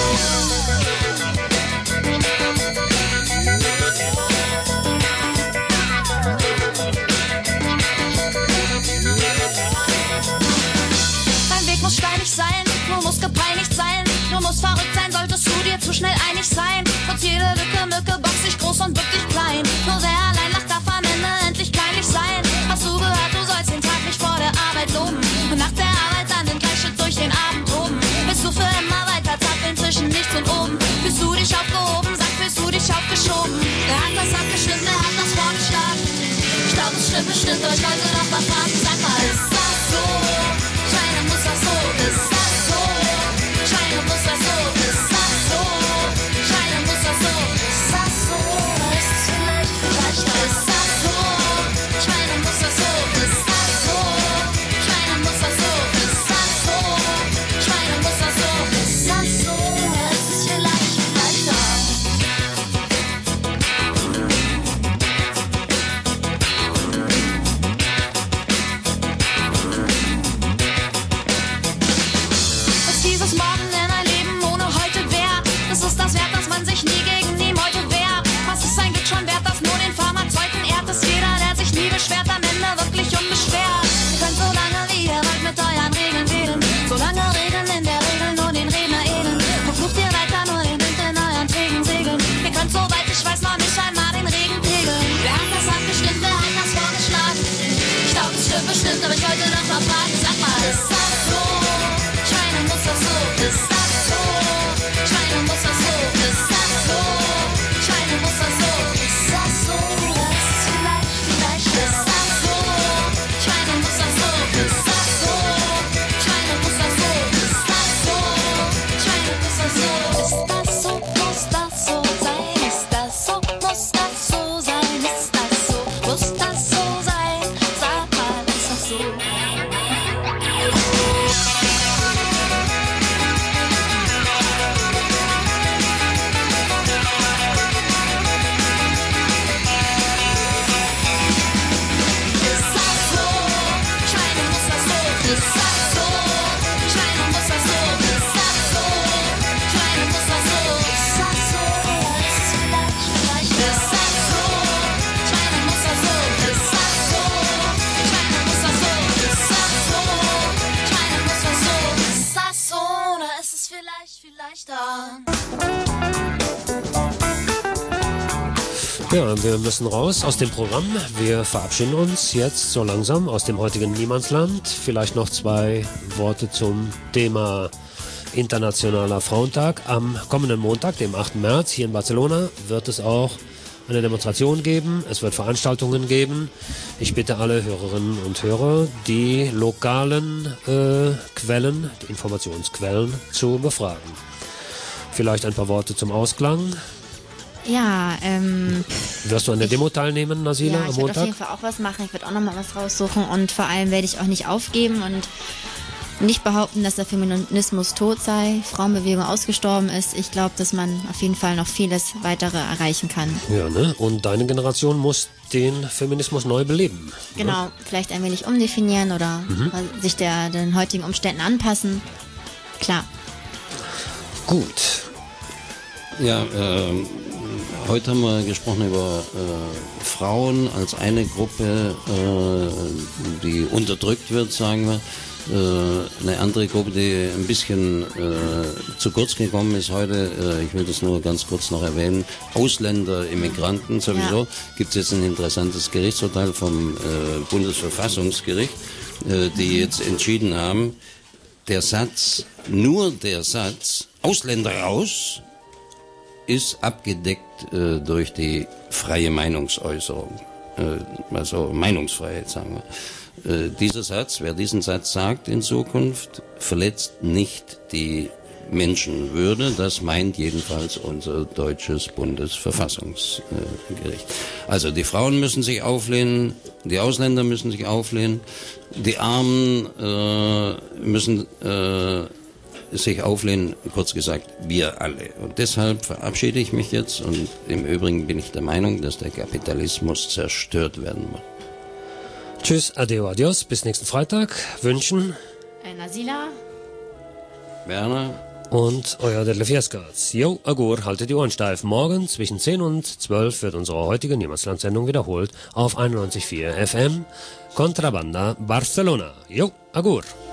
Sein, du musst gepeinigt sein, du musst verrückt sein, solltest du dir zu schnell einig sein. Trotz jede Lücke, Mücke, box dich groß und bück dich klein. Nur wer allein lacht, darf am Ende endlich kleinlich sein. Hast du gehört, du sollst den Tag nicht vor der Arbeit loben und nach der Arbeit dann den Gleichschritt durch den Abend oben. Bist du für immer weiter zappeln zwischen nichts und oben? Bist du dich aufgehoben, sag, bist du dich aufgeschoben? Wer hat das abgestimmt, wer hat das vorgeschlagen? Ich glaub, es stimmt bestimmt, aber ich wollte noch mal fragen, sag mal, ist das so? Scheine muss das so, ist das so? Scheine muss das so, ist das so? Scheine muss das so, ist das so? Ist es vielleicht leichter, ist das so? Scheine muss das so, ist das so? Scheine muss das so, ist das so? Scheine muss das so, ist das so? Ist es vielleicht leichter? Dieses Morgen in ein Leben ohne heute wär. Das ist das wert, dass man sich nie gegen die Meute wehrt. Was ist ein Glück schon wert, das nur den Pharmazeuten ehrt? Ist jeder, der sich nie beschwert, am Ende wirklich unbeschwert. Ihr könnt so lange wie ihr wollt mit euren Regeln wählen. So lange Regeln in der Regel nur den Redner ähneln. Verflucht ihr weiter nur den Wind in euren trägen Segeln. Ihr könnt, soweit ich weiß, noch nicht einmal den Regen pegeln. Wer hat das abgestimmt, wer hat das vorgeschlagen? Ich glaub, es stimmt bestimmt, aber ich wollte noch mal fragen. Sag mal, ist das so? Scheine muss das so, ist das so? Scheine muss das so, ist das so? Scheine muss das so, ist das so? Das ist vielleicht ist das so? Scheine muss das so, ist das so? Scheine muss das so, ist das so? Scheine muss das so, ist das so? Muss das so sein? Ist das so? Muss das so sein? Ist das so? Muss das so sein? Sag mal, ist das so? Ja, wir müssen raus aus dem Programm. Wir verabschieden uns jetzt so langsam aus dem heutigen Niemandsland. Vielleicht noch 2 Worte zum Thema Internationaler Frauentag. Am kommenden Montag, dem 8. März, hier in Barcelona, wird es auch eine Demonstration geben, es wird Veranstaltungen geben. Ich bitte alle Hörerinnen und Hörer, die lokalen Quellen, die Informationsquellen zu befragen. Vielleicht ein paar Worte zum Ausklang. Ja, Wirst du an der Demo teilnehmen, Nasila, ja, am ich werde Montag? auf jeden Fall auch was machen. Ich werde auch nochmal was raussuchen und vor allem werde ich auch nicht aufgeben und nicht behaupten, dass der Feminismus tot sei, Frauenbewegung ausgestorben ist. Ich glaube, dass man auf jeden Fall noch vieles weitere erreichen kann. Ja, ne? Und deine Generation muss den Feminismus neu beleben. Genau, vielleicht ein wenig umdefinieren oder sich den heutigen Umständen anpassen. Klar. Gut. Ja, heute haben wir gesprochen über Frauen als eine Gruppe, die unterdrückt wird, sagen wir. Eine andere Gruppe, die ein bisschen zu kurz gekommen ist heute, ich will das nur ganz kurz noch erwähnen, Ausländer, Immigranten sowieso, gibt es jetzt ein interessantes Gerichtsurteil vom Bundesverfassungsgericht, die jetzt entschieden haben, nur der Satz, Ausländer raus, ist abgedeckt durch die freie Meinungsäußerung, also Meinungsfreiheit, sagen wir. Dieser Satz, wer diesen Satz sagt in Zukunft, verletzt nicht die Menschenwürde. Das meint jedenfalls unser deutsches Bundesverfassungsgericht. Also die Frauen müssen sich auflehnen, die Ausländer müssen sich auflehnen, die Armen müssen sich auflehnen, kurz gesagt, wir alle. Und deshalb verabschiede ich mich jetzt und im Übrigen bin ich der Meinung, dass der Kapitalismus zerstört werden muss. Tschüss, adeo, adios, bis nächsten Freitag. Wünschen Nasila, Werner und euer Detlef Jeskaerts. Jo, agur, haltet die Ohren steif. Morgen zwischen 10 und 12 wird unsere heutige Niemandsland-Sendung wiederholt auf 91.4 FM. Contrabanda Barcelona. Jo, agur.